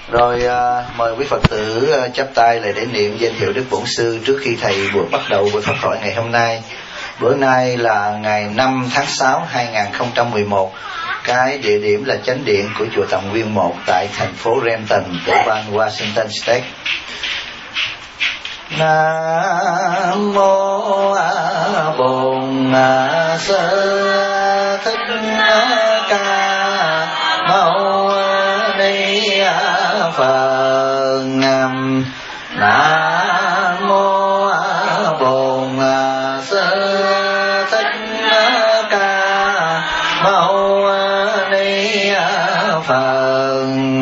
Rồi mời quý Phật tử chắp tay lại để niệm danh hiệu Đức Bổn Sư trước khi thầy bắt đầu buổi pháp hội ngày hôm nay. Bữa nay là ngày 5 tháng 6 2011. Cái địa điểm là chánh điện của chùa Tầm Nguyên 1 tại thành phố Renton, tiểu bang Washington State. Nam mô Bổn Sư Thích Ca Mâu Ni Phật. Nam mô Bổn Sư Thích Ca Mâu Ni Phật.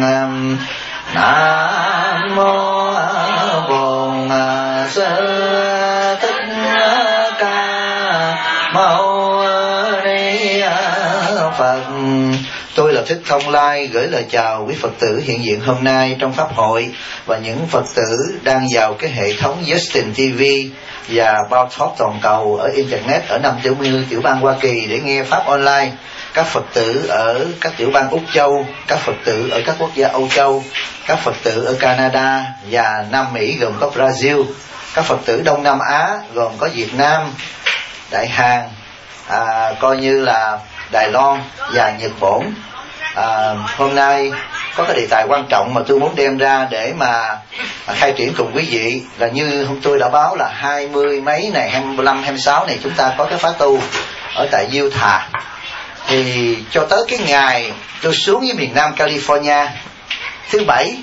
Nam mô Bổn Sư Thích Ca Mâu Ni Phật. Tôi là Thích Thông Lai gửi lời chào quý Phật tử hiện diện hôm nay trong pháp hội và những Phật tử đang vào cái hệ thống Justin TV và Bao Top toàn cầu ở Internet ở 5 tiểu bang Hoa Kỳ để nghe pháp online. Các Phật tử ở các tiểu bang Úc Châu, các Phật tử ở các quốc gia Âu Châu, các Phật tử ở Canada và Nam Mỹ gồm có Brazil, các Phật tử Đông Nam Á gồm có Việt Nam, Đại Hàn, coi như là Đài Loan và Nhật Bản. Hôm nay có cái đề tài quan trọng mà tôi muốn đem ra để mà khai triển cùng quý vị là như hôm tôi đã báo là 20 mấy này, 25, 26 này chúng ta có cái khóa tu ở tại Utah. Thì cho tới cái ngày tôi xuống với miền Nam California thứ Bảy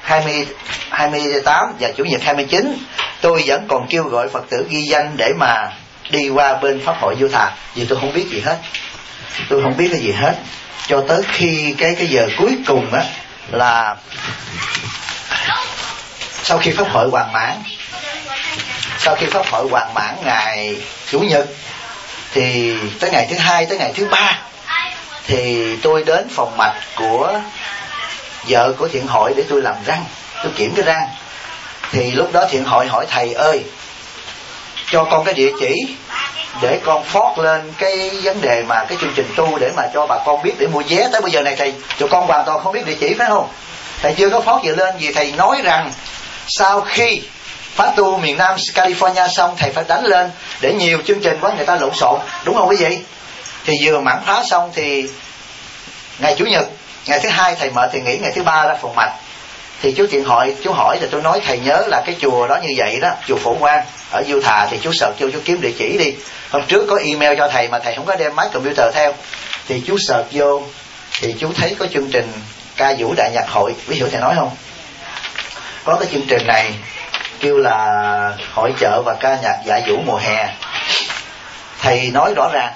28 và Chủ nhật 29, tôi vẫn còn kêu gọi Phật tử ghi danh để mà đi qua bên pháp hội Utah, vì tôi không biết gì hết. Tôi không biết cái gì hết cho tới khi cái giờ cuối cùng á, là sau khi pháp hội hoàn mãn ngày Chủ nhật thì tới ngày thứ Hai, tới ngày thứ Ba thì tôi đến phòng mạch của vợ của Thiện Hội để tôi làm răng, tôi kiểm cái răng. Thì lúc đó Thiện Hội hỏi thầy ơi, cho con cái địa chỉ để con phót lên cái vấn đề mà cái chương trình tu để mà cho bà con biết để mua vé. Tới bây giờ này thầy, tụi con hoàn toàn không biết địa chỉ phải không? Thầy chưa có phót gì lên, vì thầy nói rằng sau khi phát tu miền Nam California xong thầy phải đánh lên để nhiều chương trình quá người ta lộn xộn, đúng không quý vị? Thì vừa mãn phá xong thì ngày Chủ nhật, ngày thứ Hai thầy mệt thì nghỉ, ngày thứ Ba ra phòng mạch. Thì chú hỏi thì tôi nói thầy nhớ là cái chùa đó như vậy đó, chùa Phổ Quang ở Utah, thì chú search vô chú kiếm địa chỉ đi. Hôm trước có email cho thầy mà thầy không có đem máy computer theo, thì chú search vô thì chú thấy có chương trình ca vũ đại nhạc hội. Ví dụ thầy nói không, có cái chương trình này kêu là hội chợ và ca nhạc dạ vũ mùa hè. Thầy nói rõ ràng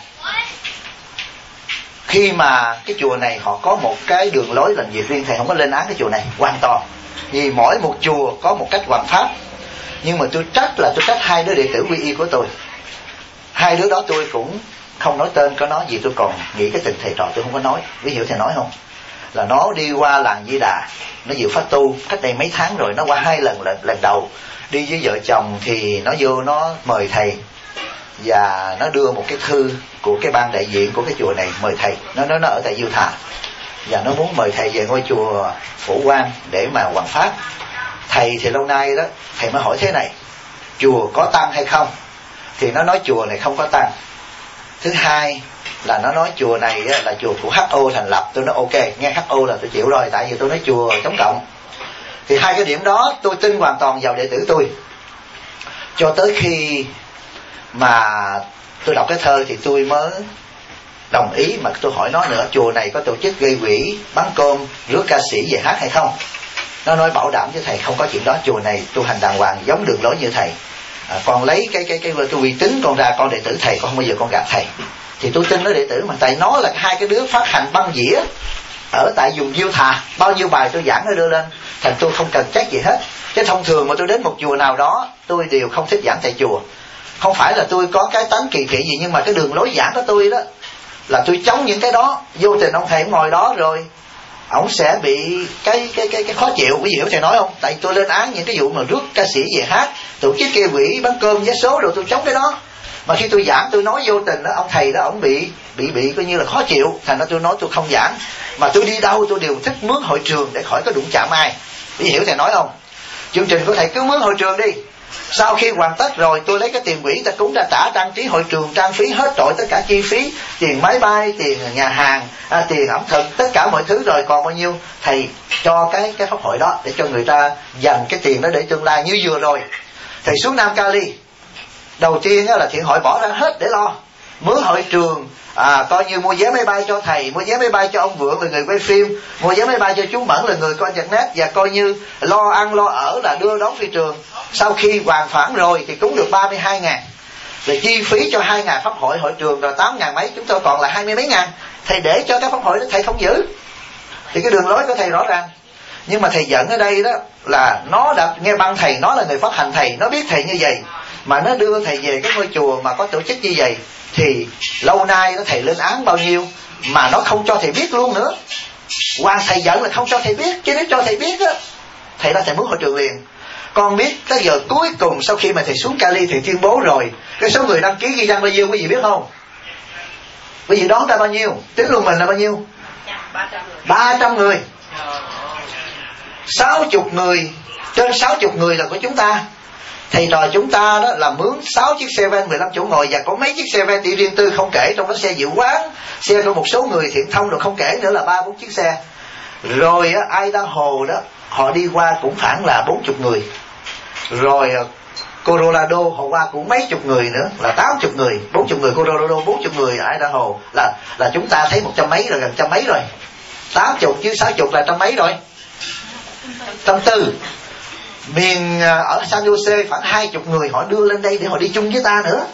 khi mà cái chùa này họ có một cái đường lối làm việc riêng, thầy không có lên án cái chùa này hoàn toàn, vì mỗi một chùa có một cách hoàn pháp. Nhưng mà tôi trách hai đứa đệ tử quy y của tôi. Hai đứa đó tôi cũng không nói tên có nói gì, tôi còn nghĩ cái tình thầy trò tôi không có nói. Ví dụ thầy nói không, là nó đi qua làng Di Đà, nó dự phát tu cách đây mấy tháng rồi, nó qua 2 lần. Lần đầu đi với vợ chồng thì nó vô nó mời thầy và nó đưa một cái thư của cái ban đại diện của cái chùa này mời thầy. Nó ở tại Utah và nó muốn mời thầy về ngôi chùa Phổ Quang để mà hoằng pháp. Thầy thì lâu nay đó, thầy mới hỏi thế này, chùa có tăng hay không? Thì nó nói chùa này không có tăng. Thứ hai là nó nói chùa này là chùa của HO thành lập. Tôi nói ok, nghe HO là tôi chịu rồi, tại vì tôi nói chùa chống cộng. Thì hai cái điểm đó tôi tin hoàn toàn vào đệ tử tôi. Cho tới khi mà tôi đọc cái thơ thì tôi mới đồng ý. Mà tôi hỏi nó nữa, chùa này có tổ chức gây quỹ bán cơm rước ca sĩ về hát hay không? Nó nói bảo đảm với thầy không có chuyện đó, chùa này tu hành đàng hoàng giống đường lối như thầy. Con lấy cái tôi uy tín con ra, con đệ tử thầy, con không bao giờ con gạt thầy. Thì tôi tin nó đệ tử mà, tại nó là hai cái đứa phát hành băng dĩa ở tại vùng Utah, bao nhiêu bài tôi giảng nó đưa lên, thành tôi không cần check gì hết. Chứ thông thường mà tôi đến một chùa nào đó tôi đều không thích giảng tại chùa. Không phải là tôi có cái tánh kỳ thị gì, nhưng mà cái đường lối giảng của tôi đó là tôi chống những cái đó. Vô tình ông thầy ngồi đó rồi ổng sẽ bị cái khó chịu. Quý vị hiểu thầy nói không? Tại tôi lên án những cái vụ mà rước ca sĩ về hát, tổ chức kê quỹ bán cơm vé số rồi, tôi chống cái đó. Mà khi tôi giảng tôi nói vô tình đó, ông thầy đó ổng bị coi như là khó chịu, thành ra tôi nói tôi không giảng. Mà tôi đi đâu tôi đều thích mướn hội trường để khỏi có đụng chạm ai. Quý vị hiểu thầy nói không? Chương trình của thầy cứ mướn hội trường đi, sau khi hoàn tất rồi tôi lấy cái tiền quỹ ta cúng ra trả trang trí hội trường, trang phí hết trọi tất cả chi phí, tiền máy bay, tiền nhà hàng, tiền ẩm thực, tất cả mọi thứ, rồi còn bao nhiêu thầy cho cái pháp hội đó để cho người ta dành cái tiền đó để tương lai. Như vừa rồi thầy xuống Nam Cali, đầu tiên là thiện hội bỏ ra hết để lo mướn hội trường, coi như mua vé máy bay cho thầy, mua vé máy bay cho ông Vượng là người quay phim, mua vé máy bay cho chú Mẫn là người coi internet, và coi như lo ăn lo ở là đưa đón phi trường. Sau khi hoàn khoản rồi thì cúng được 32.000, rồi chi phí cho 2 ngày pháp hội hội trường rồi 8.000 mấy, chúng tôi còn là 20 mấy ngàn. Thầy để cho các pháp hội đó thầy không giữ, thì cái đường lối của thầy rõ ràng. Nhưng mà thầy giận ở đây đó là nó đã nghe băng thầy, nó là người phát hành thầy, nó biết thầy như vậy mà nó đưa thầy về cái ngôi chùa mà có tổ chức như vậy, thì lâu nay đó thầy lên án bao nhiêu mà nó không cho thầy biết luôn nữa. Hoàng thầy giận là không cho thầy biết, chứ nếu cho thầy biết á, thầy ra thầy mướn hội trường liền. Con biết tới giờ cuối cùng sau khi mà thầy xuống Cali thầy tuyên bố rồi, cái số người đăng ký ghi danh bao nhiêu quý vị biết không? Quý vị đoán ra bao nhiêu? Tính luôn mình là bao nhiêu? 300 người. 60 người, trên 60 người là của chúng ta. Thầy trò chúng ta đó là mướn 6 chiếc xe van 15 chỗ ngồi, và có mấy chiếc xe van đi riêng tư không kể, trong đó xe dự quán, xe của một số người thiện thông rồi không kể nữa là 3-4 chiếc xe. Rồi Idaho đó họ đi qua cũng khoảng là 40 người. Rồi Colorado họ qua cũng mấy chục người nữa, là 80 người, 40 người Colorado, 40 người Idaho, là chúng ta thấy 100 mấy rồi, gần trăm mấy rồi. 80 chứ 60 là trăm mấy rồi, 140. Miền ở San Jose khoảng 20 người họ đưa lên đây để họ đi chung với ta nữa,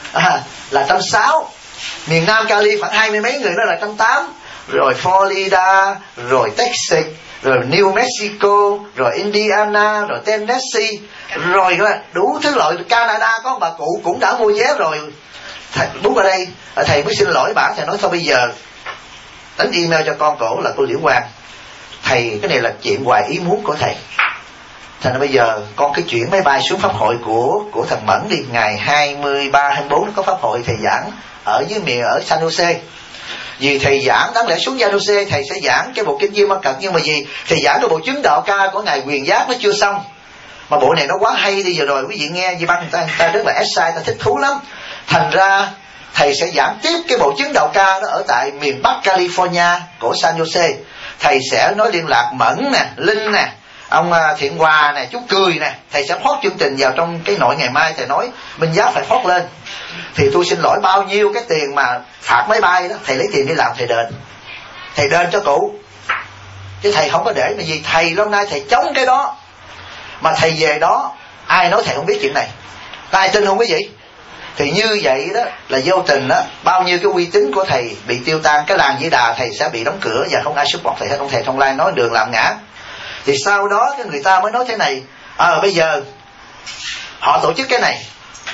là 160. Miền Nam Cali khoảng 20 mấy người đó là 180. Rồi Florida, rồi Texas, rồi New Mexico, rồi Indiana, rồi Tennessee, rồi đủ thứ loại. Canada có bà cụ cũng đã mua vé rồi. Thầy bút ở đây, thầy mới xin lỗi bà, thầy nói thôi bây giờ đánh email cho con cổ là cô Liễu Quang, thầy cái này là chuyện ngoài ý muốn của thầy. Thành ra bây giờ con cái chuyển máy bay xuống pháp hội của thằng Mẫn đi, ngày 23, 24 nó có pháp hội thầy giảng ở dưới miền ở San Jose. Vì thầy giảng đáng lẽ xuống San Jose thầy sẽ giảng cái bộ kinh Diêm Ma Cật, nhưng mà vì thầy giảng cái bộ chứng đạo ca của ngài Quyền Giác nó chưa xong, mà bộ này nó quá hay đi, giờ rồi quý vị nghe Di Băng người ta rất là excited, ta thích thú lắm. Thành ra thầy sẽ giảng tiếp cái bộ chứng đạo ca đó ở tại miền Bắc California của San Jose. Thầy sẽ nói liên lạc Mẫn nè, Linh nè, ông Thiện Hòa nè, chú Cười nè, thầy sẽ phót chương trình vào trong cái nội ngày mai. Thầy nói Minh Giác phải phót lên, thì tôi xin lỗi bao nhiêu cái tiền mà phạt máy bay đó thầy lấy tiền đi làm thầy đền cho cụ, chứ thầy không có để. Mà vì thầy lâu nay thầy chống cái đó, mà thầy về đó ai nói thầy không biết chuyện này, ai tin không quý vị? Thì như vậy đó là vô tình đó, bao nhiêu cái uy tín của thầy bị tiêu tan. Cái làng Di Đà thầy sẽ bị đóng cửa và không ai support thầy hết. Ông thầy Thông Lai nói đường làm ngã. Thì sau đó cái người ta mới nói thế này, bây giờ họ tổ chức cái này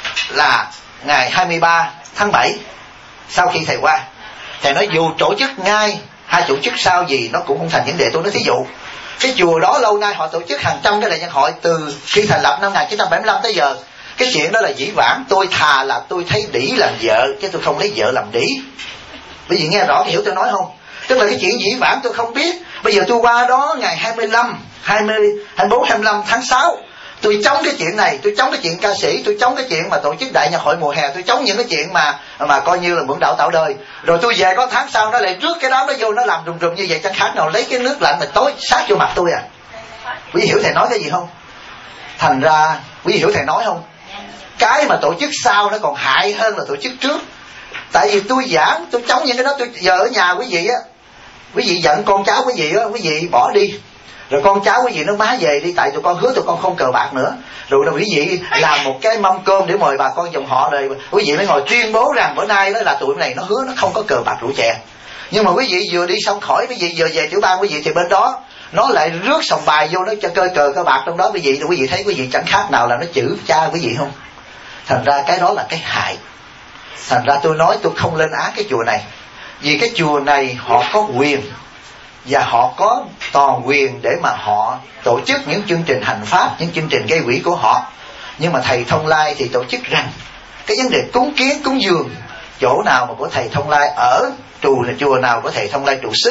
là ngày 23 tháng 7 sau khi thầy qua. Thầy nói dù tổ chức ngay hay tổ chức sau gì nó cũng không thành vấn đề. Tôi nói thí dụ cái chùa đó lâu nay họ tổ chức hàng trăm cái đại nhân hội từ khi thành lập năm 1975 tới giờ. Cái chuyện đó là dĩ vãng. Tôi thà là tôi thấy đĩ làm vợ, chứ tôi không lấy vợ làm đĩ. Bởi vì nghe rõ cái hiểu tôi nói không? Tức là cái chuyện dĩ vãng tôi không biết. Bây giờ tôi qua đó ngày 25, 20, 24, 25 tháng 6, tôi chống cái chuyện này, tôi chống cái chuyện ca sĩ, tôi chống cái chuyện mà tổ chức đại nhạc hội mùa hè, tôi chống những cái chuyện mà coi như là mượn đạo tạo đời. Rồi tôi về có tháng sau nó lại rước cái đám đó vô, nó làm rùm rùm như vậy, chẳng khác nào lấy cái nước lạnh mà tối sát vô mặt tôi à. Quý vị hiểu thầy nói cái gì không? Thành ra quý vị hiểu thầy nói không? Cái mà tổ chức sau nó còn hại hơn là tổ chức trước. Tại vì tôi giảng, tôi chống những cái đó. Tôi giờ ở nhà quý vị á, quý vị giận con cháu quý vị á, quý vị bỏ đi, rồi con cháu quý vị nó má về đi, tại tụi con hứa tụi con không cờ bạc nữa. Rồi quý vị làm một cái mâm cơm để mời bà con dòng họ, rồi quý vị mới ngồi tuyên bố rằng bữa nay đó là tụi này nó hứa nó không có cờ bạc rượu chè. Nhưng mà quý vị vừa đi xong khỏi, quý vị vừa về tiểu bang quý vị thì bên đó nó lại rước sòng bài vô, nó cho chơi cờ bạc trong đó. Quý vị thấy quý vị chẳng khác nào là nó chửi cha quý vị không? Thành ra cái đó là cái hại. Thành ra tôi nói tôi không lên án cái chùa này, vì cái chùa này họ có quyền và họ có toàn quyền để mà họ tổ chức những chương trình hành pháp, những chương trình gây quỹ của họ. Nhưng mà thầy Thông Lai thì tổ chức rằng cái vấn đề cúng kiến, cúng dường, chỗ nào mà của thầy Thông Lai ở chùa nào của thầy Thông Lai trụ xứ,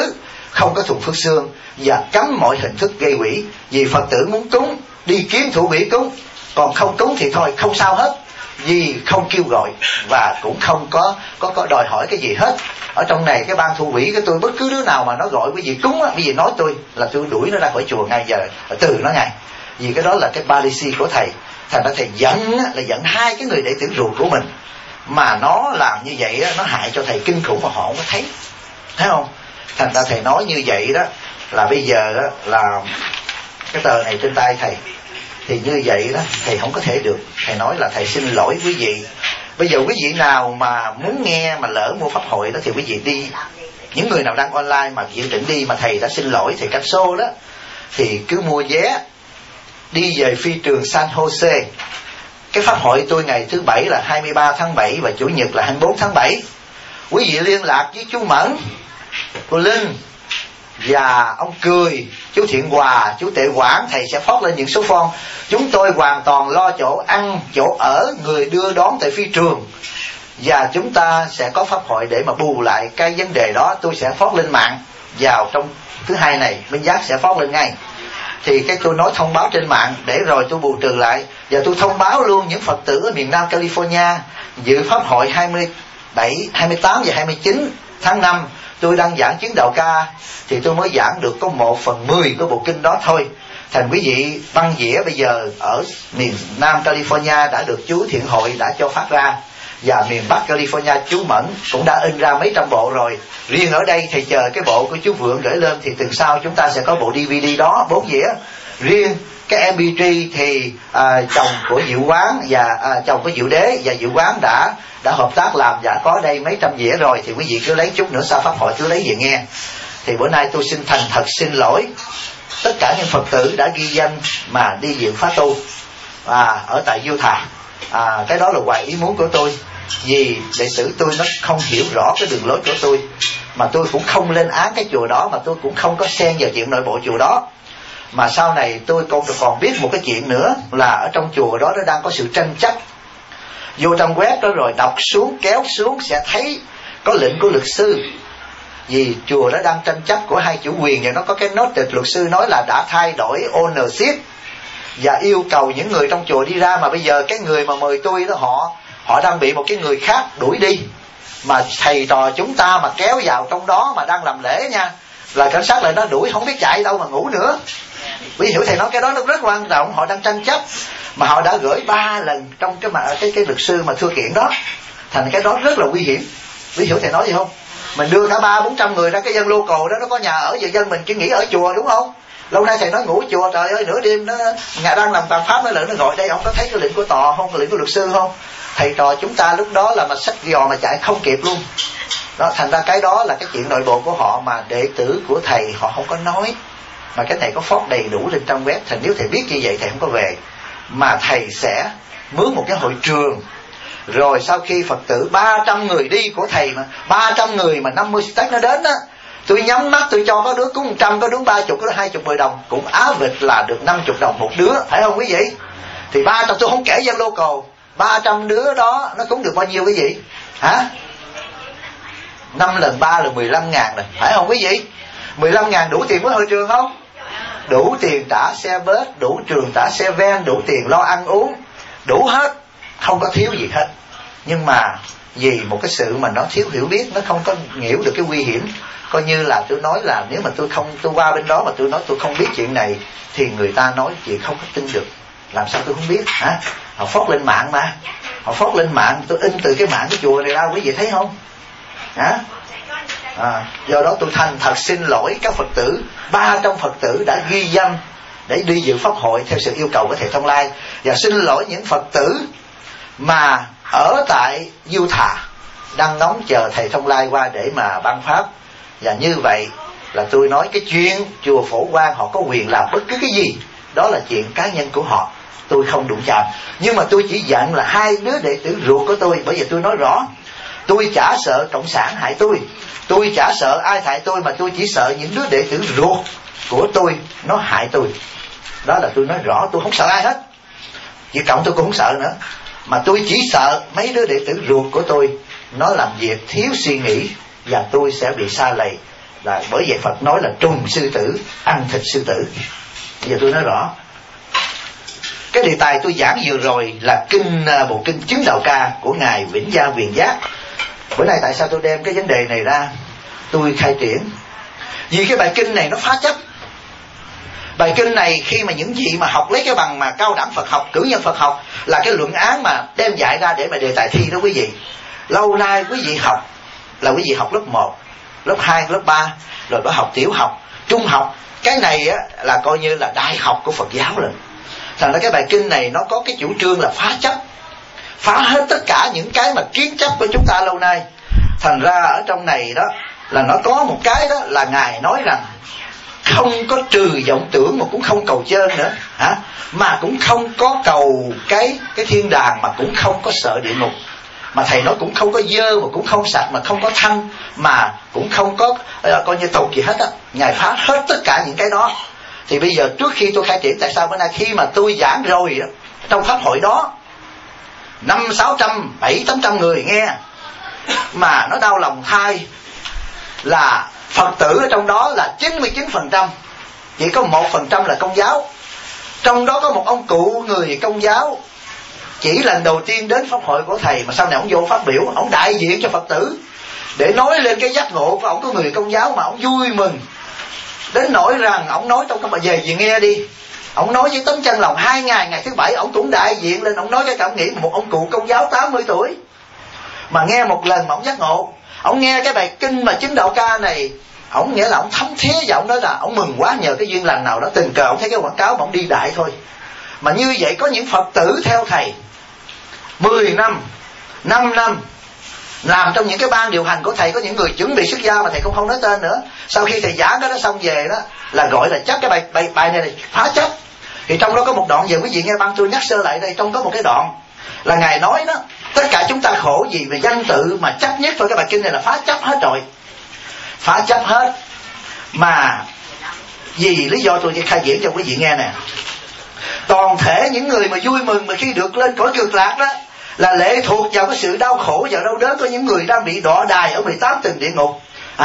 không có thùng phước xương, và cấm mọi hình thức gây quỷ. Vì Phật tử muốn cúng đi kiếm thủ quỷ cúng, còn không cúng thì thôi không sao hết, vì không kêu gọi và cũng không có đòi hỏi cái gì hết. Ở trong này cái ban thủ quỷ của tôi, bất cứ đứa nào mà nó gọi quý vị cúng á, quý vị nói tôi là tôi đuổi nó ra khỏi chùa ngay giờ, từ nó ngay. Vì cái đó là cái policy của thầy. Thành ra thầy giận là giận hai cái người đệ tử ruột của mình, mà nó làm như vậy đó, nó hại cho thầy kinh khủng mà họ không có thấy không? Thành ra thầy nói như vậy đó, là bây giờ đó là cái tờ này trên tay thầy, thì như vậy đó thầy không có thể được. Thầy nói là thầy xin lỗi quý vị. Bây giờ quý vị nào mà muốn nghe mà lỡ mua pháp hội đó thì quý vị đi. Những người nào đang online mà dự định đi mà thầy đã xin lỗi, thầy cancel đó, thì cứ mua vé đi về phi trường San Jose. Cái pháp hội tôi ngày thứ Bảy là 23 tháng 7 và Chủ nhật là 24 tháng 7. Quý vị liên lạc với chú Mẫn, cô Linh và ông Cười, chú Thiện Hòa, chú Tệ Quảng. Thầy sẽ phát lên những số phone. Chúng tôi hoàn toàn lo chỗ ăn, chỗ ở, người đưa đón tại phi trường, và chúng ta sẽ có pháp hội để mà bù lại cái vấn đề đó. Tôi sẽ phát lên mạng vào trong thứ Hai này, Minh Giác sẽ phát lên ngay. Thì cái tôi nói thông báo trên mạng để rồi tôi bù trừ lại. Và tôi thông báo luôn những Phật tử ở miền Nam California dự pháp hội 27, 28 và 29 tháng 5. Tôi đang giảng chứng đạo ca, thì tôi mới giảng được có 1/10 của bộ kinh đó thôi. Thành quý vị băng dĩa bây giờ ở miền Nam California đã được chú Thiện Hội đã cho phát ra, và miền Bắc California chú Mẫn cũng đã in ra mấy trăm bộ rồi. Riêng ở đây thì chờ cái bộ của chú Vượng gửi lên, thì tuần sau chúng ta sẽ có bộ DVD đó 4 dĩa. Riêng cái MP3 thì chồng của Diệu Quán và chồng của Diệu Đế và Diệu Quán đã hợp tác làm, và có đây mấy trăm dĩa rồi. Thì quý vị cứ lấy chút nữa sau pháp hội cứ lấy về nghe. Thì bữa nay tôi xin thành thật xin lỗi tất cả những Phật tử đã ghi danh mà đi dự khóa tu ở tại Utah. Cái đó là ngoài ý muốn của tôi, vì đệ tử tôi nó không hiểu rõ cái đường lối của tôi, mà tôi cũng không lên án cái chùa đó, mà tôi cũng không có xen vào chuyện nội bộ chùa đó. Mà sau này tôi còn biết một cái chuyện nữa, là ở trong chùa đó nó đang có sự tranh chấp. Vô trong web đó rồi đọc xuống, kéo xuống sẽ thấy có lệnh của luật sư. Vì chùa đó đang tranh chấp của hai chủ quyền, và nó có cái note luật sư nói là đã thay đổi ownership và yêu cầu những người trong chùa đi ra. Mà bây giờ cái người mà mời tôi đó, họ đang bị một cái người khác đuổi đi, mà thầy trò chúng ta mà kéo vào trong đó mà đang làm lễ nha, là cảnh sát lại nó đuổi không biết chạy đâu mà ngủ nữa. Quý hiểu thầy nói cái đó nó rất quan trọng. Họ đang tranh chấp mà họ đã gửi 3 lần trong cái luật sư mà thưa kiện đó. Thành cái đó rất là nguy hiểm. Quý hiểu thầy nói gì không? Mình đưa cả 300-400 người ra, cái dân local đó nó có nhà ở, giờ dân mình chỉ nghỉ ở chùa đúng không? Lâu nay thầy nói ngủ chùa, trời ơi nửa đêm nó ngài đang làm tàn pháp, nó gọi đây, ông có thấy cái lệnh của tòa không, cái lệnh của luật sư không? Thầy trò chúng ta lúc đó là mà xách giò mà chạy không kịp luôn đó. Thành ra cái đó là cái chuyện nội bộ của họ mà đệ tử của thầy họ không có nói, mà cái thầy có phót đầy đủ lên trong web. Thành nếu thầy biết như vậy thầy không có về, mà thầy sẽ mướn một cái hội trường. Rồi sau khi Phật tử 300 người đi của thầy, mà 300 người mà 50 stack nó đến á, tôi nhắm mắt tôi cho có đứa cúng 100, có đứa 30, có đứa 20, 10 đồng, cũng áo vịt là được 50 đồng một đứa, phải không quý vị? Thì 300, tôi không kể dân local, 300 đứa đó nó cúng được bao nhiêu quý vị? Hả? 5 lần 3 là 15.000 rồi, phải không quý vị? 15.000 đủ tiền với hội trường không? Đủ tiền trả xe bus, đủ trường trả xe van, đủ tiền lo ăn uống, đủ hết, không có thiếu gì hết. Nhưng mà vì một cái sự mà nó thiếu hiểu biết, nó không có hiểu được cái nguy hiểm. Coi như là tôi nói là nếu mà tôi qua bên đó mà tôi nói tôi không biết chuyện này, thì người ta nói chuyện không có tin được. Làm sao tôi không biết hả? Họ phốt lên mạng mà, họ phốt lên mạng, tôi in từ cái mạng cái chùa này ra, quý vị thấy không hả? Do đó tôi thành thật xin lỗi các Phật tử, 300 Phật tử đã ghi danh để đi dự pháp hội theo sự yêu cầu của thầy Thông Lai, và xin lỗi những Phật tử mà ở tại Utah đang ngóng chờ thầy Thông Lai qua để mà ban pháp. Và như vậy là tôi nói cái chuyện chùa Phổ Quang họ có quyền làm bất cứ cái gì, đó là chuyện cá nhân của họ, tôi không đụng chạm. Nhưng mà tôi chỉ dặn là 2 đứa đệ tử ruột của tôi, bởi vì tôi nói rõ, tôi chả sợ cộng sản hại tôi chả sợ ai hại tôi, mà tôi chỉ sợ những đứa đệ tử ruột của tôi nó hại tôi. Đó là tôi nói rõ, tôi không sợ ai hết, chỉ cộng tôi cũng không sợ nữa, mà tôi chỉ sợ mấy đứa đệ tử ruột của tôi nó làm việc thiếu suy nghĩ, và tôi sẽ bị sa lầy Là bởi vậy Phật nói là trùng sư tử ăn thịt sư tử. Bây giờ tôi nói rõ. Cái đề tài tôi giảng vừa rồi là bộ kinh Chứng Đạo Ca của Ngài Vĩnh Gia Viền Giác. Bữa nay tại sao tôi đem cái vấn đề này ra tôi khai triển? Vì cái bài kinh này nó phá chấp. Bài kinh này khi mà những vị mà học lấy cái bằng mà cao đẳng Phật học, cử nhân Phật học, là cái luận án mà đem dạy ra để mà đề tài thi đó quý vị. Lâu nay quý vị học là quý vị học lớp 1, lớp 2, lớp 3, rồi có học tiểu học, trung học. Cái này á, là coi như là đại học của Phật giáo rồi. Thành ra cái bài kinh này nó có cái chủ trương là phá chấp, phá hết tất cả những cái mà kiến chấp của chúng ta lâu nay. Thành ra ở trong này đó là nó có một cái đó là Ngài nói rằng không có trừ vọng tưởng mà cũng không cầu chơn nữa, mà cũng không có cầu cái thiên đàng, mà cũng không có sợ địa ngục. Mà thầy nói cũng không có dơ, mà cũng không sạch, mà không có thanh, mà cũng không có coi như tục gì hết á. Ngài phá hết tất cả những cái đó. Thì bây giờ trước khi tôi khai triển, tại sao bữa nay khi mà tôi giảng rồi trong pháp hội đó 500-600, 700-800 người nghe, mà nó đau lòng thay là Phật tử ở trong đó là 99%, chỉ có 1% là Công giáo. Trong đó có một ông cụ người Công giáo, chỉ lần đầu tiên đến pháp hội của thầy, mà sau này ông vô phát biểu, ông đại diện cho Phật tử để nói lên cái giác ngộ của ông, có người Công giáo mà ông vui mừng đến nỗi rằng ông nói trong các bài về nghe đi, ông nói với tấm chân lòng 2 ngày, ngày thứ 7 ông cũng đại diện lên, ông nói cái cảm nghĩ một ông cụ Công giáo 80 tuổi mà nghe một lần mà ông giác ngộ. Ông nghe cái bài kinh mà Chứng Đạo Ca này, ông nghĩa là ông thấm thía, và ông nói là ông mừng quá, nhờ cái duyên lành nào đó tình cờ ông thấy cái quảng cáo mà ông đi đại thôi. Mà như vậy có những Phật tử theo thầy 10 năm, 5 năm làm trong những cái ban điều hành của thầy. Có những người chuẩn bị xuất gia mà thầy cũng không nói tên nữa. Sau khi thầy giảng cái đó xong về đó là gọi là chấp cái bài này là phá chấp. Thì trong đó có một đoạn về quý vị nghe băng, tôi nhắc sơ lại đây. Trong có một cái đoạn là Ngài nói đó, tất cả chúng ta khổ gì về danh tự mà chấp nhất thôi. Cái bài kinh này là phá chấp hết rồi, phá chấp hết. Mà vì lý do tôi sẽ khai diễn cho quý vị nghe nè. Toàn thể những người mà vui mừng mà khi được lên cõi Cực Lạc đó là lệ thuộc vào cái sự đau khổ và đau đớn của những người đang bị đọa đày ở 18 tầng địa ngục.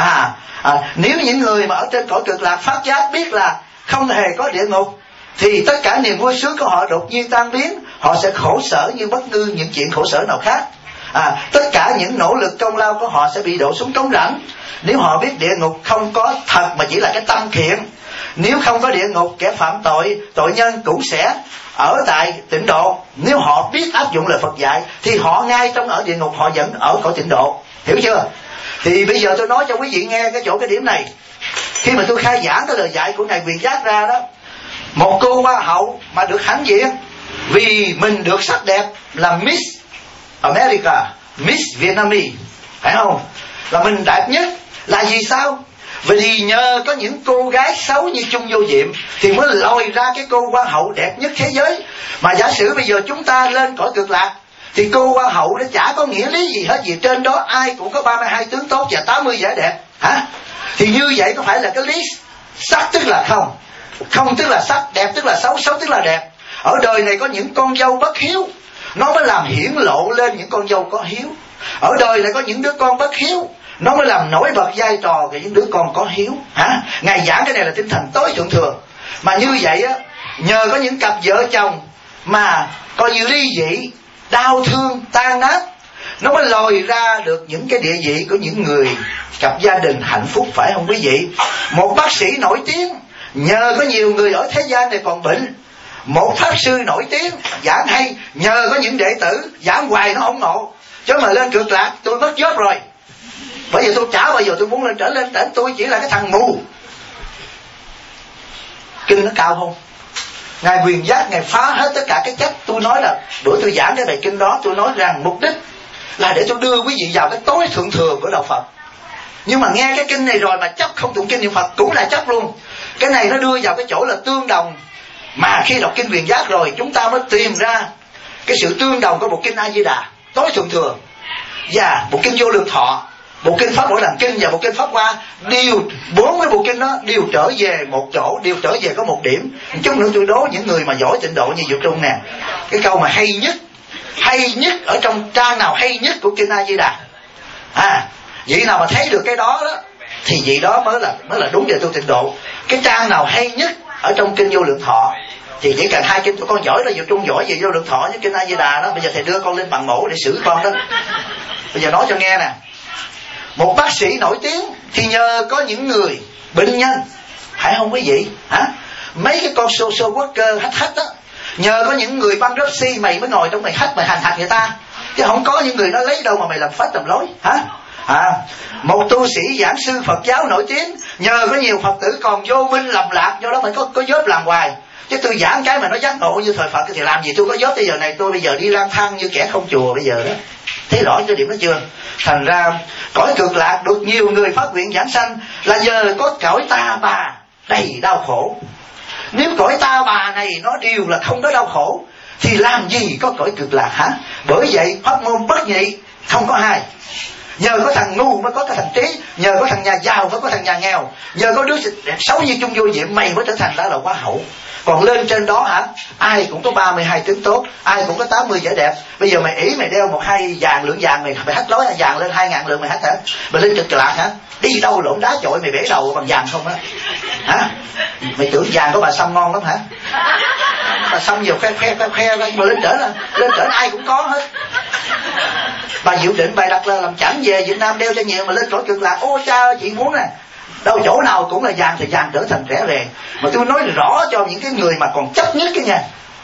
Nếu những người mà ở trên cõi Cực Lạc phát giác biết là không hề có địa ngục, thì tất cả niềm vui sướng của họ đột nhiên tan biến. Họ sẽ khổ sở như bất cứ những chuyện khổ sở nào khác. Tất cả những nỗ lực công lao của họ sẽ bị đổ xuống trống rỗng. Nếu họ biết địa ngục không có thật mà chỉ là cái tâm thiện, nếu không có địa ngục, kẻ phạm tội, tội nhân cũng sẽ ở tại tịnh độ. Nếu họ biết áp dụng lời Phật dạy thì họ ngay trong ở địa ngục họ vẫn ở cõi tịnh độ. Hiểu chưa? Thì bây giờ tôi nói cho quý vị nghe cái điểm này. Khi mà tôi khai giảng cái lời dạy của Ngài Viền Giác ra đó, một cô hoa hậu mà được hãnh diện vì mình được sắc đẹp là Miss America, Miss Vietnamese, phải không? Là mình đẹp nhất. Là vì sao? Vì nhờ có những cô gái xấu như Chung Vô Diệm thì mới lòi ra cái cô hoa hậu đẹp nhất thế giới. Mà giả sử bây giờ chúng ta lên cõi Cực Lạc thì cô hoa hậu nó chả có nghĩa lý gì hết, vì trên đó ai cũng có 32 tướng tốt và 80 vẻ đẹp. Thì như vậy có phải là cái lý sắc tức là không, không tức là sắc, đẹp tức là xấu, xấu tức là đẹp. Ở đời này có những con dâu bất hiếu, nó mới làm hiển lộ lên những con dâu có hiếu. Ở đời này có những đứa con bất hiếu, nó mới làm nổi bật vai trò của những đứa con có hiếu. Ngài giảng cái này là tinh thần tối thượng thừa. Mà như vậy á, nhờ có những cặp vợ chồng mà coi như ly dị, đau thương, tan nát, nó mới lòi ra được những cái địa vị của những người cặp gia đình hạnh phúc, phải không quý vị? Một bác sĩ nổi tiếng, nhờ có nhiều người ở thế gian này còn bệnh. Một pháp sư nổi tiếng giảng hay, nhờ có những đệ tử giảng hoài nó không ngộ. Chứ mà lên Cực Lạc tôi mất job rồi. Bởi vì tôi chả bao giờ tôi muốn lên trở lên, tôi chỉ là cái thằng mù. Kinh nó cao không? Ngài Viền Giác Ngài phá hết tất cả cái chất. Tôi nói là đuổi tôi giảng cái bài kinh đó, tôi nói rằng mục đích là để tôi đưa quý vị vào cái tối thượng thừa của đạo Phật. Nhưng mà nghe cái kinh này rồi mà chấp không tụng kinh niệm Phật cũng là chấp luôn. Cái này nó đưa vào cái chỗ là tương đồng. Mà khi đọc kinh Viền Giác rồi chúng ta mới tìm ra cái sự tương đồng của bộ kinh A Di Đà tối thượng thừa và bộ kinh Vô Lượng Thọ, bộ kinh Pháp Bảo Đàn Kinh và bộ kinh Pháp Hoa. Bốn cái bộ kinh đó đều trở về một chỗ, đều trở về có một điểm. Chút nữa tôi đố những người mà giỏi tịnh độ như Dược Trung nè, cái câu mà hay nhất ở trong trang nào hay nhất của kinh A Di Đà. Vị nào mà thấy được cái đó đó thì vị đó mới là đúng về tu tịnh độ. Cái trang nào hay nhất ở trong kinh Vô Lượng Thọ thì chỉ cần 2 kinh. Con giỏi là Vô Trung giỏi về Vô Lượng Thọ với kinh A Di Đà đó. Bây giờ thầy đưa con lên bằng mẫu để xử con đó. Bây giờ nói cho nghe nè. Một bác sĩ nổi tiếng thì nhờ có những người bệnh nhân, phải không quý vị? Hả? Mấy cái con social worker hách đó, nhờ có những người băng rớp si mày mới ngồi trong mày hách mày hành hạch người ta, chứ không có những người đó lấy đâu mà mày làm phách làm lối. Hả? Một tu sĩ giảng sư Phật giáo nổi tiếng, nhờ có nhiều Phật tử còn vô minh lầm lạc, do đó phải có vớt làm hoài. Chứ tôi giảng cái mà nó giác ngộ như thời Phật thì làm gì tôi có vớt. Bây giờ này tôi bây giờ đi lang thang như kẻ không chùa bây giờ đó. Thấy rõ cái điểm đó chưa? Thành ra cõi cực lạc được nhiều người phát nguyện giảng sanh là nhờ có cõi ta bà đầy đau khổ. Nếu cõi ta bà này nó đều là không có đau khổ thì làm gì có cõi cực lạc hả? Bởi vậy pháp môn bất nhị, không có hai. Nhờ có thằng ngu mới có cái thằng trí, nhờ có thằng nhà giàu mới có thằng nhà nghèo, nhờ có đứa đẹp xấu như chung vô diệm mày mới trở thành ra là quá hậu. Còn lên trên đó hả, ai cũng có 32 tướng tốt, ai cũng có 80 vẻ đẹp. Bây giờ mày ý mày đeo 1-2 vàng lượng vàng, mày hắt lối vàng lên 2.000 lượng mày hắt hả? Mày lên cực lạc hả? Đi đâu lộn đá chọi mày bể đầu bằng vàng không á? Hả? Mày tưởng vàng có bà Sâm ngon lắm hả? Bà Sâm nhiều khoe mà lên trển ai cũng có hết. Bà Diệu Định bày đặt là làm chẳng về Việt Nam đeo cho nhiều, mà lên cõi cực lạc ô cha ơi, chị muốn nè, đâu chỗ nào cũng là vàng thì vàng trở thành rẻ rè. Mà tôi nói rõ cho những cái người mà còn chấp nhất cái nha,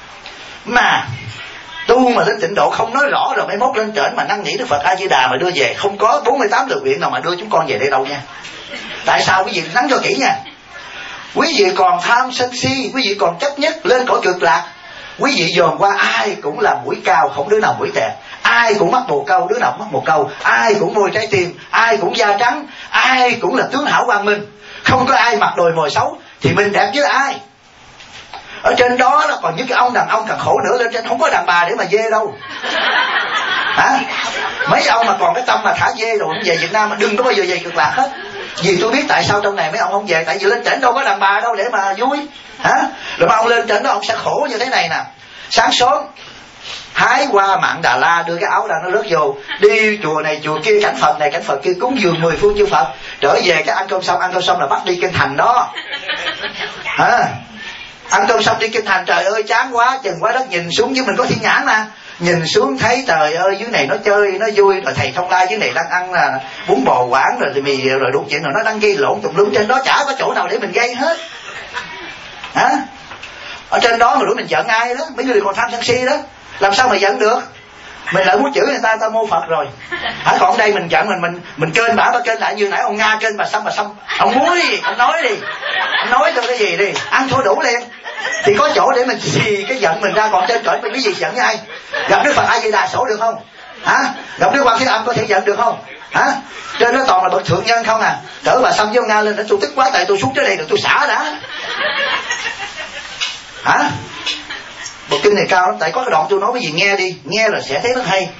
mà tu mà lên tịnh độ không nói rõ rồi mấy mốt lên trển mà năn nỉ Đức Phật A Di Đà mà đưa về, không có 48 lời nguyện nào mà đưa chúng con về đây đâu nha. Tại sao? Quý vị nắm cho kỹ nha. Quý vị còn tham sân si, quý vị còn chấp nhất lên cõi cực lạc, quý vị dòm qua ai cũng là mũi cao không đứa nào mũi tẹt, ai cũng mắt bồ câu đứa nào mắt bồ câu, ai cũng môi trái tim, ai cũng da trắng, ai cũng là tướng hảo quang minh, không có ai mặc đồi mồi xấu. Thì mình đẹp với ai? Ở trên đó là còn những cái ông đàn ông càng khổ nữa, lên trên không có đàn bà để mà dê đâu. Hả? Mấy ông mà còn cái tâm mà thả dê rồi không về Việt Nam mà đừng có bao giờ về cực lạc hết. Vì tôi biết tại sao trong này mấy ông không về, tại vì lên trển đâu có đàn bà đâu để mà vui. Hả? Rồi mà ông lên trển đó ông sẽ khổ như thế này nè. Sáng sớm hái qua Mạn Đà La, đưa cái áo ra nó rớt vô, đi chùa này chùa kia, cảnh Phật này cảnh Phật kia, cúng dường 10 phương chư Phật, trở về cái ăn cơm xong là bắt đi kinh thành đó. Hả? Ăn cơm xong đi kinh thành, trời ơi chán quá, chừng quá đất, nhìn xuống dưới mình có thiên nhãn mà, nhìn xuống thấy trời ơi dưới này nó chơi nó vui, rồi thầy Thông Lai dưới này đang ăn là bún bò quảng rồi thì mì rồi đủ chuyện, rồi nó đang gây lộn tùm lum trên đó, chả có chỗ nào để mình gây hết. Hả? Ở trên đó mà đuổi mình giận ai đó, mấy người còn tham sân si đó, làm sao mà giận được? Mình lại muốn chửi người ta mô Phật rồi. Hả? Còn đây mình giận mình kênh bà kênh lại, như nãy ông Nga kênh bà Sâm, ông muốn đi, ông nói đi, ông nói tôi cái gì đi, ăn thua đủ liền. Thì có chỗ để mình xì cái giận mình ra, còn trên cõi mình cái gì giận với ai? Gặp Đức Phật A Di Đà sổ được không? Hả? Gặp Đức Quan Thế Âm có thể giận được không? Hả? Trên đó toàn là bậc thượng nhân không à. Cỡ bà Sâm với ông Nga lên để tôi tức quá, tại tôi xuống tới đây được tôi xả đã. Hả? Bộ kinh này cao lắm, tại có cái đoạn tôi nói cái gì nghe đi, nghe là sẽ thấy rất hay.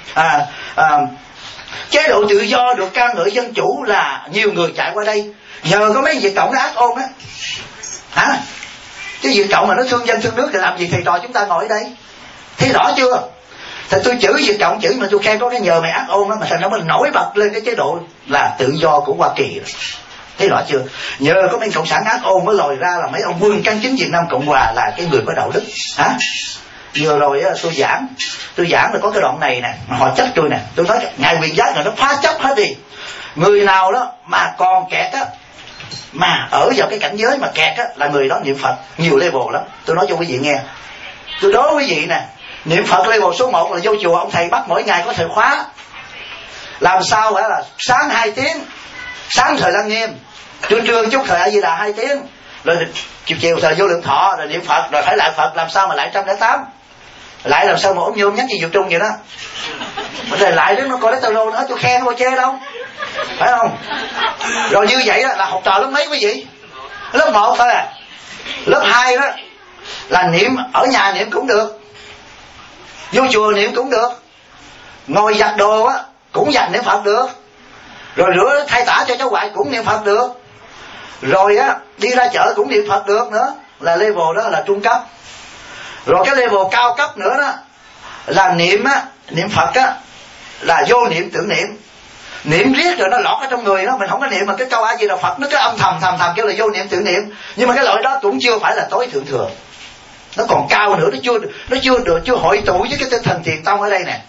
Chế độ tự do được ca ngợi dân chủ là nhiều người chạy qua đây, nhờ có mấy Việt Cộng nó ác ôn á. Hả? Chứ Việt Cộng mà nó thương dân thương nước thì làm gì thầy trò chúng ta ngồi ở đây? Thấy rõ chưa? Thì tôi chửi Việt Cộng chửi mà tôi khen có cái nhờ mày ác ôn á, mà thành nó mình nổi bật lên cái chế độ là tự do của Hoa Kỳ. Thấy rõ chưa? Nhờ có mấy cộng sản ác ôn mới lòi ra là mấy ông quân căn chính Việt Nam Cộng Hòa là cái người có đạo đức. Hả? Vừa rồi tôi giảng là có cái đoạn này nè, họ trách tôi nè, tôi nói ngài Quyền Giác này nó phá chấp hết đi. Người nào đó mà còn kẹt á, mà ở vào cái cảnh giới mà kẹt á, là người đó niệm Phật nhiều level lắm. Tôi nói cho quý vị nghe, tôi đố quý vị nè, niệm Phật level số 1 là vô chùa ông thầy bắt mỗi ngày có thời khóa, làm sao phải là sáng 2 tiếng, sáng thời Lăng Nghiêm, trưa chút thời A Di Đà 2 tiếng, rồi chiều thời Vô Lượng Thọ, rồi niệm Phật, rồi phải lại Phật, làm sao mà lại 108, lại làm sao mà ốm nhôm nhắc như Diệu Trung vậy đó. Rồi lại đó nó coi lấy tao lô nữa, tôi khen nó chê đâu, phải không? Rồi như vậy đó là học trò lớp mấy quý vị? Lớp 1 thôi à. Lớp 2 đó là niệm ở nhà niệm cũng được, vô chùa niệm cũng được, ngồi giặt đồ á cũng giặt niệm Phật được, rồi rửa thay tả cho cháu ngoại cũng niệm Phật được, rồi á đi ra chợ cũng niệm Phật được nữa, là level đó là trung cấp. Rồi cái level cao cấp nữa đó là niệm Phật á là vô niệm tưởng niệm. niệm riết rồi nó lọt ở trong người nó, mình không có niệm mà cái câu A Di Đà Phật nó cứ âm thầm kêu là vô niệm tự niệm, nhưng mà cái loại đó cũng chưa phải là tối thượng thừa, nó còn cao nữa, nó chưa hội tụ với cái tinh thần thiền tông ở đây nè.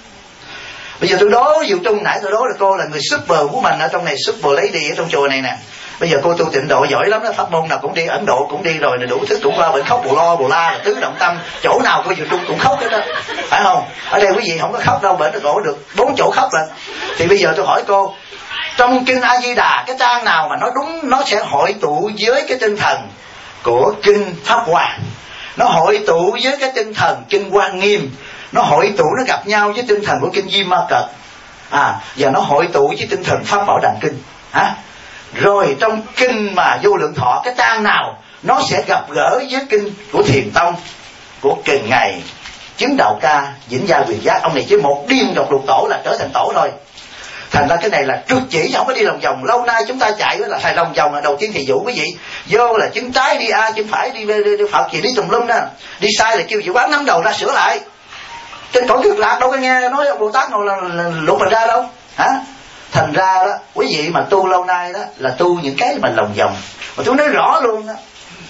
Bây giờ tôi đố Diệu Trung, nãy tôi đố là cô là người super của mình ở trong này, super lady ở trong chùa này nè. Bây giờ cô tu tịnh độ giỏi lắm đó, pháp môn nào cũng đi, Ấn Độ cũng đi rồi, đủ thứ cũng qua bệnh khóc bù la tứ động tâm, chỗ nào cô Diệu Trung cũng khóc hết đó, phải không? Ở đây quý vị không có khóc đâu, bệnh cổ được 4 chỗ khóc rồi. Thì bây giờ tôi hỏi cô, trong kinh A Di Đà cái trang nào mà nó đúng, nó sẽ hội tụ với cái tinh thần của kinh Pháp Hoa, nó hội tụ với cái tinh thần kinh Hoa Nghiêm, nó hội tụ, nó gặp nhau với tinh thần của kinh Di Ma Cật, và nó hội tụ với tinh thần Pháp Bảo Đàn Kinh. Rồi trong kinh mà Vô Lượng Thọ cái trang nào nó sẽ gặp gỡ với kinh của Thiền Tông, của kinh Ngài Chứng Đạo Ca Vĩnh Gia Quyền Giác. Ông này chỉ một điên độc lục tổ là trở thành tổ thôi. Thành ra cái này là trực chỉ, không có đi lòng vòng. Lâu nay chúng ta chạy là thầy lòng vòng là đầu tiên thì dụ quý vị vô là chứng trái đi A, chứng phải đi Phật gì đi tùm lum đó, đi sai là kêu vị quán nắm đầu ra sửa lại. Trên cõi cực lạc đâu có nghe nói ông Bồ Tát nào là lục mình ra đâu hả? Thành ra đó quý vị mà tu lâu nay đó là tu những cái mà lòng vòng. Mà tôi nói rõ luôn đó,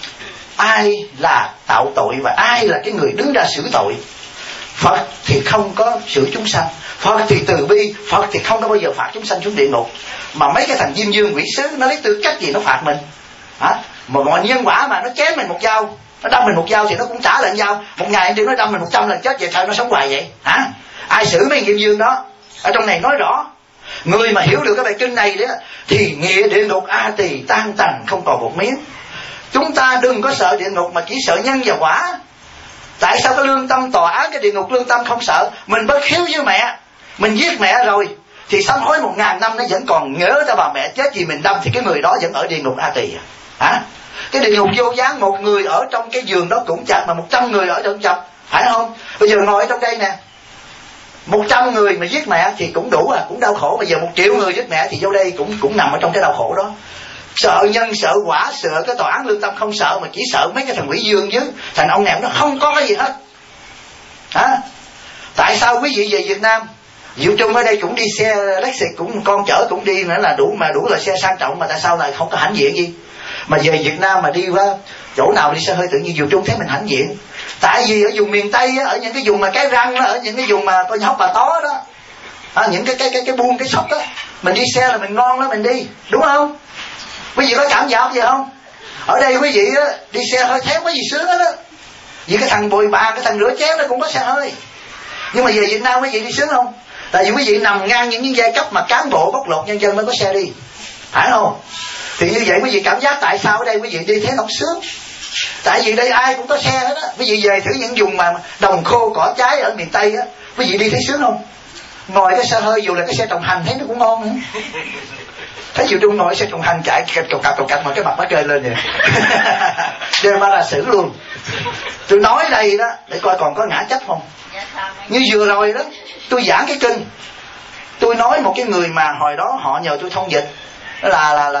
ai là tạo tội và ai là cái người đứng ra xử tội. Phật thì không có xử chúng sanh, Phật thì từ bi, Phật thì không có bao giờ phạt chúng sanh xuống địa ngục. Mà mấy cái thằng Diêm Dương quỷ sứ nó lấy tư cách gì nó phạt mình hả? Mà mọi nhân quả mà nó chém mình một dao, nó đâm mình một dao thì nó cũng trả lại dao. Một ngày thì nó đâm mình 100 lần chết, vậy sao nó sống hoài vậy hả? Ai xử mấy Diêm Dương đó? Ở trong này nói rõ, người mà hiểu được cái bài kinh này đó thì nghĩa địa ngục A Tỳ tan tành không còn một miếng. Chúng ta đừng có sợ địa ngục mà chỉ sợ nhân và quả. Tại sao cái lương tâm tòa án cái địa ngục lương tâm không sợ? Mình bất hiếu với mẹ, mình giết mẹ rồi thì sám hối 1000 năm nó vẫn còn nhớ ra bà mẹ chết vì mình đâm, thì cái người đó vẫn ở địa ngục A Tỳ hả? Cái địa ngục vô gián, một người ở trong cái giường đó cũng chặt mà 100 người ở trong chặt, phải không? Bây giờ ngồi ở trong đây nè, 100 người mà giết mẹ thì cũng đủ cũng đau khổ. Bây giờ 1 triệu người giết mẹ thì vô đây cũng nằm ở trong cái đau khổ đó. Sợ nhân sợ quả, sợ cái tòa án lương tâm không sợ, mà chỉ sợ mấy cái thằng quỷ dương chứ. Thành ông này nó không có cái gì hết hả? Tại sao quý vị về Việt Nam, Diệu Trung ở đây cũng đi xe Lexus, cũng con chở cũng đi nữa là đủ là xe sang trọng, mà tại sao lại không có hãnh diện gì? Mà về Việt Nam mà đi qua chỗ nào đi xe hơi tự nhiên Diệu Trung thấy mình hãnh diện. Tại vì ở vùng miền Tây á, ở những cái vùng mà cái răng đó, ở những cái vùng mà coi như Hóc Bà Tó đó, những cái buôn cái sóc đó, mình đi xe là mình ngon lắm, mình đi, đúng không? Quý vị có cảm giác gì không? Ở đây quý vị á, đi xe hơi thém có gì sướng hết á. Vì cái thằng bồi bàn, cái thằng rửa chén nó cũng có xe hơi. Nhưng mà về Việt Nam quý vị đi sướng không? Tại vì quý vị nằm ngang những giai cấp mà cán bộ bóc lột nhân dân mới có xe đi, phải không? Thì như vậy quý vị cảm giác tại sao ở đây quý vị đi thế không sướng? Tại vì đây ai cũng có xe hết á. Quý vị về thử những vùng mà đồng khô cỏ trái ở miền Tây á, quý vị đi thấy sướng không? Ngồi cái xe hơi dù là cái xe trọng hành thấy nó cũng ngon nữa. Thấy Diệu Trung ngồi xe trọng hành chạy cộc cạch mà cái mặt nó chơi lên vậy. Đem ba ra xử luôn. Tôi nói đây đó để coi còn có ngã chấp không. Như vừa rồi đó tôi giảng cái kinh, tôi nói một cái người mà hồi đó họ nhờ tôi thông dịch, là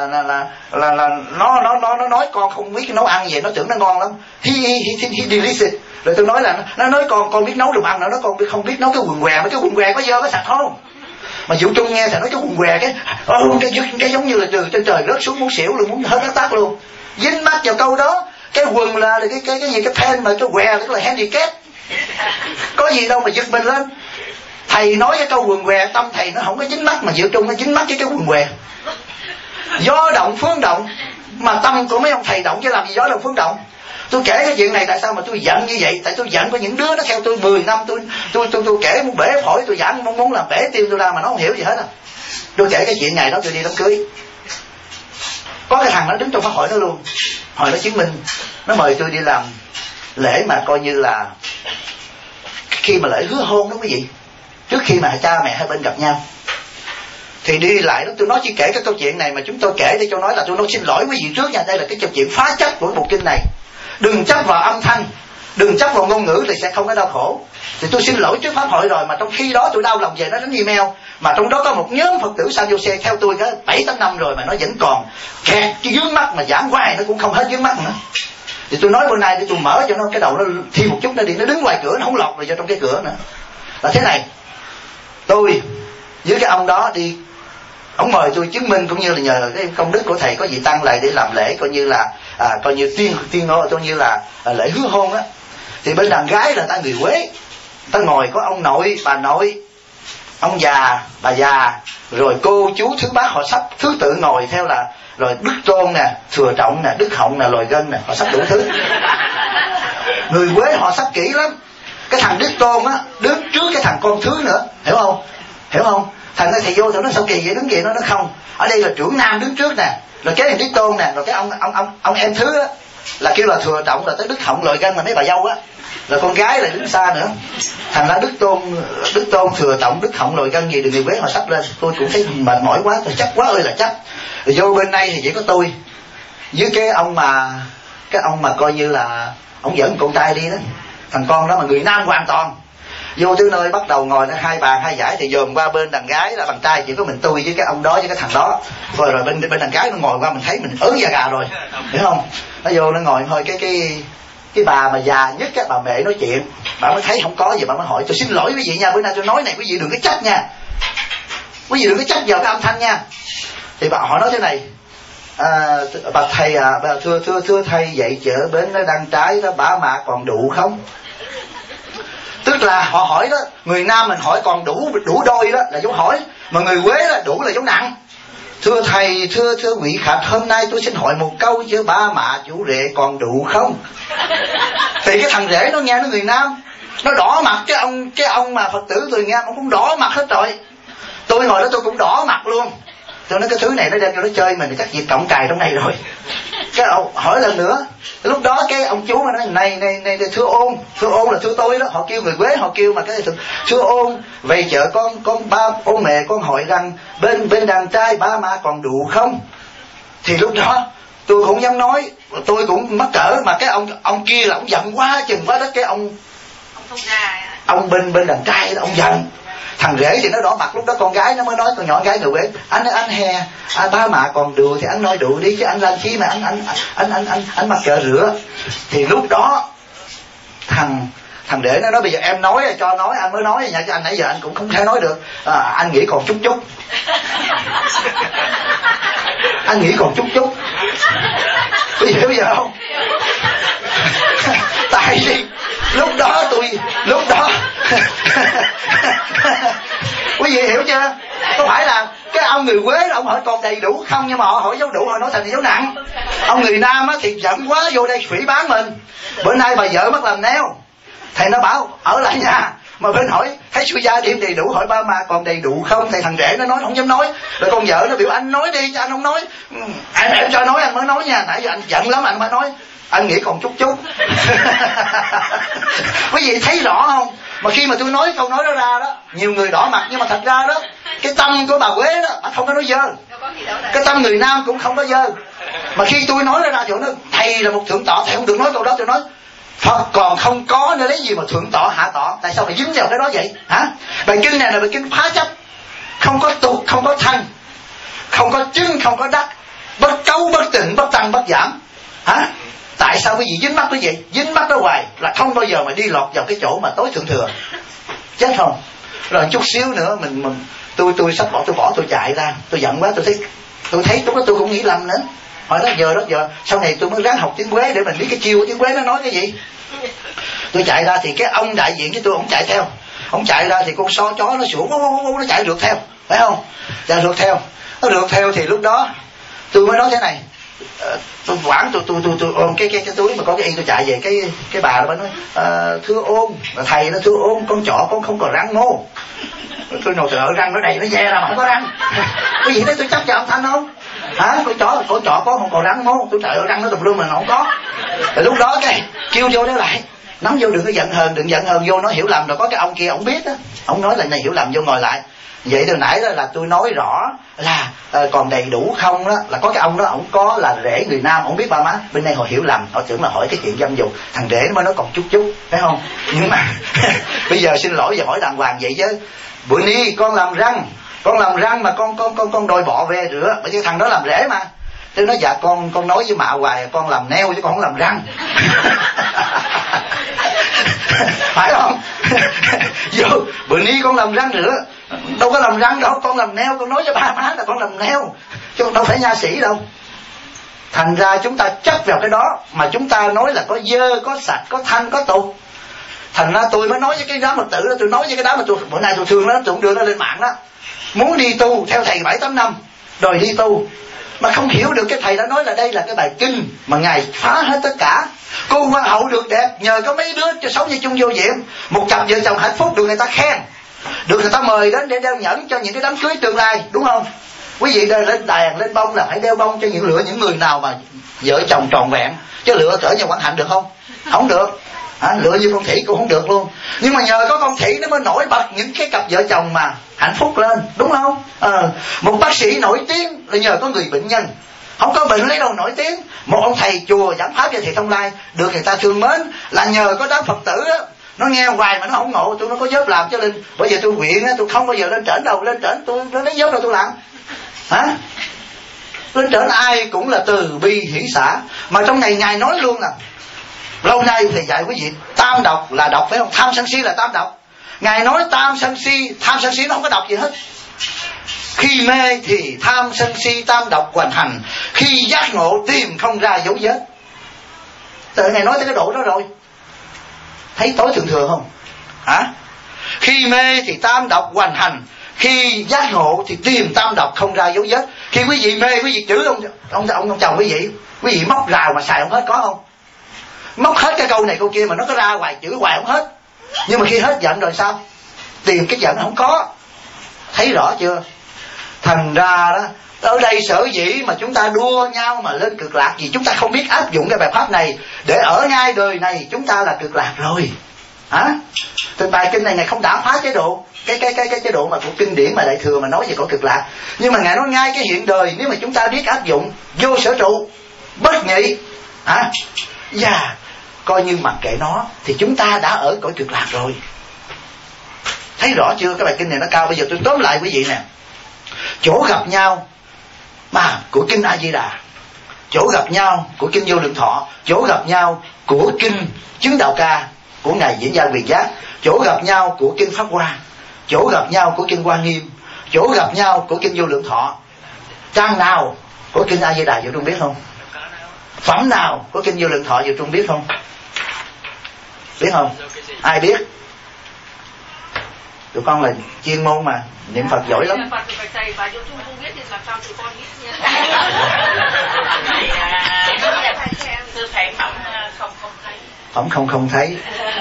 nó nói con không biết nấu ăn gì, nó tưởng nó ngon lắm. He delicious. Rồi tôi nói là nó nói con biết nấu đồ ăn, nó nói con không biết nấu cái quần què, mấy cái quần què có dơ có sạch không? Mà Diệu Trung nghe thì nói cái quần què cái giống như là từ trên trời rớt xuống, muốn xỉu luôn, muốn hết nó tắt luôn. Dính mắt vào câu đó, cái quần là cái gì, cái pen mà cái què tức là handicap. Có gì đâu mà giật mình lên. Thầy nói cái câu quần què, tâm thầy nó không có dính mắt, mà Diệu Trung nó dính mắt với cái quần què. Gió động phương động, mà tâm của mấy ông thầy động chứ làm gì gió động phương động. Tôi kể cái chuyện này tại sao mà tôi giận như vậy? Tại tôi giận có những đứa nó theo tôi 10 năm, tôi kể một bể phổi, tôi giảng muốn làm bể tim tôi ra mà nó không hiểu gì hết à. Tôi kể cái chuyện này đó, tôi đi đám cưới, có cái thằng nó đứng trong pháp hội nó luôn, hồi nó chứng minh, nó mời tôi đi làm lễ mà coi như là khi mà lễ hứa hôn đó quý vị, trước khi mà cha mẹ hai bên gặp nhau. Thì đi lại đó, tôi nói chỉ kể cái câu chuyện này mà chúng tôi kể để cho nói là tôi nói xin lỗi quý vị trước nha. Đây là cái câu chuyện phá chấp của bộ kinh này. Đừng chấp vào âm thanh, đừng chấp vào ngôn ngữ thì sẽ không có đau khổ. Thì tôi xin lỗi trước pháp hội rồi, mà trong khi đó tôi đau lòng về nó đánh email, mà trong đó có một nhóm Phật tử San Jose theo tôi có 7-8 năm rồi mà nó vẫn còn kẹt cái vướng mắt, mà giảng hoài nó cũng không hết vướng mắt nữa. Thì tôi nói bữa nay để tôi mở cho nó cái đầu nó thi một chút, nó đi, nó đứng ngoài cửa nó không lọt vào trong cái cửa nữa. Là thế này, tôi với cái ông đó đi Ông mời tôi chứng minh, cũng như là nhờ cái công đức của thầy có vị tăng lại để làm lễ, coi như là coi như tiên nô, coi như là lễ hứa hôn á. Thì bên đàn gái là ta người Quế, ta ngồi có ông nội, bà nội, ông già, bà già, rồi cô chú thứ bác, họ sắp thứ tự ngồi theo là rồi Đức Tôn nè, Thừa Trọng nè, Đức Họng nè, Lòi Gân nè, họ sắp đủ thứ. Người Quế họ sắp kỹ lắm. Cái thằng Đức Tôn á đứng trước cái thằng con thứ nữa, hiểu không? Hiểu không? Thằng này thầy vô thằng nó sao kỳ vậy, đứng vậy nó không. Ở đây là trưởng nam đứng trước nè, rồi cái thằng Đức Tôn nè, rồi cái ông em thứ á là kêu là Thừa Trọng, rồi tới Đức Họng, Lòi Gân là mấy bà dâu á, rồi con gái là đứng xa nữa. Thằng đó Đức Tôn, Thừa Trọng, Đức Họng, Lòi Gân gì được người Quế họ sắp lên. Tôi cũng thấy mệt mỏi quá, tôi chắc quá ơi là chắc. Rồi vô bên đây thì chỉ có tôi với cái ông mà coi như là ông dẫn con trai đi đó, thằng con đó mà người nam hoàn toàn. Vô tới nơi bắt đầu ngồi nó hai bàn hai giải, thì dòm qua bên đàn gái là đàn trai chỉ có mình tôi với cái ông đó với cái thằng đó. Rồi bên đàn gái nó ngồi qua, mình thấy mình ớn da gà rồi, hiểu không? Nó vô nó ngồi thôi, cái bà mà già nhất á, bà mẹ nói chuyện, bà mới thấy không có gì, bà mới hỏi tôi xin lỗi quý vị nha, bữa nay tôi nói này quý vị đừng có trách nha, quý vị đừng có trách vào cái âm thanh nha. Thì bà hỏi nói thế này: bà thầy bà thưa thầy, vậy chợ bến nó đang trái đó, bả mạ còn đủ không? Tức là họ hỏi đó, người nam mình hỏi còn đủ đôi đó là dấu hỏi, mà người Quế là đủ là dấu nặng. Thưa thầy, thưa vị khách, hôm nay tôi xin hỏi một câu chứ ba mạ chủ rể còn đủ không? Thì cái thằng rể nó nghe nó người nam, nó đỏ mặt. Cái ông mà Phật tử tôi nghe ông cũng đỏ mặt hết rồi. Tôi ngồi đó tôi cũng đỏ mặt luôn. Tôi nói cái thứ này nó đem cho nó chơi mình, chắc việc cộng cài trong này rồi. Cái ông hỏi lần nữa, lúc đó cái ông chú mà nói này thưa ôn là thưa tôi đó, họ kêu người Quế, họ kêu mà cái thưa ôn, vậy chợ con ba ô mẹ con hỏi rằng bên đàn trai ba má còn đủ không? Thì lúc đó tôi cũng dám nói, tôi cũng mắc cỡ, mà cái ông kia là ông giận quá chừng quá đó. Cái ông bên đàn trai đó, ông giận. Thằng rể thì nó đỏ mặt. Lúc đó con gái nó mới nói, con nhỏ gái người Quế: anh hè, ba mạ còn đủ thì anh nói đủ đi chứ anh làm chi mà anh mặc cỡ rửa. Thì lúc đó thằng rể nó nói bây giờ em nói cho nói, anh mới nói nha, chứ anh nãy giờ anh cũng không thể nói được. Anh nghĩ còn chút anh nghĩ còn chút quý vị hiểu giờ không? Tại vì lúc đó quý vị hiểu chưa? Có phải là cái ông người Quế ông hỏi còn đầy đủ không, nhưng mà họ hỏi dấu đủ, họ nói thành dấu nặng. Ông người Nam á thì giận quá, vô đây phỉ bán mình. Bữa nay bà vợ mất làm neo, thầy nó bảo ở lại nhà, mà bên hỏi thấy suy gia điểm đầy đủ, hỏi ba mà còn đầy đủ không? Thầy thằng rể nó nói không dám nói. Rồi con vợ nó biểu anh nói đi, cho anh không nói. Em cho nói anh mới nói nha, nãy giờ anh giận lắm anh mới nói. Anh nghĩ còn chút quý vị thấy rõ không? Mà khi mà tôi nói câu nói đó ra đó, nhiều người đỏ mặt, nhưng mà thật ra đó, cái tâm của bà Quế đó, bà không có nói dơ. Cái tâm người Nam cũng không có dơ. Mà khi tôi nói ra thì nó thầy là một thượng tọa, thầy không được nói câu đó. Tôi nói Phật còn không có nữa, lấy gì mà thượng tọa hạ tọa? Tại sao phải dính vào cái đó vậy hả? Bài kinh này là bài kinh phá chấp, không có tục, không có thanh, không có chứng, không có đắc, bất cấu, bất tịnh, bất tăng, bất giảm hả? Tại sao quý vị dính mắt quý vị? Dính mắt đó hoài là không bao giờ mà đi lọt vào cái chỗ mà tối thượng thừa. Chết không? Rồi chút xíu nữa tôi sắp bỏ, tôi chạy ra. Tôi giận quá, tôi thấy lúc đó tôi cũng nghĩ lầm nữa. Hỏi đó giờ sau này tôi mới ráng học tiếng Quế để mình biết cái chiêu tiếng Quế nó nói cái gì. Tôi chạy ra thì cái ông đại diện với tôi, ông chạy theo. Ông chạy ra thì con so chó nó sủa, nó chạy rượt theo, phải không? Chạy rượt theo. Nó rượt theo thì lúc đó tôi mới nói thế này. Tôi quảng tôi ôm cái túi mà có cái y, tôi chạy về cái bà đó nói thưa ôn, thầy nó thưa ôn, con chó con không còn răng mô. Tôi nói trời ơi, răng nó đầy nó ve ra mà không có răng. Cái gì đấy tôi chắc cho ông Thanh không? Hả? Con chó con không còn răng mô. Tôi trời ơi, răng nó tùm lum mà nó không có. Rồi lúc đó cái kêu vô đó lại, nắm vô đừng có giận hờn, vô nó hiểu lầm. Rồi có cái ông kia ông biết á, ông nói là này hiểu lầm, vô ngồi lại. Vậy từ nãy đó là tôi nói rõ là còn đầy đủ không đó, là có cái ông đó, ông có là rể người Nam, ông biết ba má. Bên đây họ hiểu lầm, họ tưởng là hỏi cái chuyện dâm dục. Thằng rể nó mới nói còn chút, phải không? Nhưng mà bây giờ xin lỗi, giờ hỏi đàng hoàng vậy chứ. Bữa ni con làm răng mà con đòi bọ về rửa, bởi vì thằng đó làm rể mà. Tôi nói dạ con nói với mạ hoài, con làm neo chứ con không làm răng. Phải không? Vô bữa ni con làm răng rửa, Đâu có làm răng đâu, con làm neo. Con nói cho ba má là con làm neo, chứ đâu phải nha sĩ đâu. Thành ra chúng ta chấp vào cái đó mà chúng ta nói là có dơ, có sạch, có thanh, có tục. Thành ra tôi mới nói với cái đám Phật tử đó, tôi nói với cái đám mà bữa nay tôi thương nó, tôi cũng đưa nó lên mạng đó. Muốn đi tu theo thầy 7-8 năm, rồi đi tu, mà không hiểu được cái thầy đã nói là đây là cái bài kinh mà Ngài phá hết tất cả. Cô Hoa hậu được đẹp nhờ có mấy đứa cho sống như chung vô diệm, một cặp vợ chồng hạnh phúc được người ta khen, được người ta mời đến để đeo nhẫn cho những cái đám cưới tương lai, đúng không? Quý vị lên đàn lên bông là phải đeo bông cho những người nào mà vợ chồng tròn vẹn, chứ lựa cỡ như Quảng Hạnh được không? Không được. Lựa như con Thủy cũng không được luôn. Nhưng mà nhờ có con Thủy nó mới nổi bật những cái cặp vợ chồng mà hạnh phúc lên, đúng không? Một bác sĩ nổi tiếng là nhờ có người bệnh nhân, không có bệnh lấy đâu nổi tiếng. Một ông thầy chùa giảng pháp cho thầy Thông Lai được người ta thương mến là nhờ có đám Phật tử đó. Nó nghe hoài mà nó không ngộ, tôi nó có dớp làm cho nên bây giờ tôi nguyện tôi không bao giờ lên trển đâu, lên trển tôi nó lấy dớp đâu tôi làm. Lên trển ai cũng là từ bi hỷ xả. Mà trong này Ngài nói luôn là lâu nay thầy dạy quý vị tam độc là độc, phải không? Tham sân si là tam độc. Ngài nói tham sân si nó không có độc gì hết. Khi mê thì tham sân si tam độc hoành hành, khi giác ngộ tìm không ra dấu vết. Tự Ngài nói tới cái độ đó rồi, thấy tối thường thừa không? Khi mê thì tam độc hoành hành, khi giác ngộ thì tìm tam độc không ra dấu vết. Khi quý vị mê, quý vị chửi ông chồng quý vị móc rào mà xài không hết, có không? Móc hết cái câu này câu kia mà nó có ra hoài, chửi hoài không hết. Nhưng mà khi hết giận rồi sao? Tìm cái giận không có. Thấy rõ chưa? Thành ra đó, ở đây sở dĩ mà chúng ta đua nhau mà lên cực lạc, vì chúng ta không biết áp dụng cái bài pháp này để ở ngay đời này chúng ta là cực lạc rồi. Từ bài kinh này Ngài không đã phá chế độ cái chế độ mà của kinh điển mà Đại Thừa mà nói về cõi cực lạc, nhưng mà Ngài nói ngay cái hiện đời nếu mà chúng ta biết áp dụng vô sở trụ bất nhị và coi như mặc kệ nó thì chúng ta đã ở cõi cực lạc rồi. Thấy rõ chưa? Cái bài kinh này nó cao. Bây giờ tôi tóm lại quý vị nè. Chỗ gặp nhau mà của kinh A Di Đà, chỗ gặp nhau của kinh Vô Lượng Thọ, chỗ gặp nhau của kinh Chứng Đạo Ca của Ngài Diễn Gia Quyền Giác, chỗ gặp nhau của kinh Pháp Hoa, chỗ gặp nhau của kinh Hoa Nghiêm, chỗ gặp nhau của kinh Vô Lượng Thọ. Trang nào của kinh A Di Đà vô Trung biết không? Phẩm nào của kinh Vô Lượng Thọ vô Trung biết không? Biết không? Ai biết? Tụi con là chuyên môn mà, niệm Phật giỏi lắm. Phẩm không thấy.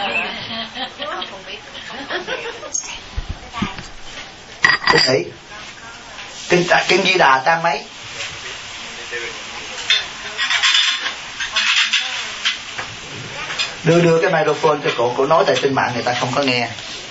Thấy kinh Di Đà trang mấy? Đưa cái microphone cho cổ nói tại trên mạng người ta không có nghe.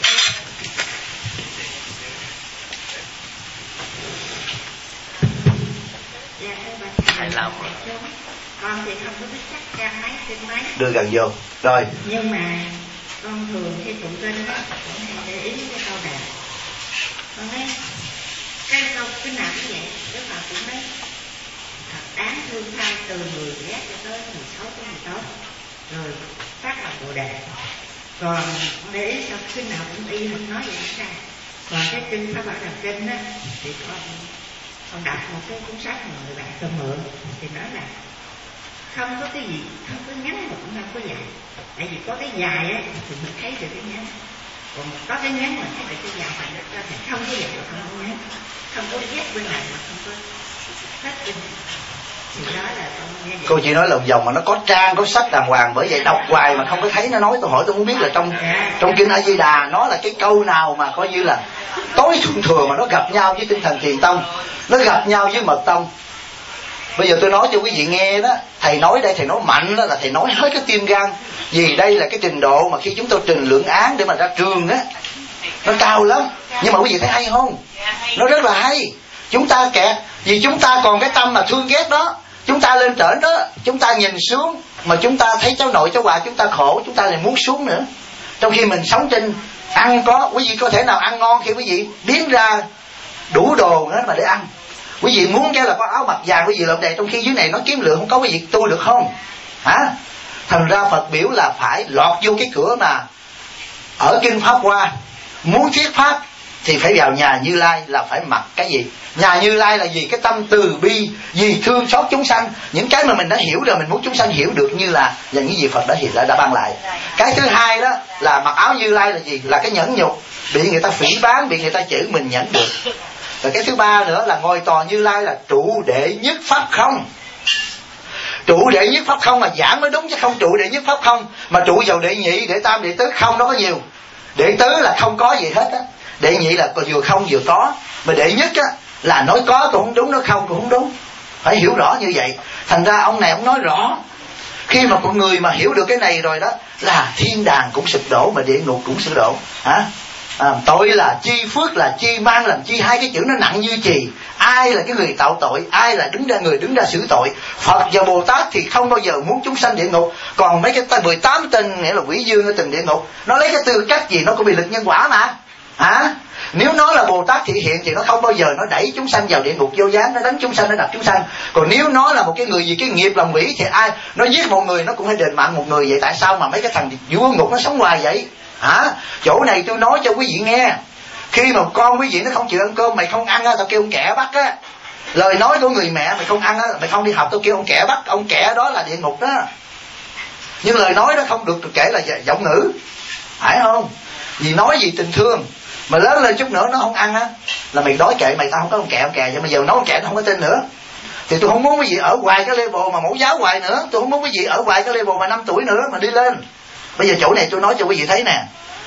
Con thì không có biết chắc trang mấy trên mấy. Đưa gần vô. Rồi. Nhưng mà con thường khi tụng kinh đó, con hay để ý cái câu này. Con thấy cái câu cái nào cũng vậy, Đức Phật cũng nói thật đáng thương thay từ 10 ghét cho tới 16 cái ngày tốt. Rồi phát là Bồ Đề. Còn để ý sao kinh nào cũng y học nói vậy sao? Còn cái kinh Pháp Bảo Đàm Kinh á thì con đọc một cái cuốn sách mà người bạn cho mượn thì nói là không có cái gì, không có ngắn mà cũng không có dài. Tại vì có cái dài á thì mình thấy được cái ngắn, còn có cái ngắn mà thấy được cái dài phải được ra thì không có dài, không có ngắn, không có ghép bên này mà không có hết kinh. Thì đó là con nghe vậy. Cô chỉ nói lòng vòng mà nó có trang có sách đàng hoàng, bởi vậy đọc hoài mà không có thấy nó nói. Tôi hỏi tôi muốn biết là trong kinh A Di Đà nó là cái câu nào mà coi như là tối thượng thừa mà nó gặp nhau với tinh thần Thiền Tông, nó gặp nhau với Mật Tông. Bây giờ tôi nói cho quý vị nghe đó, thầy nói đây, thầy nói mạnh đó là thầy nói hết cái tim gan. Vì đây là cái trình độ mà khi chúng tôi trình luận án để mà ra trường á, nó cao lắm. Nhưng mà quý vị thấy hay không? Nó rất là hay. Chúng ta kẹt vì chúng ta còn cái tâm mà thương ghét đó. Chúng ta lên trển đó, chúng ta nhìn xuống mà chúng ta thấy cháu nội cháu bà chúng ta khổ, chúng ta lại muốn xuống nữa. Trong khi mình sống trên ăn có, quý vị có thể nào ăn ngon khi quý vị biến ra đủ đồ hết mà để ăn. Quý vị muốn cái là có áo mặc vàng quý vị lộn đề, trong khi dưới này nó kiếm lượng không có, quý vị tu được không? Thành ra Phật biểu là phải lọt vô cái cửa mà ở kinh Pháp Hoa muốn thuyết pháp thì phải vào nhà Như Lai là phải mặc cái gì? Nhà Như Lai là gì? Cái tâm từ bi, vì thương xót chúng sanh. Những cái mà mình đã hiểu rồi, mình muốn chúng sanh hiểu được như là những gì Phật đã ban lại. Cái thứ hai đó là mặc áo Như Lai là gì? Là cái nhẫn nhục, bị người ta phỉ báng, bị người ta chửi mình nhẫn được. Và cái thứ ba nữa là ngồi tòa Như Lai là trụ đệ nhất pháp không. Trụ đệ nhất pháp không mà giảng mới đúng, chứ không trụ đệ nhất pháp không mà trụ vào đệ nhị, đệ tam, đệ tứ. Không đó có nhiều. Đệ tứ là không có gì hết á, đệ nhị là vừa không vừa có, mà đệ nhất á là nói có cũng không đúng, nói không cũng không đúng. Phải hiểu rõ như vậy. Thành ra ông này ông nói rõ, khi mà con người mà hiểu được cái này rồi đó là thiên đàng cũng sụp đổ mà địa ngục cũng sụp đổ. Tội là chi, phước là chi, mang làm chi, hai cái chữ nó nặng như chì. Ai là cái người tạo tội, ai là người đứng ra xử tội? Phật và Bồ Tát thì không bao giờ muốn chúng sanh địa ngục. Còn mấy cái 18 tên nghĩa là quỷ dương ở từng địa ngục, nó lấy cái tư cách gì? Nó có bị lực nhân quả mà. Nếu nó là Bồ Tát thị hiện thì nó không bao giờ nó đẩy chúng sanh vào địa ngục vô gián, nó đánh chúng sanh, nó đập chúng sanh. Còn nếu nó là một cái người gì, cái nghiệp làm quỷ thì ai nó giết một người nó cũng phải đền mạng một người. Vậy tại sao mà mấy cái thằng vua ngục nó sống hoài vậy? Chỗ này tôi nói cho quý vị nghe. Khi mà con quý vị nó không chịu ăn cơm, mày không ăn á, tao kêu ông kẻ bắt á. Lời nói của người mẹ mày không ăn á, mày không đi học, tao kêu ông kẻ bắt. Ông kẻ đó là địa ngục đó. Nhưng lời nói đó không được kể là giọng ngữ, phải không? Vì nói gì tình thương. Mà lớn lên chút nữa nó không ăn á là mày đói kệ mày, tao không có ông kẹ cho bây giờ nói ông kẹ nó không có tin nữa. Thì tôi không muốn quý vị ở hoài cái level mà mẫu giáo hoài nữa. Tôi không muốn quý vị ở hoài cái level mà 5 tuổi nữa mà đi lên. Bây giờ chỗ này tôi nói cho quý vị thấy nè.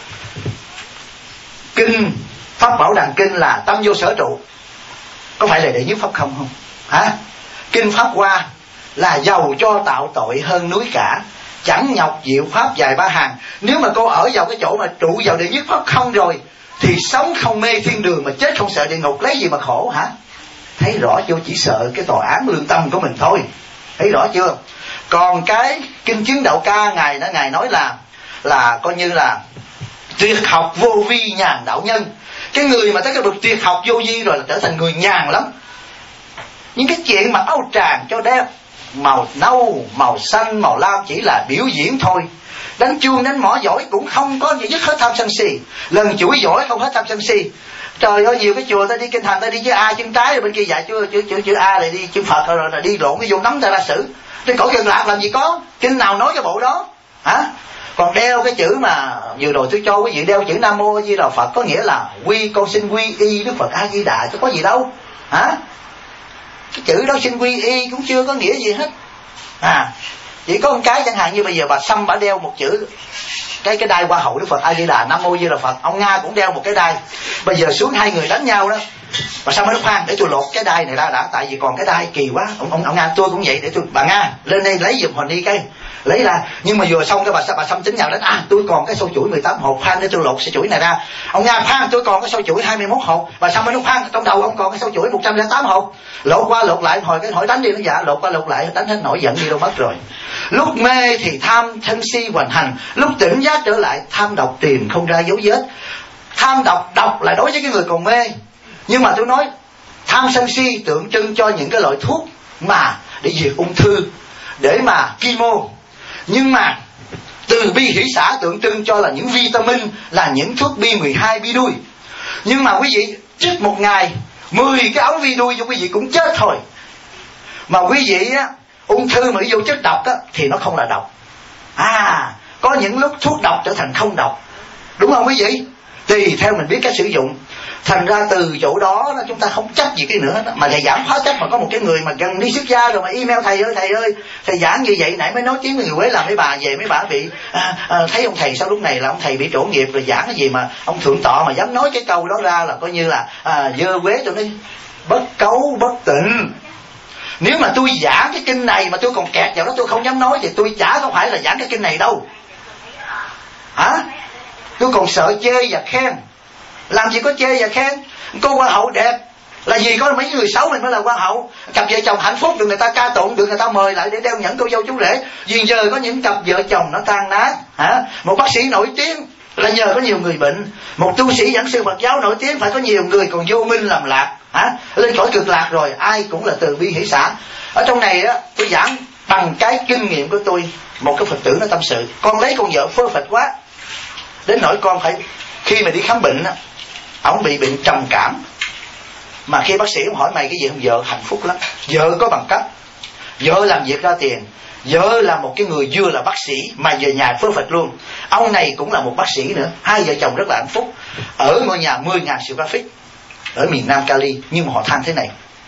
Kinh Pháp Bảo Đàn Kinh là tâm vô sở trụ, có phải là đệ nhất pháp không? Kinh Pháp Hoa là giàu cho tạo tội hơn núi cả, chẳng nhọc diệu pháp dài ba hàng. Nếu mà cô ở vào cái chỗ mà trụ vào đệ nhất pháp không rồi thì sống không mê thiên đường, mà chết không sợ địa ngục, lấy gì mà khổ hả? Thấy rõ chưa? Chỉ sợ cái tòa án lương tâm của mình thôi. Thấy rõ chưa? Còn cái Kinh Chứng Đạo Ca Ngài nói là coi như là tuyệt học vô vi nhàn đạo nhân. Cái người mà tới cái bậc tuyệt học vô vi rồi là trở thành người nhàn lắm. Những cái chuyện mặc áo tràng cho đẹp, màu nâu, màu xanh, màu lam chỉ là biểu diễn thôi. Đánh chuông đánh mõ giỏi cũng không có gì dứt hết tham sân si. Lần chuỗi giỏi không hết tham sân si. Trời ơi, nhiều cái chùa ta đi kinh thành ta đi chữ A chân trái, rồi bên kia dạy chữ A lại đi chữ Phật, rồi là đi lộn cái vô nắm ta ra xử. Trên cõi Cực Lạc làm gì có kinh nào nói cái bộ đó Còn đeo cái chữ mà vừa rồi tôi cho quý vị đeo chữ Nam Mô A Di Đà Phật, có nghĩa là con xin quy y Đức Phật A Di Đà, chứ có gì đâu. Cái chữ đó xin quy y cũng chưa có nghĩa gì hết. Chỉ có một cái chẳng hạn như bây giờ bà Sâm bà đeo một chữ cái đai Hoa Hậu Đức Phật A Di Đà, Nam Mô A Di Đà Phật. Ông Nga cũng đeo một cái đai. Bây giờ xuống hai người đánh nhau đó, bà Sâm nói khoan để tôi lột cái đai này ra đã, tại vì còn cái đai kỳ quá. Ông Nga tôi cũng vậy, để tôi, bà Nga lên đây lấy giùm hình đi cái lấy ra. Nhưng mà vừa xong cái bà Sâm tính nhào đến, tôi còn cái sâu chuỗi 18 hộp, khoan để tôi lột sâu chuỗi này ra. Ông Nga khoan tôi còn cái sâu chuỗi 21 hộp. Bà Sâm mới nói khoan trong đầu ông còn cái sâu chuỗi 108 hộp. Lột qua lột lại, hồi cái hỏi đánh đi nó dạ, lột qua lột lại đánh hết nổi giận đi đâu mất rồi. Lúc mê thì tham sân si hoành hành, lúc tỉnh giác trở lại tham độc tìm không ra dấu vết. Tham độc là đối với cái người còn mê. Nhưng mà tôi nói tham sân si tượng trưng cho những cái loại thuốc mà để diệt ung thư, để mà chemo. Nhưng mà từ bi hỷ xã tượng trưng cho là những vitamin, là những thuốc B12 bi đuôi. Nhưng mà quý vị chích một ngày 10 cái ống vi đuôi cho quý vị cũng chết thôi. Mà quý vị á, ung thư mà vô chất độc á, thì nó không là độc. Có những lúc thuốc độc trở thành không độc, đúng không quý vị? Tùy theo mình biết cách sử dụng. Thành ra từ chỗ đó chúng ta không trách gì cái nữa hết. Mà thầy giảng hóa trách mà có một cái người mà gần đi xuất gia rồi mà email thầy ơi thầy giảng như vậy. Nãy mới nói tiếng với người Quế là mấy bà về, mấy bà bị thấy ông thầy sao lúc này là ông thầy bị trổ nghiệp rồi giảng cái gì mà ông thượng tọa mà dám nói cái câu đó ra là coi như là dơ Quế. Tôi nói bất cấu bất tịnh. Nếu mà tôi giảng cái kinh này mà tôi còn kẹt vào đó tôi không dám nói thì tôi chả có phải là giảng cái kinh này đâu. Tôi còn sợ chê và khen. Làm gì có chê và khen. Cô Hoa Hậu đẹp là gì có mấy người xấu mình mới là Hoa Hậu. Cặp vợ chồng hạnh phúc được người ta ca tụng, được người ta mời lại để đeo nhẫn cô dâu chú rể. Vì giờ có những cặp vợ chồng nó tan nát. Một bác sĩ nổi tiếng là nhờ có nhiều người bệnh. Một tu sĩ giảng sư Phật giáo nổi tiếng phải có nhiều người còn vô minh làm lạc. Lên cõi Cực Lạc rồi ai cũng là từ bi hỷ xã. Ở trong này á, tôi giảng bằng cái kinh nghiệm của tôi. Một cái Phật tử nó tâm sự, con lấy con vợ phơ phạch quá, đến nỗi con phải khi mà đi khám bệnh á, Ông bị bệnh trầm cảm, mà khi bác sĩ ông hỏi mày cái gì không, vợ hạnh phúc lắm, vợ có bằng cấp, vợ làm việc ra tiền, vợ là một cái người vừa là bác sĩ mà về nhà perfect luôn. Ông này cũng là một bác sĩ nữa, hai vợ chồng rất là hạnh phúc, ở ngôi nhà 10.000 square feet ở miền Nam Cali. Nhưng mà họ than thế này: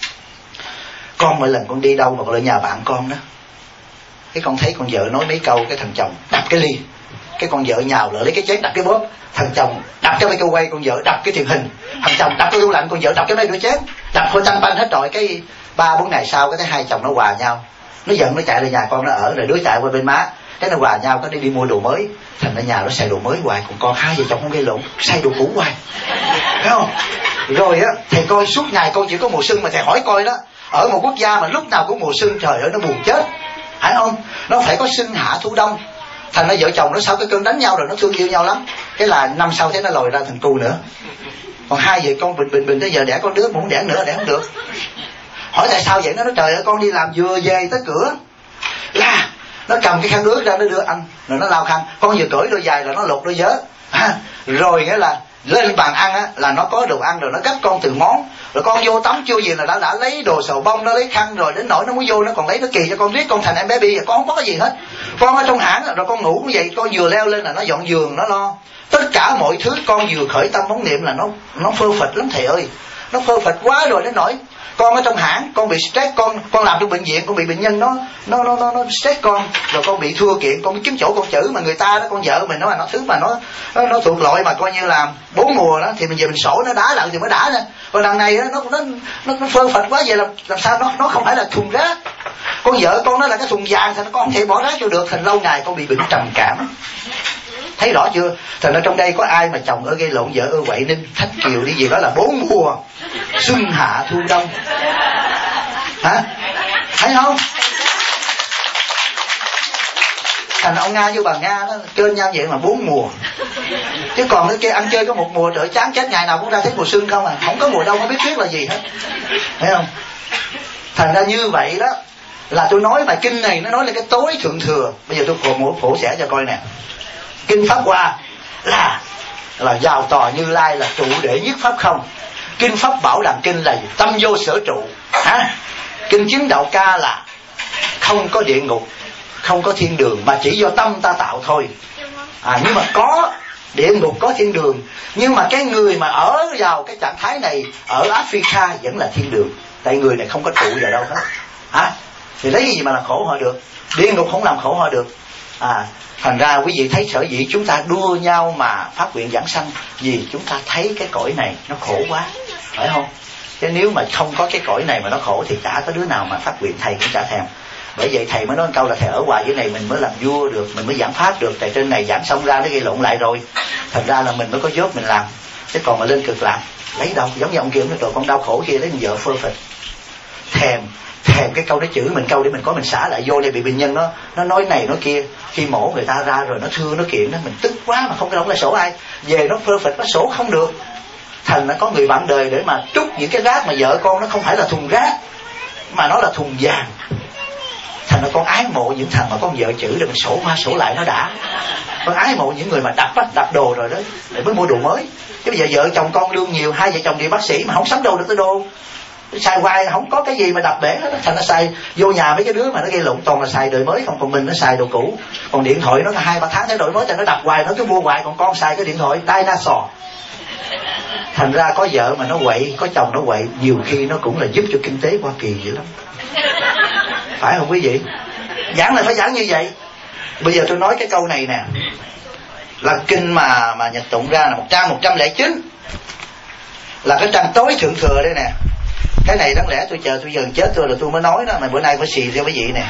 con mỗi lần con đi đâu mà con lại nhà bạn con đó, cái con thấy con vợ nói mấy câu, cái thằng chồng đập cái ly, cái con vợ nhào lại lấy cái chén đập cái bóp, thằng chồng đập cái microwave, con vợ đập cái truyền hình, thằng chồng đập cái tủ lạnh, con vợ đập cái máy rửa chén, đập thôi tăng banh hết rồi. Cái 3-4 ngày sau cái thấy hai chồng nó hòa nhau, nó giận nó chạy lên nhà con nó ở, rồi đứa chạy qua bên má, cái nó hòa nhau, cái đi mua đồ mới, thành ra nhà nó xài đồ mới hoài, còn con hai vợ chồng không gây lộn, xài đồ cũ hoài, thấy không? Rồi á, thầy coi suốt ngày con chỉ có mùa xuân, mà thầy hỏi coi đó, ở một quốc gia mà lúc nào cũng mùa xuân, trời ơi nó buồn chết, phải không? Nó phải có xuân hạ thu đông. Thành ra vợ chồng nó sau cái cơn đánh nhau rồi nó thương yêu nhau lắm, cái là năm sau thế nó lòi ra thành cu nữa. Còn hai vợ con bình tới giờ đẻ con đứa mà muốn đẻ nữa, đẻ không được. Hỏi tại sao vậy? Nó nói trời ơi, con đi làm vừa về tới cửa là nó cầm cái khăn nước ra nó đưa ăn, rồi nó lau khăn, con vừa cởi đôi giày là nó lột đôi vớ, rồi nghĩa là lên bàn ăn á, là nó có đồ ăn rồi nó gấp con từng món, rồi con vô tắm chưa gì là đã lấy đồ xầu bông, nó lấy khăn, rồi đến nỗi nó muốn vô nó còn lấy nó kỳ cho con biết con thành em bé bi, con không có cái gì hết. Con ở trong hãng rồi con ngủ như vậy, con vừa leo lên là nó dọn giường, nó lo tất cả mọi thứ. Con vừa khởi tâm phóng niệm là nó phơ phật lắm thầy ơi, nó phơ phật quá rồi đến nỗi con ở trong hãng con bị stress, con làm trong bệnh viện, con bị bệnh nhân nó stress con, rồi con bị thua kiện, con kiếm chỗ con chữ mà người ta đó, con vợ mình nó là nó thứ mà nó thuộc loại mà coi như là 4 mùa đó, thì mình về mình sổ nó đá lại thì mới đá nè. Còn đằng này nó phơ phật quá vậy, làm sao nó không phải là thùng rác. Con vợ con nó là cái thùng vàng, thành con không thể bỏ rác vô được, thành lâu ngày con bị bệnh trầm cảm. Thấy rõ chưa? Thành ra trong đây có ai mà chồng ở gây lộn, vợ ở quậy ninh thách kiều đi gì đó là 4 mùa xuân hạ thu đông, hả? Thấy không? Thành ông Nga với bà Nga nó chơi nhau vậy mà 4 mùa, chứ còn cái kia ăn chơi có 1 mùa trời chán chết, ngày nào cũng ra thấy mùa xuân không à, không có mùa đông, không biết tuyết là gì hết, thấy không? Thành ra như vậy đó là tôi nói bài kinh này nó nói lên cái tối thượng thừa. Bây giờ tôi phổ sẻ cho coi nè. Kinh Pháp Hoa là vào tòa Như Lai là trụ đệ nhất pháp không. Kinh Pháp Bảo Đàn Kinh là tâm vô sở trụ, Kinh Chứng Đạo Ca là không có địa ngục, không có thiên đường, mà chỉ do tâm ta tạo thôi. Nhưng mà có địa ngục, có thiên đường, nhưng mà cái người mà ở vào cái trạng thái này ở Africa vẫn là thiên đường, tại người này không có trụ vào đâu hết. Thì lấy gì mà làm khổ họ được? Địa ngục không làm khổ họ được. Thành ra quý vị thấy sở dĩ chúng ta đua nhau mà phát nguyện giảng sanh, vì chúng ta thấy cái cõi này nó khổ quá, phải không? Chứ nếu mà không có cái cõi này mà nó khổ thì chả có đứa nào mà phát nguyện, thầy cũng chả thèm. Bởi vậy thầy mới nói một câu là thầy ở hoài dưới này mình mới làm vua được, mình mới giảng pháp được. Tại trên này giảng xong ra nó gây lộn lại rồi, thành ra là mình mới có job mình làm. Chứ còn mà lên cực làm lấy đâu? Giống như ông kia nói, rồi con đau khổ kia lấy con vợ phơ phật, thèm cái câu đó chửi mình câu để mình có mình xả lại vô. Đây bị bệnh nhân nó nói này nói kia, khi mổ người ta ra rồi nó thưa nó kiện đó, mình tức quá mà không có đóng lại sổ ai, về nó phơ phật nó sổ không được. Thành nó có người bạn đời để mà trút những cái rác mà vợ con nó không phải là thùng rác mà nó là thùng vàng. Thành nó con ái mộ những thằng mà con vợ chửi rồi mình sổ qua sổ lại nó đã. Con ái mộ những người mà đập đồ rồi đó để mới mua đồ mới. Chứ bây giờ vợ chồng con lương nhiều, hai vợ chồng đi bác sĩ mà không sắm đồ được tới đồ, xài hoài không có cái gì mà đập bể hết. Thành nó xài vô nhà mấy cái đứa mà nó gây lộn toàn là xài đời mới không, còn mình nó xài đồ cũ. Còn điện thoại nó 2-3 tháng才đổi mới, thành nó đập hoài, nó cứ mua hoài. Còn con xài cái điện thoại dinosaur. Thành ra có vợ mà nó quậy, có chồng nó quậy, nhiều khi nó cũng là giúp cho kinh tế Hoa Kỳ vậy lắm, phải không quý vị? Giảng là phải giảng như vậy. Bây giờ tôi nói cái câu này nè, là kinh mà Nhật tụng ra là trang 109, là cái trang tối thượng thừa đây nè. Cái này đáng lẽ tôi chờ tôi dần chết tôi là tôi mới nói đó, mà bữa nay phải xì cho quý vị nè,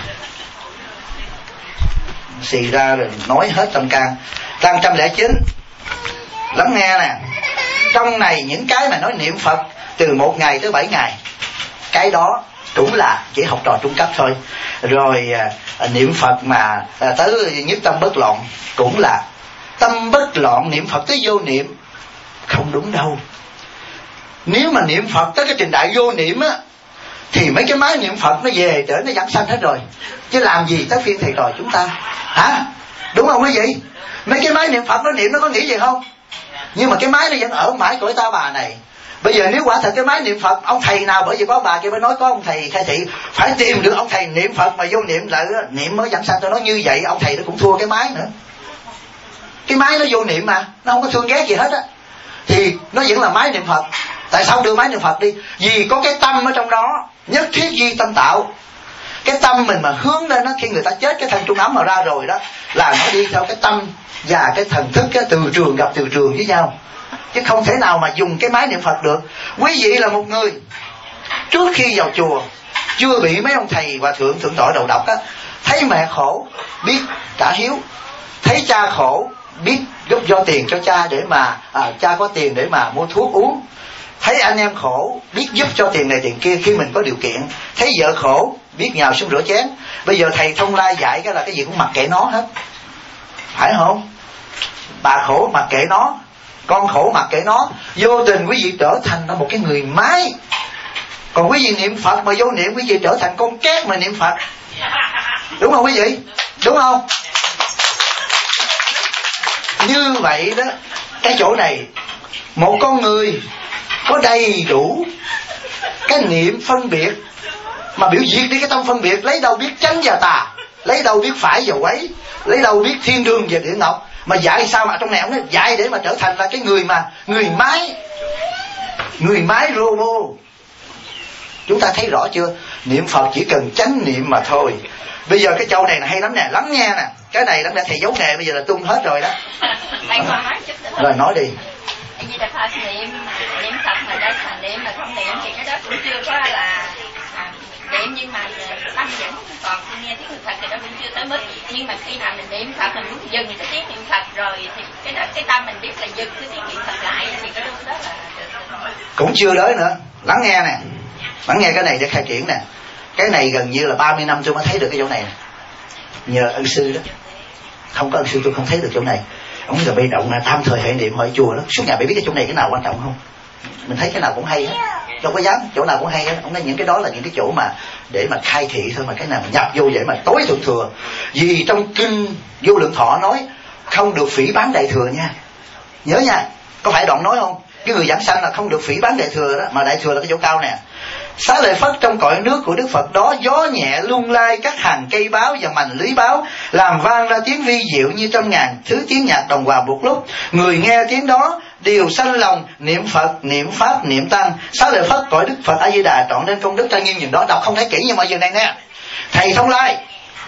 xì ra rồi nói hết tâm can. Trang 109 lắng nghe nè. Trong này những cái mà nói niệm Phật từ 1 ngày tới 7 ngày, cái đó cũng là chỉ học trò trung cấp thôi. Rồi niệm Phật mà tới nhất tâm bất loạn cũng là tâm bất loạn, niệm Phật tới vô niệm không đúng đâu. Nếu mà niệm Phật tới cái trình đại vô niệm á, thì mấy cái máy niệm Phật nó về để nó giảng sanh hết rồi, chứ làm gì tới phiên thầy trò chúng ta, hả? Đúng không quý vị? Mấy cái máy niệm Phật nó niệm nó có nghĩ gì không? nhưng mà cái máy nó vẫn ở mãi cõi ta bà này. Bây giờ nếu quả thật cái máy niệm Phật, ông thầy nào, bởi vì có bà kia mới nói có ông thầy khai thị phải tìm được ông thầy niệm Phật mà vô niệm lại niệm mới dẫn sanh. Tôi nói như vậy ông thầy nó cũng thua cái máy nữa. Cái máy nó vô niệm mà nó không có thương ghét gì hết á, thì nó vẫn là máy niệm Phật. Tại sao đưa máy niệm Phật đi? Vì có cái tâm ở trong đó, nhất thiết duy tâm tạo. Cái tâm mình mà hướng lên đó, khi người ta chết cái thân trung ấm mà ra rồi đó, là nó đi theo cái tâm và cái thần thức, cái từ trường gặp từ trường với nhau, chứ không thể nào mà dùng cái máy niệm Phật được. Quý vị là một người trước khi vào chùa chưa bị mấy ông thầy hòa thượng thượng tọa đầu độc á, thấy mẹ khổ biết trả hiếu, thấy cha khổ biết giúp cho tiền cho cha để mà cha có tiền để mà mua thuốc uống, thấy anh em khổ biết giúp cho tiền này tiền kia khi mình có điều kiện, thấy vợ khổ biết nhào xuống rửa chén. Bây giờ thầy Thông Lai dạy cái là cái gì cũng mặc kệ nó hết, phải không? Bà khổ mặc kệ nó, con khổ mặc kệ nó. Vô tình quý vị trở thành một cái người máy. Còn quý vị niệm Phật mà vô niệm, quý vị trở thành con két mà niệm Phật. Đúng không quý vị? Đúng không? Như vậy đó, cái chỗ này một con người có đầy đủ cái niệm phân biệt mà biểu diệt đi cái tâm phân biệt, lấy đâu biết chánh và tà, lấy đâu biết phải và quấy, lấy đâu biết thiên đường và địa ngục. Mà dạy sao mà trong này ông nói dạy để mà trở thành là cái người mà người máy robot. Chúng ta thấy rõ chưa? Niệm Phật chỉ cần chánh niệm mà thôi. Bây giờ cái châu này là hay lắm nè, lắng nghe nè. Cái này lắm nè, thầy giấu nghề bây giờ là tung hết rồi đó. Rồi nói đi. Vì Đà Phật niệm Phật mà đây là niệm mà không niệm thì cái đó cũng chưa có là niệm, nhưng mà tâm vẫn còn nghe tiếng Phật thì đó cũng chưa tới mức. Nhưng mà khi nào mình niệm Phật mình muốn dừng cái tiếng niệm Phật rồi thì cái tâm mình biết là dừng cái tiếng niệm Phật lại thì cái đó là cũng chưa tới nữa. Lắng nghe nè, lắng nghe cái này để khai triển nè. Cái này gần như là 30 năm tôi mới thấy được cái chỗ này nè. Nhờ ân sư đó, không có ân sư tôi không thấy được chỗ này. Ông giờ bị động là tam thời hệ niệm hỏi chùa đó, suốt ngày bị biết cái chỗ này cái nào quan trọng không? Mình thấy cái nào cũng hay hết, đâu có dám, chỗ nào cũng hay hết. Ông nói những cái đó là những cái chỗ mà để mà khai thị thôi, mà cái nào mà nhập vô vậy mà tối thượng thừa. Vì trong kinh Vô Lượng Thọ nói không được phỉ báng đại thừa nha, nhớ nha. Có phải đoạn nói không? Cái người giảng sanh là không được phỉ báng đại thừa đó, mà đại thừa là cái chỗ cao nè. Xá lợi Phất trong cõi nước của Đức Phật đó, gió nhẹ lung lai các hàng cây báo và mành lưới báo, làm vang ra tiếng vi diệu như trăm ngàn thứ tiếng nhạc đồng hòa một lúc. Người nghe tiếng đó đều sanh lòng niệm Phật, niệm Pháp, niệm Tăng. Xá lợi Phất cõi Đức Phật A Di Đà trọn nên công đức trang nghiêm. Nhìn đó đọc không thấy kỹ, nhưng mà giờ này nè, thầy Thông Lai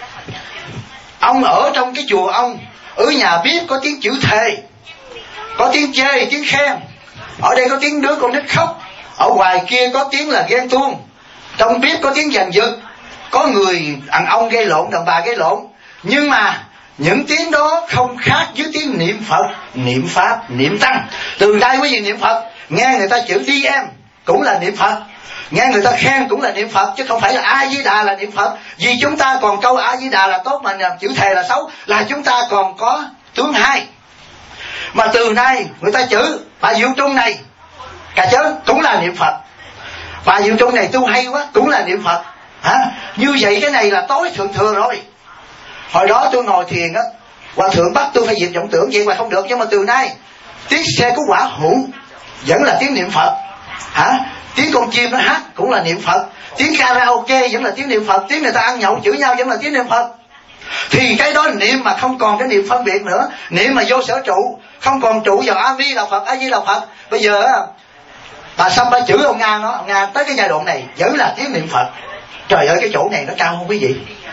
ông ở trong cái chùa, ông ở nhà biết có tiếng chữ thề, có tiếng chê, tiếng khen. Ở đây có tiếng đứa con nít khóc, ở ngoài kia có tiếng là ghen tuông, trong bếp có tiếng giành giật, có người đàn ông gây lộn, đàn bà gây lộn. Nhưng mà những tiếng đó không khác với tiếng niệm Phật, niệm Pháp, niệm Tăng. Từ đây quý vị niệm Phật, nghe người ta chữ đi em cũng là niệm Phật, nghe người ta khen cũng là niệm Phật, chứ không phải là A Di Đà là niệm Phật. Vì chúng ta còn câu A Di Đà là tốt mà chữ thề là xấu, là chúng ta còn có tướng hai. Mà từ nay người ta chữ bà Diệu Trung này cà chớn cũng là niệm Phật, bà Diệu Trung này tu hay quá cũng là niệm Phật. Như vậy cái này là tối thượng thừa rồi. Hồi đó tôi ngồi thiền á, hòa thượng bắt tôi phải diệt vọng tưởng, vậy mà không được. Nhưng mà từ nay tiếng xe có quả hữu vẫn là tiếng niệm Phật, tiếng con chim nó hát cũng là niệm Phật, tiếng karaoke vẫn là tiếng niệm Phật, tiếng người ta ăn nhậu chửi nhau vẫn là tiếng niệm Phật. Thì cái đó niệm mà không còn cái niệm phân biệt nữa, niệm mà vô sở trụ, không còn trụ vào A Di Đà Phật, A Di Đà Phật. Bây giờ bà Sâm bà chửi ông Nga, ông Nga tới cái giai đoạn này vẫn là tiếng niệm Phật. Trời ơi, cái chỗ này nó cao không quý vị?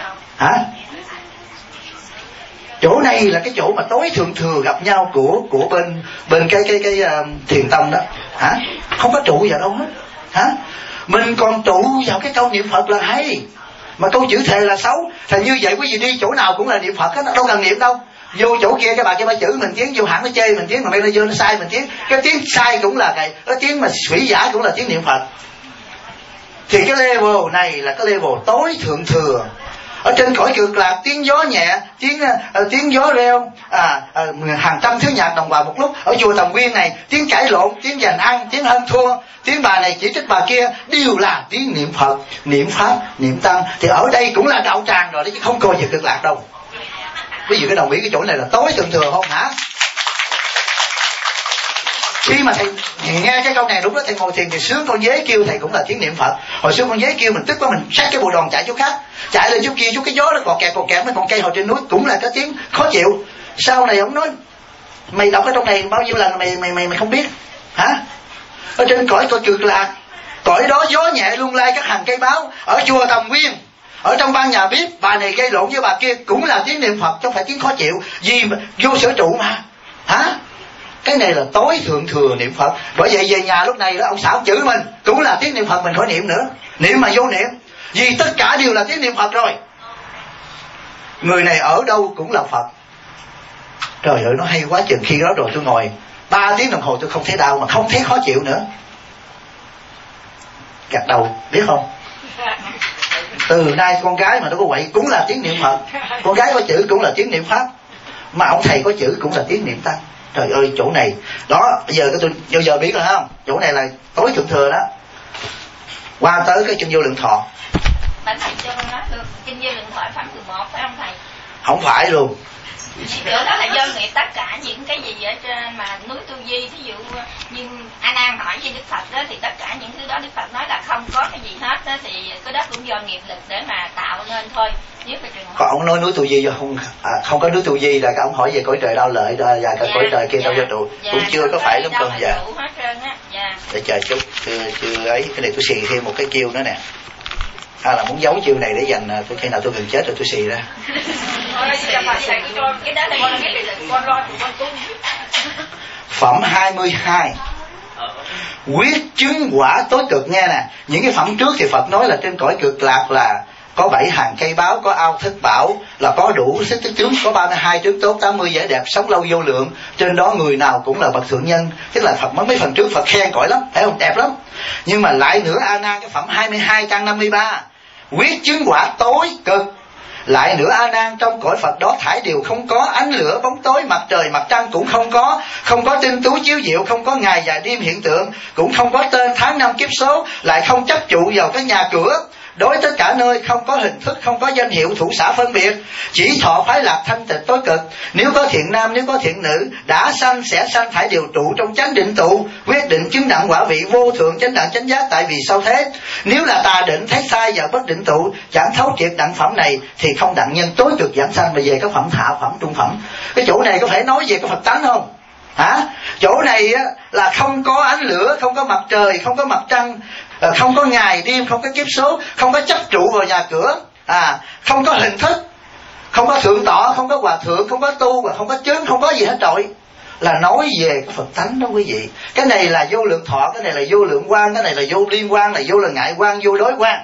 Chỗ này là cái chỗ mà tối thượng thừa gặp nhau của bên cái thiền tông đó. Không có trụ vào đâu hết. Mình còn trụ vào cái câu niệm Phật là hay, mà câu chữ thề là xấu. Thì như vậy quý vị đi chỗ nào cũng là niệm Phật hết, đâu cần niệm đâu. Vô chỗ kia cái bà kia bà chửi mình tiếng, vô hẳn nó chê mình tiếng, mà bây giờ nó sai mình tiếng. Cái tiếng sai cũng là cái tiếng mà phỉ giả cũng là tiếng niệm Phật. Thì cái level này là cái level tối thượng thừa. Ở trên cõi cực lạc tiếng gió nhẹ, tiếng gió reo, hàng trăm thứ nhạc đồng hòa một lúc. Ở chùa Tầm Nguyên này tiếng cãi lộn, tiếng giành ăn, tiếng hơn thua, tiếng bà này chỉ trích bà kia, đều là tiếng niệm Phật, niệm Pháp, niệm Tăng. Thì ở đây cũng là đạo tràng rồi đấy, chứ không coi về cực lạc đâu. Ví dụ cái đồng ý cái chỗ này là tối thượng thừa không hả? Khi mà thầy nghe cái câu này, lúc đó thầy ngồi thiền thì sướng con dế kêu, thầy cũng là tiếng niệm Phật. Hồi xưa con dế kêu mình tức quá, mình xách cái bộ đòn chạy chỗ khác, chạy lên chỗ kia, chỗ cái gió nó cọt kẹt mấy con cây hồi trên núi, cũng là cái tiếng khó chịu. Sau này ông nói mày đọc ở trong này bao nhiêu lần mày không biết hả? Ở trên cõi cực lạc, cõi đó gió nhẹ lung lay các hàng cây báo. Ở chùa Tầm Nguyên, ở trong ban nhà bếp, bà này gây lộn với bà kia, cũng là tiếng niệm Phật, chứ không phải tiếng khó chịu. Vì mà vô sở trụ mà hả? Cái này là tối thượng thừa niệm Phật. Bởi vậy về nhà lúc này đó ông xảo chửi mình, cũng là tiếng niệm Phật, mình khỏi niệm nữa. Niệm mà vô niệm, vì tất cả đều là tiếng niệm Phật rồi. Người này ở đâu cũng là Phật. Trời ơi, nó hay quá chừng. Khi đó rồi tôi ngồi 3 tiếng đồng hồ tôi không thấy đau, mà không thấy khó chịu nữa. Gật đầu, biết không? Từ nay con gái mà nó có quậy cũng là tiếng niệm Phật, con gái có chữ cũng là tiếng niệm Pháp, mà ông thầy có chữ cũng là tiếng niệm Tăng. Trời ơi, chỗ này đó, bây giờ tôi giờ biết rồi không? Chỗ này là tối thượng thừa đó. Qua tới cái Kinh Vô Lượng Thọ. Mà thầy cho con nói được Kinh Vô Lượng Thọ phẩm 11 phải không thầy? Không phải luôn. Chỗ đó là do nghiệp tất cả những cái gì ở trên mà núi Tu Di, thí dụ như A Nan hỏi với Đức Phật đó, thì tất cả những thứ đó Đức Phật nói là không có cái gì hết đó, thì cái đó cũng do nghiệp lực để mà tạo nên thôi. Nếu phải trường hợp. Còn ông nói núi Tu Di do không có núi Tu Di là ông hỏi về cõi trời Đau Lợi và cái cõi trời kia đâu cho trụ, cũng chưa có phải lắm con. Dạ. Để chờ chút, chưa ấy, cái này tôi xì thêm một cái chiêu nữa nè. Hay là muốn giấu chiêu này để dành tôi khi nào tôi gần chết rồi tôi xì ra. Phẩm 22 quyết chứng quả tối cực. Nghe nè, những cái phẩm trước thì Phật nói là trên cõi cực lạc là có 7 hàng cây báo, có ao thất bảo, là có đủ sức tướng, có 32 tướng tốt, 80 vẻ đẹp, sống lâu vô lượng. Trên đó người nào cũng là bậc thượng nhân. Tức là Phật mấy phần trước Phật khen cõi lắm, thấy không? Đẹp lắm. Nhưng mà lại nữa A Nan, cái phẩm 22 trang 53 quyết chứng quả tối cực. Lại nữa A Nan, trong cõi Phật đó thải đều không có ánh lửa bóng tối, mặt trời mặt trăng cũng không có tinh tú chiếu diệu, không có ngày và đêm hiện tượng, cũng không có tên tháng năm kiếp số, lại không chấp trụ vào cái nhà cửa. Đối tất cả nơi không có hình thức, không có danh hiệu thủ xã phân biệt, chỉ thọ phái lạc thanh tịnh tối cực. Nếu có thiện nam, nếu có thiện nữ, đã sanh sẽ sanh thải đều trụ trong chánh định tụ, quyết định chứng đẳng quả vị vô thượng chánh đẳng chánh giác. Tại vì sao thế? Nếu là tà định thấy sai và bất định tụ, chẳng thấu triệt đẳng phẩm này thì không đặng nhân tối cực giảng sanh. Mà về các phẩm hạ phẩm trung phẩm, cái chỗ này có phải nói về cái Phật tánh không hả? Chỗ này á, là không có ánh lửa, không có mặt trời, không có mặt trăng, không có ngày đêm, không có kiếp số, không có chấp trụ vào nhà cửa, không có hình thức, không có thượng tọa, không có hòa thượng, không có tu và không có chứng, không có gì hết trọi. Là nói về cái Phật tánh đó quý vị. Cái này là vô lượng thọ, cái này là vô lượng quang, cái này là vô liên quan, là vô là ngại quan, vô đối quan.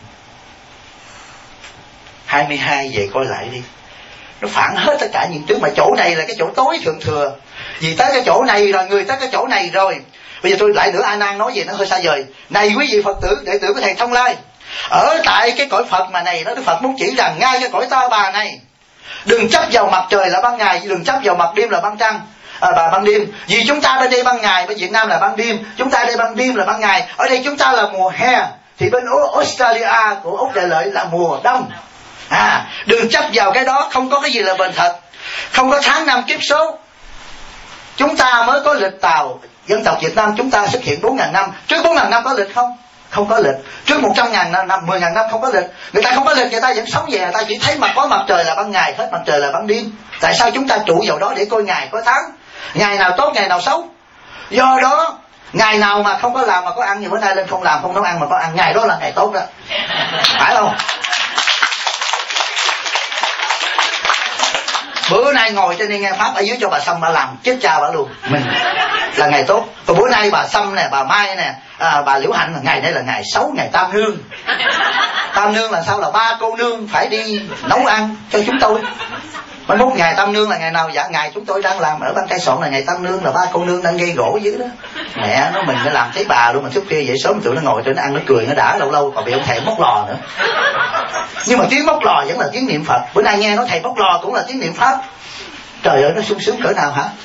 22 về coi lại đi, nó phản hết tất cả những thứ. Mà chỗ này là cái chỗ tối thượng thừa. Vì tới cái chỗ này rồi, người tới cái chỗ này rồi. Bây giờ tôi lại nữa A Nan nói gì nó hơi xa vời. Này quý vị Phật tử, đệ tử của thầy Thông Lai, ở tại cái cõi Phật mà này, nó Đức Phật muốn chỉ rằng ngay cái cõi Ta Bà này, đừng chấp vào mặt trời là ban ngày, đừng chấp vào mặt đêm là ban trăng, ban đêm. Vì chúng ta bên đây ban ngày, bên Việt Nam là ban đêm, chúng ta đây ban đêm là ban ngày. Ở đây chúng ta là mùa hè, thì bên Australia của Úc Đại Lợi là mùa đông. Đừng chấp vào cái đó, không có cái gì là bền thật, không có tháng năm kiếp số. Chúng ta mới có lịch Tàu. Dân tộc Việt Nam chúng ta xuất hiện 4.000 năm. Trước 4.000 năm có lịch không? Không có lịch. Trước 100.000 năm, 10.000 năm không có lịch. Người ta không có lịch, người ta vẫn sống về, người ta chỉ thấy mà có mặt trời là ban ngày, hết mặt trời là ban đêm. Tại sao chúng ta trụ vào đó để coi ngày, coi tháng, ngày nào tốt, ngày nào xấu? Do đó, ngày nào mà không có làm mà có ăn, như bữa nay lên không làm, không nấu ăn mà có ăn, ngày đó là ngày tốt đó. Phải không? Bữa nay ngồi trên đây nghe pháp, ở dưới cho bà Sâm bà làm chết cha bà luôn. Mình là ngày tốt. Còn bữa nay bà Sâm nè, bà Mai nè, bà Liễu Hạnh là ngày đây là ngày xấu, ngày Tam Nương. Tam Nương là sao? Là 3 cô nương phải đi nấu ăn cho chúng tôi. Mà mốt ngày Tam Nương là ngày nào? Dạ ngày chúng tôi đang làm ở ban cây sọn là ngày Tam Nương, là 3 cô nương đang gây gỗ dưới đó. Mẹ nó mình phải làm thấy bà luôn. Mà trước kia dậy sớm tụi nó ngồi trên nó ăn nó cười nó đã lâu lâu, còn bị ông thầy móc lò nữa. Nhưng mà tiếng móc lò vẫn là tiếng niệm Phật. Bữa nay nghe nói thầy móc lò cũng là tiếng niệm Pháp. Trời ơi nó sung sướng cỡ nào hả?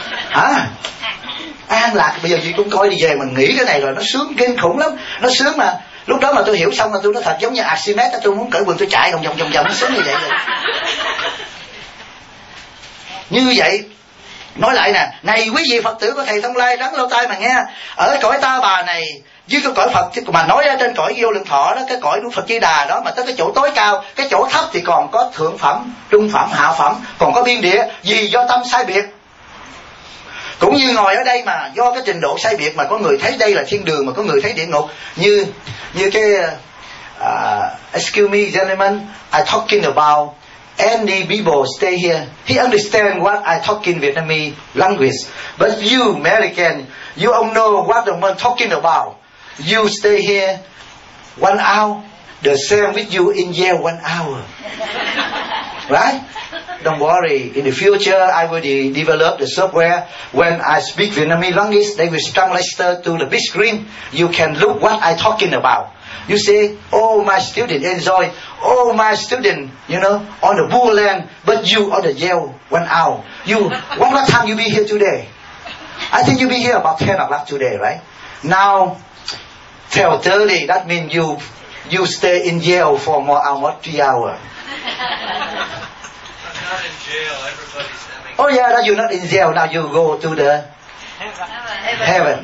An lạc. Bây giờ chị cũng coi đi về mình nghĩ cái này rồi nó sướng kinh khủng lắm. Nó sướng mà. Lúc đó mà tôi hiểu xong là tôi nói thật giống như Archimedes, tôi muốn cởi quần tôi chạy vòng nó sướng như vậy rồi. Như vậy Nói lại nè, này quý vị Phật tử của thầy Thông Lai rắn lỗ tai mà nghe, ở cõi Ta Bà này với cái cõi Phật mà nói ở trên cõi Vô Lượng Thọ đó, cái cõi Đức Phật Di Đà đó, mà tới cái chỗ tối cao, cái chỗ thấp thì còn có thượng phẩm, trung phẩm, hạ phẩm, còn có biên địa, vì do tâm sai biệt. Cũng như ngồi ở đây mà do cái trình độ sai biệt mà có người thấy đây là thiên đường mà có người thấy địa ngục. Như cái excuse me gentlemen, I talking about any people stay here. He understand what I talk in Vietnamese language. But you American, you don't know what I'm talking about. You stay here 1 hour, the same with you in jail 1 hour. Right? Don't worry. In the future, I will develop the software. When I speak Vietnamese language, they will translate to the big screen. You can look what I talking about. You say, oh, my student enjoy. Oh, my student, you know, on the bull land, but you on the jail 1 hour. What time you be here today? I think you be here about 10 o'clock today, right? Now, 12:30, that means you stay in jail for more almost 3 hours. Not in jail, everybody's having... Oh yeah, now you're not in jail, now you go to the heaven.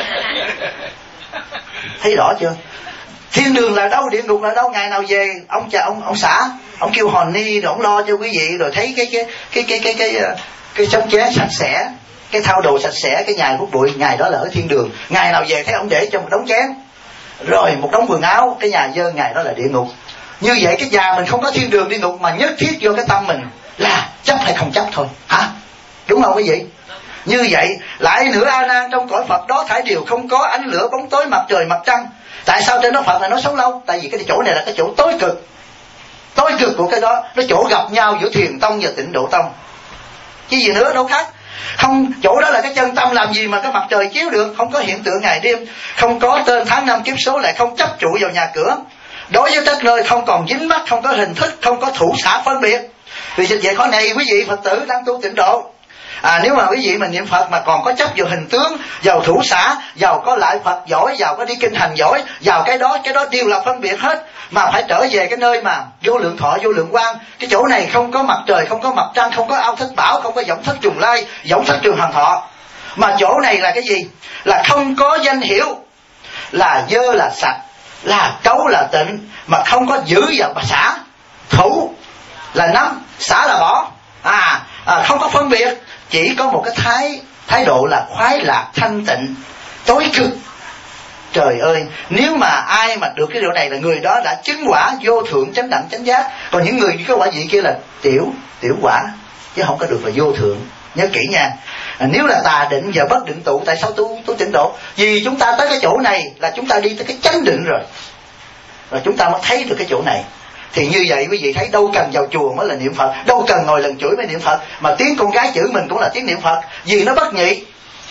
Thấy rõ chưa? Thiên đường là đâu, địa ngục là đâu? Ngày nào về ông xã, ông kêu hòn ni rồi ông lo cho quý vị, rồi thấy cái chống chén sạch sẽ, cái thao đồ sạch sẽ, cái nhà hút bụi, ngày đó là ở thiên đường. Ngày nào về thấy ông để cho một đống chén, rồi một đống quần áo, cái nhà dơ, ngày đó là địa ngục. Như vậy cái nhà mình không có thiên đường địa ngục, mà nhất thiết vô cái tâm mình là chấp hay không chấp thôi, hả? Đúng không quý vị? Như vậy lại nữa, A Nan, trong cõi Phật đó thải điều không có ánh lửa bóng tối, mặt trời mặt trăng. Tại sao trên đó Phật là nó sống lâu? Tại vì cái chỗ này là cái chỗ tối cực của cái đó, nó chỗ gặp nhau giữa Thiền Tông và Tịnh Độ Tông, chứ gì nữa đâu khác. Không, chỗ đó là cái chân tâm, làm gì mà cái mặt trời chiếu được? Không có hiện tượng ngày đêm, không có tên tháng năm kiếp số, lại không chấp trụ vào nhà cửa. Đối với các nơi không còn dính mắc, không có hình thức, không có thủ xã phân biệt. Vì vậy khó này quý vị Phật tử đang tu tịnh độ, nếu mà quý vị mà niệm Phật mà còn có chấp vào hình tướng, vào thủ xã, vào có lại Phật giỏi, vào có đi kinh hành giỏi, vào cái đó đều là phân biệt hết. Mà phải trở về cái nơi mà vô lượng thọ, vô lượng quang. Cái chỗ này không có mặt trời, không có mặt trăng, không có ao thất bảo, không có võng thất trùng lai, võng thất trường hằng thọ. Mà chỗ này là cái gì? Là không có danh hiệu, là dơ là sạch, là cấu là tịnh, mà không có giữ và xả. Thủ là nắm, xả là bỏ, không có phân biệt, chỉ có một cái thái độ là khoái lạc thanh tịnh tối cực. Trời ơi, nếu mà ai mà được cái điều này là người đó đã chứng quả vô thượng chánh đẳng chánh giác. Còn những người cái quả vị kia là tiểu quả, chứ không có được là vô thượng. Nhớ kỹ nha. Nếu là tà định và bất định tụ, tại sao tu tịnh độ? Vì chúng ta tới cái chỗ này là chúng ta đi tới cái chánh định rồi chúng ta mới thấy được cái chỗ này. Thì như vậy quý vị thấy đâu cần vào chùa mới là niệm Phật, đâu cần ngồi lần chửi mới niệm Phật, mà tiếng con gái chửi mình cũng là tiếng niệm Phật, vì nó bất nhị.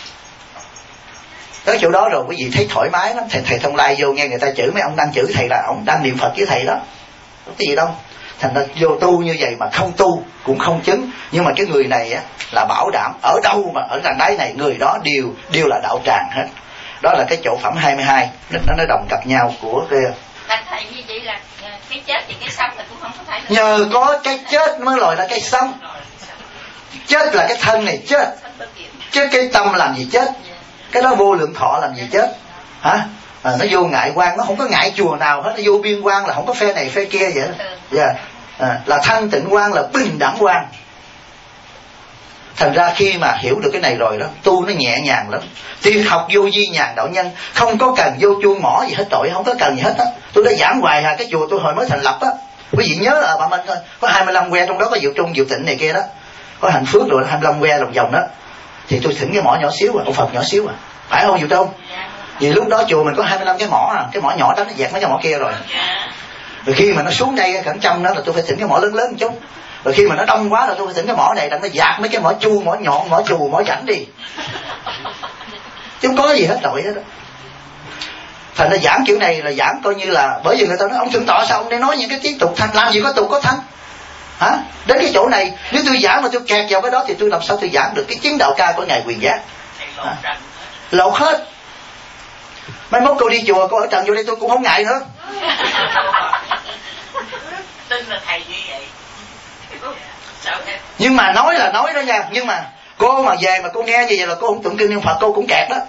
Tới chỗ đó rồi quý vị thấy thoải mái lắm. Thầy Thông Lai vô nghe người ta chửi, mấy ông đang chửi thầy là ông đang niệm Phật với thầy đó, có cái gì đâu. Thành ra vô tu như vậy mà không tu cũng không chứng. Nhưng mà cái người này á là bảo đảm, ở đâu mà ở làng đáy này người đó đều là đạo tràng hết. Đó là cái chỗ phẩm 22, nó đồng cặp nhau của cái. Thầy như vậy là cái chết thì cái sống là cũng không có phải. Nhờ có cái chết mới gọi là cái sống. Chết là cái thân này chết, chứ cái tâm làm gì chết? Cái đó vô lượng thọ làm gì chết? Hả? Nó vô ngại quan, nó không có ngại chùa nào hết, nó vô biên quan là không có phe này phe kia vậy đó. Là thanh tịnh quan, là bình đẳng quan. Thành ra khi mà hiểu được cái này rồi đó, tu nó nhẹ nhàng lắm. Tiên học vô vi nhàn đạo nhân, không có cần vô chuông mỏ gì hết trọi, không có cần gì hết á. Tôi đã giảng hoài cái chùa tôi hồi mới thành lập á. Quý vị nhớ là Bà Minh thôi, có 25 que, trong đó có Diệu Trung, Diệu Tịnh này kia đó, có Hạnh Phước rồi 25 que lòng vòng đó. Thì tôi thỉnh cái mỏ nhỏ xíu ông Phật nhỏ xíu phải không Diệu Trung? Vì lúc đó chùa mình có 25 cái mỏ cái mỏ nhỏ đó nó dẹt mấy cái mỏ kia rồi. Rồi khi mà nó xuống đây cẩn trăm đó là tôi phải thỉnh cái mỏ lớn lớn một chút. Rồi khi mà nó đông quá rồi tôi phải thỉnh cái mỏ này, đặng nó dạt mấy cái mỏ chu, mỏ nhọn, mỏ chù, mỏ chảnh đi. Chứ không có gì hết tội hết đó. Thành ra giảng kiểu này là giảng coi như là, bởi vì người ta nói ông thượng tọa sao ông đây nói những cái tiếng tục thanh, làm gì có tục có thanh? Hả? Đến cái chỗ này nếu tôi giảng mà tôi kẹt vào cái đó thì tôi làm sao tôi giảng được cái chứng đạo ca của ngài Quyền Giác? Lột hết. Mai mốt cô đi chùa cô ở trần vô đây tôi cũng không ngại nữa. Tin là thầy như vậy. Nhưng mà nói là nói đó nha, nhưng mà Cô mà về mà cô nghe như vậy là cô không tụng kinh niệm Phật, cô cũng kẹt đó.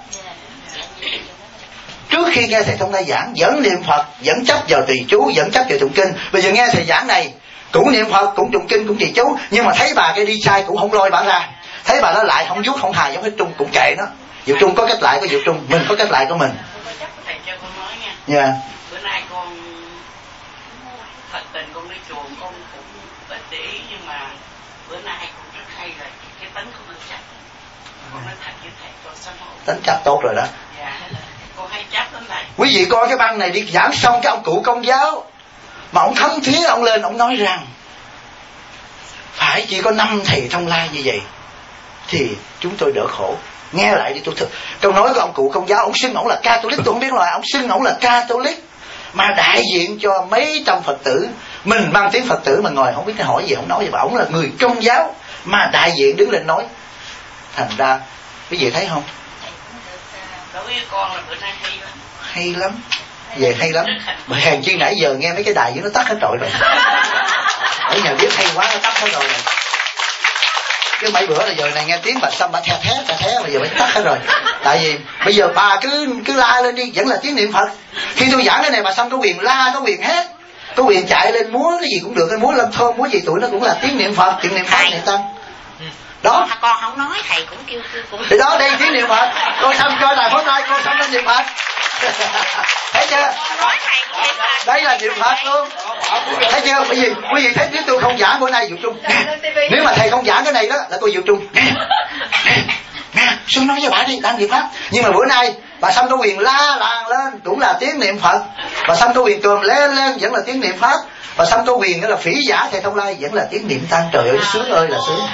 Trước khi nghe thầy Thông Lai giảng vẫn niệm Phật, vẫn chấp vào trì chú, vẫn chấp vào tụng kinh. Bây giờ nghe thầy giảng này cũng niệm Phật, cũng tụng kinh, cũng trì chú, nhưng mà thấy bà cái đi sai cũng không lôi bà ra, thấy bà nó lại không vuốt không hài giống hết Trung, cũng kệ nó. Diệu Trung có cách lại của Diệu Trung, mình có cách lại của mình. Thầy cho con nói nha. Dạ. Bữa nay con thật tình con đi chùa con cũng ít để ý, nhưng mà bữa nay con rất hay rồi, cái tánh của con chấp. Con nói thật với thầy con sám hối. Tánh chấp tốt rồi đó. Dạ. Con hay chấp lắm thầy. Quý vị coi cái băng này đi giảng xong cái ông cụ Công giáo mà ông thấm thía ông lên ông nói rằng phải chỉ có 5 thầy Thông Lai như vậy thì chúng tôi đỡ khổ. Nghe lại đi tôi thực. Câu nói của ông cụ Công giáo, ông xưng ông là Catholic, tôi không biết là ông xưng ông là Catholic mà đại diện cho mấy trăm Phật tử. Mình mang tiếng Phật tử mà ngồi không biết hỏi gì, không nói gì, mà ông là người Công giáo mà đại diện đứng lên nói. Thành ra quý vị thấy không? Đối với con là bữa nay hay lắm. Hay lắm. Về hay lắm. Bởi hèn chi nãy giờ nghe mấy cái đài với nó tắt hết trọi rồi. Ở nhà biết hay quá nó tắt hết rồi. Chứ mấy bữa là giờ này nghe tiếng bà Sâm bà the mà giờ mới tắt hết rồi. Tại vì bây giờ bà cứ la lên đi, vẫn là tiếng niệm Phật. Khi tôi giảng cái này bà Sâm có quyền la, có quyền hét, có quyền chạy lên múa cái gì cũng được, cái múa lâm thôn múa gì tụi nó cũng là tiếng niệm Phật, tiếng niệm Phật niệm Tăng. Đó. Con không nói thầy cũng kêu cũng. Thì đó đây tiếng niệm Phật. Cô Sâm cho đài phóng tay, cô Sâm lên niệm Phật. Thấy chưa? Đây là niệm Phật luôn. Thấy chưa? Quý vị thấy nếu tôi không giảng bữa nay Diệu Trung. Nếu mà thầy không giảng cái này đó là cô Diệu Trung. Nè, Xuân nói với bà đi, đang niệm Pháp. Nhưng mà bữa nay bà Sâm có quyền la làng lên cũng là tiếng niệm Phật. Bà Sâm có quyền cườm lên vẫn là tiếng niệm Pháp. Bà Sâm có quyền đó là phỉ giả thầy Thông Lai vẫn là tiếng niệm Tăng. Trời ơi sướng ơi là sướng.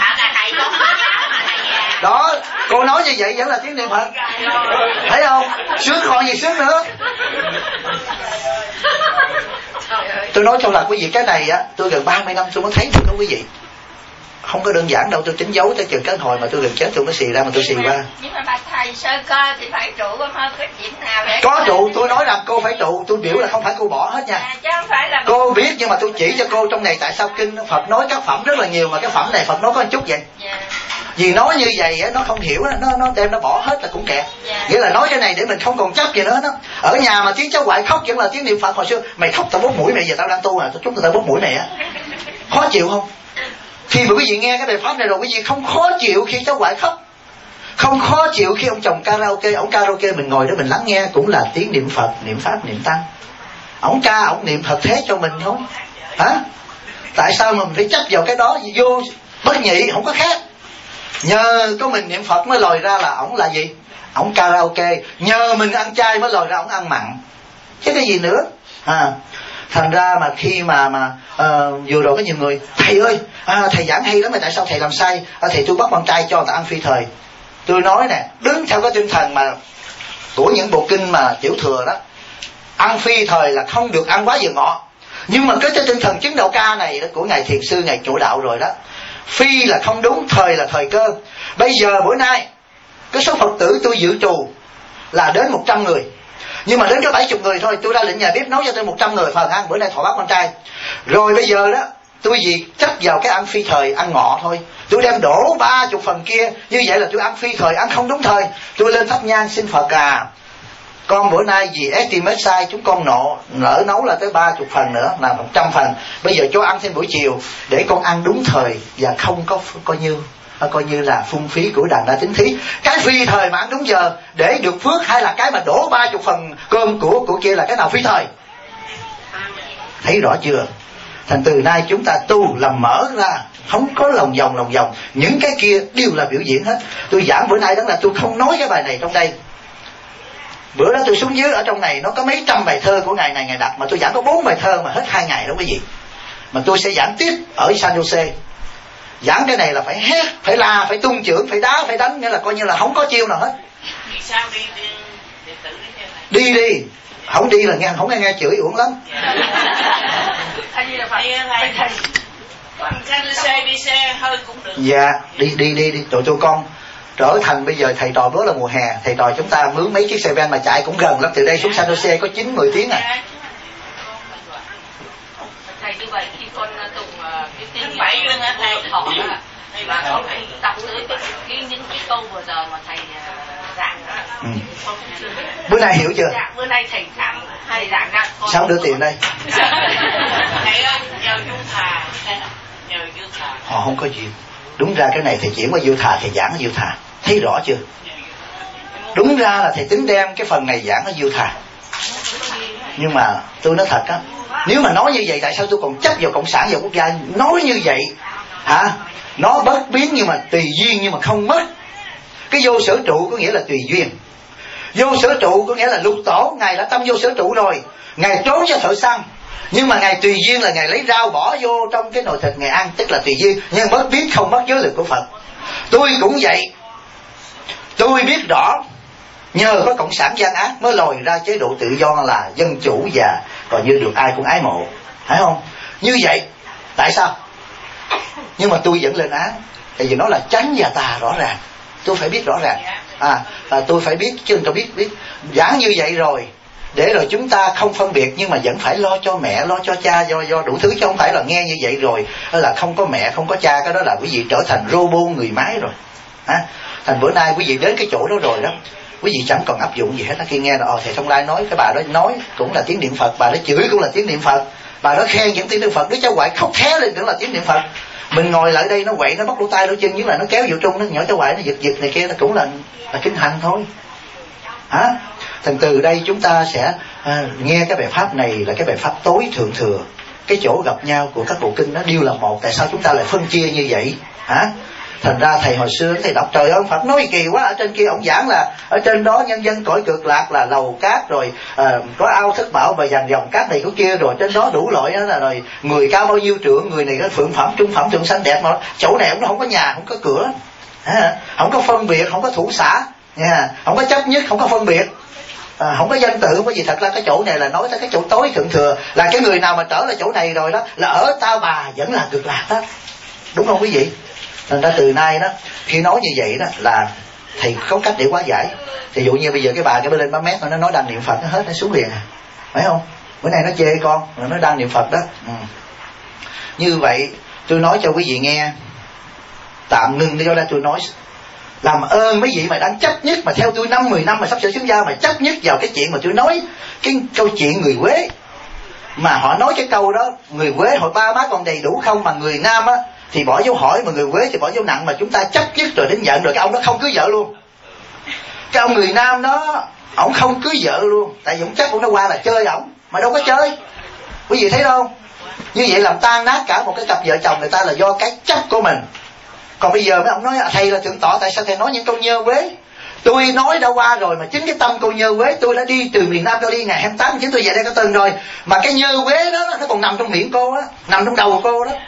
Đó, cô nói như vậy vẫn là tiếng niệm Phật. Thấy không? Sướng còn gì sướng nữa. Tôi nói cho là quý vị cái này á, tôi gần 30 năm tôi mới thấy được đó quý vị. Không có đơn giản đâu, tôi tính giấu tới chừng cái hồi mà tôi gần chết tôi mới xì ra mà tôi xì qua. Nhưng mà bà thầy sơ cơ thì phải trụ không có chuyện nào để có trụ, tôi nói rằng cô phải trụ, tôi biểu là không phải cô bỏ hết nha. chứ không phải là cô biết, nhưng mà tôi chỉ cho cô trong này tại sao kinh Phật nói các phẩm rất là nhiều mà cái phẩm này Phật nói có một chút vậy. Vì nói như vậy á, nó không hiểu á, nó đem nó bỏ hết là cũng kẹt. Nghĩa là nói cái này để mình không còn chấp gì nữa đó. Ở nhà mà tiếng cháu ngoại khóc vẫn là tiếng niệm Phật. Hồi xưa mày khóc tao bóp mũi mày, giờ tao đang tu à, tao chúc tao bóp mũi mày á. Khó chịu không? Khi mà quý vị nghe cái bài pháp này rồi, quý vị không khó chịu khi cháu ngoại khóc, không khó chịu khi ông chồng karaoke. Ông karaoke mình ngồi đó mình lắng nghe cũng là tiếng niệm Phật, niệm Pháp, niệm Tăng. Ông ca, ông niệm thật thế cho mình không? Hả? Tại sao mà mình phải chấp vào cái đó? Vô bất nhị, không có khác. Nhờ có mình niệm Phật mới lòi ra là ổng là gì? Ổng karaoke. Nhờ mình ăn chay mới lòi ra ổng ăn mặn. Chứ cái gì nữa? Thành ra mà khi mà vừa rồi có nhiều người thầy ơi, thầy giảng hay lắm mà tại sao thầy làm sai? Thầy tôi bắt con trai cho người ta ăn phi thời. Tôi nói nè, đứng theo cái tinh thần mà của những bộ kinh mà tiểu thừa đó, ăn phi thời là không được ăn quá giờ ngọ. Nhưng mà cái tinh thần chứng đạo ca này đó, của ngài thiền sư, ngài chủ đạo rồi đó, phi là không đúng, thời là thời cơ. Bây giờ bữa nay cái số Phật tử tôi dự trù là đến 100 người, nhưng mà đến có 70 người thôi. Tôi ra lệnh nhà bếp nấu cho tôi 100 người phần ăn bữa nay thọ bác con trai. Rồi bây giờ đó tôi vì chấp vào cái ăn phi thời, ăn ngọ thôi, tôi đem đổ 30 phần kia. Như vậy là tôi ăn phi thời, ăn không đúng thời. Tôi lên thắp nhang xin Phật con bữa nay vì estimate sai chúng con lỡ nấu là tới 30 phần nữa là 100 phần. Bây giờ cho ăn thêm buổi chiều để con ăn đúng thời và không có coi như là phung phí của đàn đa tín thí. Cái phi thời mà ăn đúng giờ để được phước, hay là cái mà đổ 30 phần cơm của kia là cái nào phi thời? Thấy rõ chưa? Thành từ nay chúng ta tu làm mở ra, không có lòng vòng. Những cái kia đều là biểu diễn hết. Tôi giảng bữa nay đó là tôi không nói cái bài này trong đây. Bữa đó tôi xuống dưới ở trong này nó có mấy trăm bài thơ của ngày này ngày đặt, mà tôi giảng có 4 bài thơ mà hết 2 ngày đó quý vị. Mà tôi sẽ giảng tiếp ở San Jose. Giảng cái này là phải hét, phải la, phải tung chưởng, phải đá, phải đánh, nghĩa là coi như là không có chiêu nào hết. Vì sao đi không đi là nghe không nghe chửi uổng lắm. Đi xe hơi cũng được. Dạ, đi tụi con trở thành bây giờ thầy trò bữa là mùa hè, thầy trò chúng ta mướn mấy chiếc xe van mà chạy cũng gần lắm, từ đây xuống San Jose có 9-10 tiếng à. Thầy như vậy khi con tụng cái tiếng 7 luôn hả thầy? Thọ là con phải tập những cái câu vừa giờ mà thầy giảng đó. Bữa nay hiểu chưa? Dạ, bữa nay thầy giảng ra. Sao đưa tiền đây? Thầy ơi, nhờ Du Thà. Nhờ Du Thà. Họ không có gì. Đúng ra cái này thầy chuyển qua Du Thà, thầy giảng ở Du Thà. Thấy rõ chưa? Đúng ra là thầy tính đem cái phần này giảng ở Du Thà. Nhưng mà tôi nói thật á, nếu mà nói như vậy tại sao tôi còn chấp vào cộng sản vào quốc gia? Nói như vậy hả? Nó bất biến nhưng mà tùy duyên nhưng mà không mất. Cái vô sở trụ có nghĩa là tùy duyên. Vô sở trụ có nghĩa là Lục Tổ Ngài đã tâm vô sở trụ rồi, Ngài trốn cho thợ săn, nhưng mà Ngài tùy duyên là Ngài lấy rau bỏ vô trong cái nồi thịt Ngài ăn, tức là tùy duyên. Nhưng bất biến không mất giới lực của Phật. Tôi cũng vậy. Tôi biết rõ nhờ có cộng sản gian ác mới lòi ra chế độ tự do là dân chủ và còn như được ai cũng ái mộ, phải không? Như vậy tại sao? Nhưng mà tôi vẫn lên án, tại vì nó là chánh và tà rõ ràng. Tôi phải biết rõ ràng. Tôi phải biết chứ tôi biết giảng như vậy rồi để rồi chúng ta không phân biệt, nhưng mà vẫn phải lo cho mẹ, lo cho cha, do đủ thứ, chứ không phải là nghe như vậy rồi là không có mẹ không có cha, cái đó là quý vị trở thành robot người máy rồi. Thành bữa nay quý vị đến cái chỗ đó rồi đó, quý vị chẳng còn áp dụng gì hết. Khi nghe là thầy Thông Lai nói, cái bà đó nói cũng là tiếng niệm Phật, bà đó chửi cũng là tiếng niệm Phật, bà đó khen những tiếng niệm Phật, đứa cháu ngoại khóc thé lên cũng là tiếng niệm Phật. Mình ngồi lại đây nó quậy, nó bắt lỗ tai lỗ chân, nhưng là nó kéo vô trung, nó nhỏ cháu ngoại nó giật này kia, nó cũng là kinh hành thôi. Thành từ đây chúng ta sẽ nghe cái bài pháp này là cái bài pháp tối thượng thừa. Cái chỗ gặp nhau của các bộ kinh nó đều là một. Tại sao chúng ta lại phân chia như vậy? Thành ra thầy hồi xưa thầy đọc, trời ơi ông Phật nói kỳ quá, ở trên kia ông giảng là ở trên đó nhân dân cõi cực lạc là lầu cát rồi có ao thất bảo và dàn dòng cát này của kia, rồi trên đó đủ loại đó là rồi người cao bao nhiêu trượng, người này có phượng phẩm trung phẩm thượng sanh đẹp, mà chỗ này ông nó không có nhà không có cửa, không có phân biệt, không có thủ xã, không có chấp nhất, không có phân biệt, không có danh tự, không có gì. Thật ra cái chỗ này là nói tới cái chỗ tối thượng thừa, là cái người nào mà trở lại chỗ này rồi đó là ở Tao Bà vẫn là cực lạc đó, đúng không quý vị? Thành ra từ nay đó, khi nói như vậy đó là thầy có cách để hóa giải. Ví dụ như bây giờ cái bà cái bên lên 3 mét nó nói đang niệm Phật, nó hết nó xuống liền, phải không? Bữa nay nó chê con, nó đang niệm Phật đó. Như vậy tôi nói cho quý vị nghe, tạm ngưng để cho ra tôi nói. Làm ơn mấy vị mà đang chấp nhất, mà theo tôi 5-10 năm mà sắp sửa xuất gia mà chấp nhất vào cái chuyện mà tôi nói cái câu chuyện người Quế, mà họ nói cái câu đó người Quế hồi ba má còn đầy đủ không, mà người Nam á thì bỏ dấu hỏi, mà người Quế thì bỏ dấu nặng, mà chúng ta chấp nhất rồi đến nhận rồi cái ông đó không cưới vợ luôn. Cái ông người Nam đó ổng không cưới vợ luôn, tại vì ổng chắc ổng nó qua là chơi ổng, mà đâu có chơi. Quý vị thấy không? Như vậy làm tan nát cả một cái cặp vợ chồng người ta là do cái chấp của mình. Còn bây giờ mấy ông nói thầy là thượng tọa, tại sao thầy nói những câu nhơ Quế? Tôi nói đã qua rồi, mà chính cái tâm câu nhơ Quế tôi đã đi từ miền Nam tôi đi ngày 28 chính tôi về đây có từng rồi, mà cái nhơ Quế đó nó còn nằm trong miệng cô đó, nằm trong đầu của cô đó.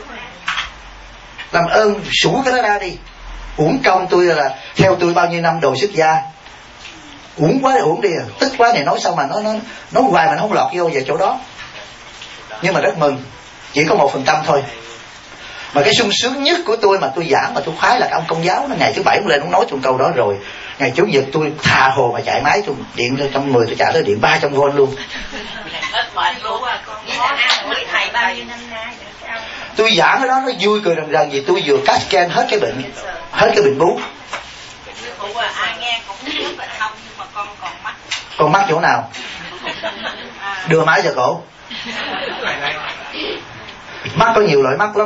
Làm ơn sủ cái đó ra đi. Uổng công tôi là theo tôi bao nhiêu năm đồ xuất gia, uổng quá uổng đi, tức quá này nói sao mà nó hoài mà nó không lọt vô về chỗ đó. Nhưng mà rất mừng, chỉ có 1% thôi. Mà cái sung sướng nhất của tôi mà tôi giảng mà tôi khoái là cái ông Công giáo nó ngày thứ 7 ông lên ông nói trong câu đó rồi, ngày Chủ nhật tôi tha hồ mà chạy máy, tôi điện cho 110 tôi trả tới điện 300V luôn. Tôi giảng ở đó nó vui cười rần rần vì tôi vừa cắt scan hết cái bệnh bú. Ai nghe cũng biết là không, nhưng mà con còn mắc. Con mắc chỗ nào? Đưa máy cho cổ. Mắc có nhiều loại mắc lắm.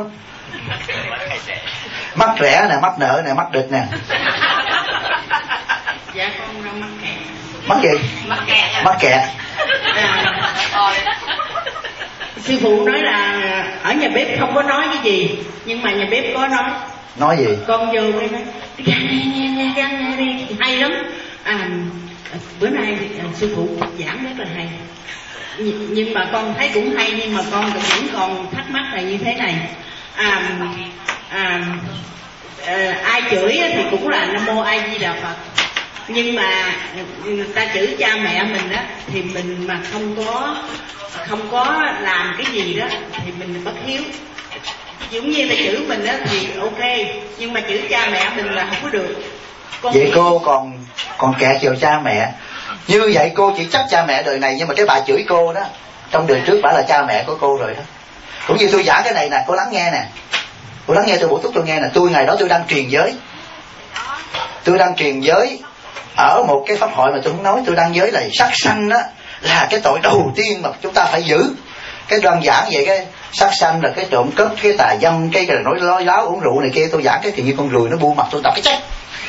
Mắc rẻ nè, mắc nợ nè, mắc địch nè. Dạ con đang mắc kẹt. Mắc gì? Mắc kẹt. Sư phụ nói là ở nhà bếp không có nói cái gì, nhưng mà nhà bếp có nói. Nói gì? Con vô cái nói gan đi hay lắm. Bữa nay sư phụ giảng rất là hay, nhưng mà con thấy cũng hay, nhưng mà con vẫn còn thắc mắc là như thế này. Ai chửi thì cũng là Nam Mô A Di Đà Phật, nhưng mà người ta chửi cha mẹ mình á thì mình mà không có làm cái gì đó thì mình bất hiếu. Giống như ta chửi mình á thì ok, nhưng mà chửi cha mẹ mình là không có được. Vậy cô còn kẹt vào cha mẹ. Như vậy cô chỉ chấp cha mẹ đời này, nhưng mà cái bà chửi cô đó trong đời trước bà là cha mẹ của cô rồi đó. Cũng như tôi giảng cái này nè, cô lắng nghe nè. Cô lắng nghe tôi bổ túc tôi nghe nè. Tôi ngày đó tôi đang truyền giới. Tôi đang truyền giới ở một cái pháp hội mà tôi không nói. Tôi đang giới là sát sanh đó là cái tội đầu tiên mà chúng ta phải giữ. Cái đoan giảng vậy, cái sát sanh là cái trộm cướp, cái tà dâm, cái nói láo uống rượu này kia. Tôi giảng cái thì như con ruồi nó bu mặt tôi đọc cái chết.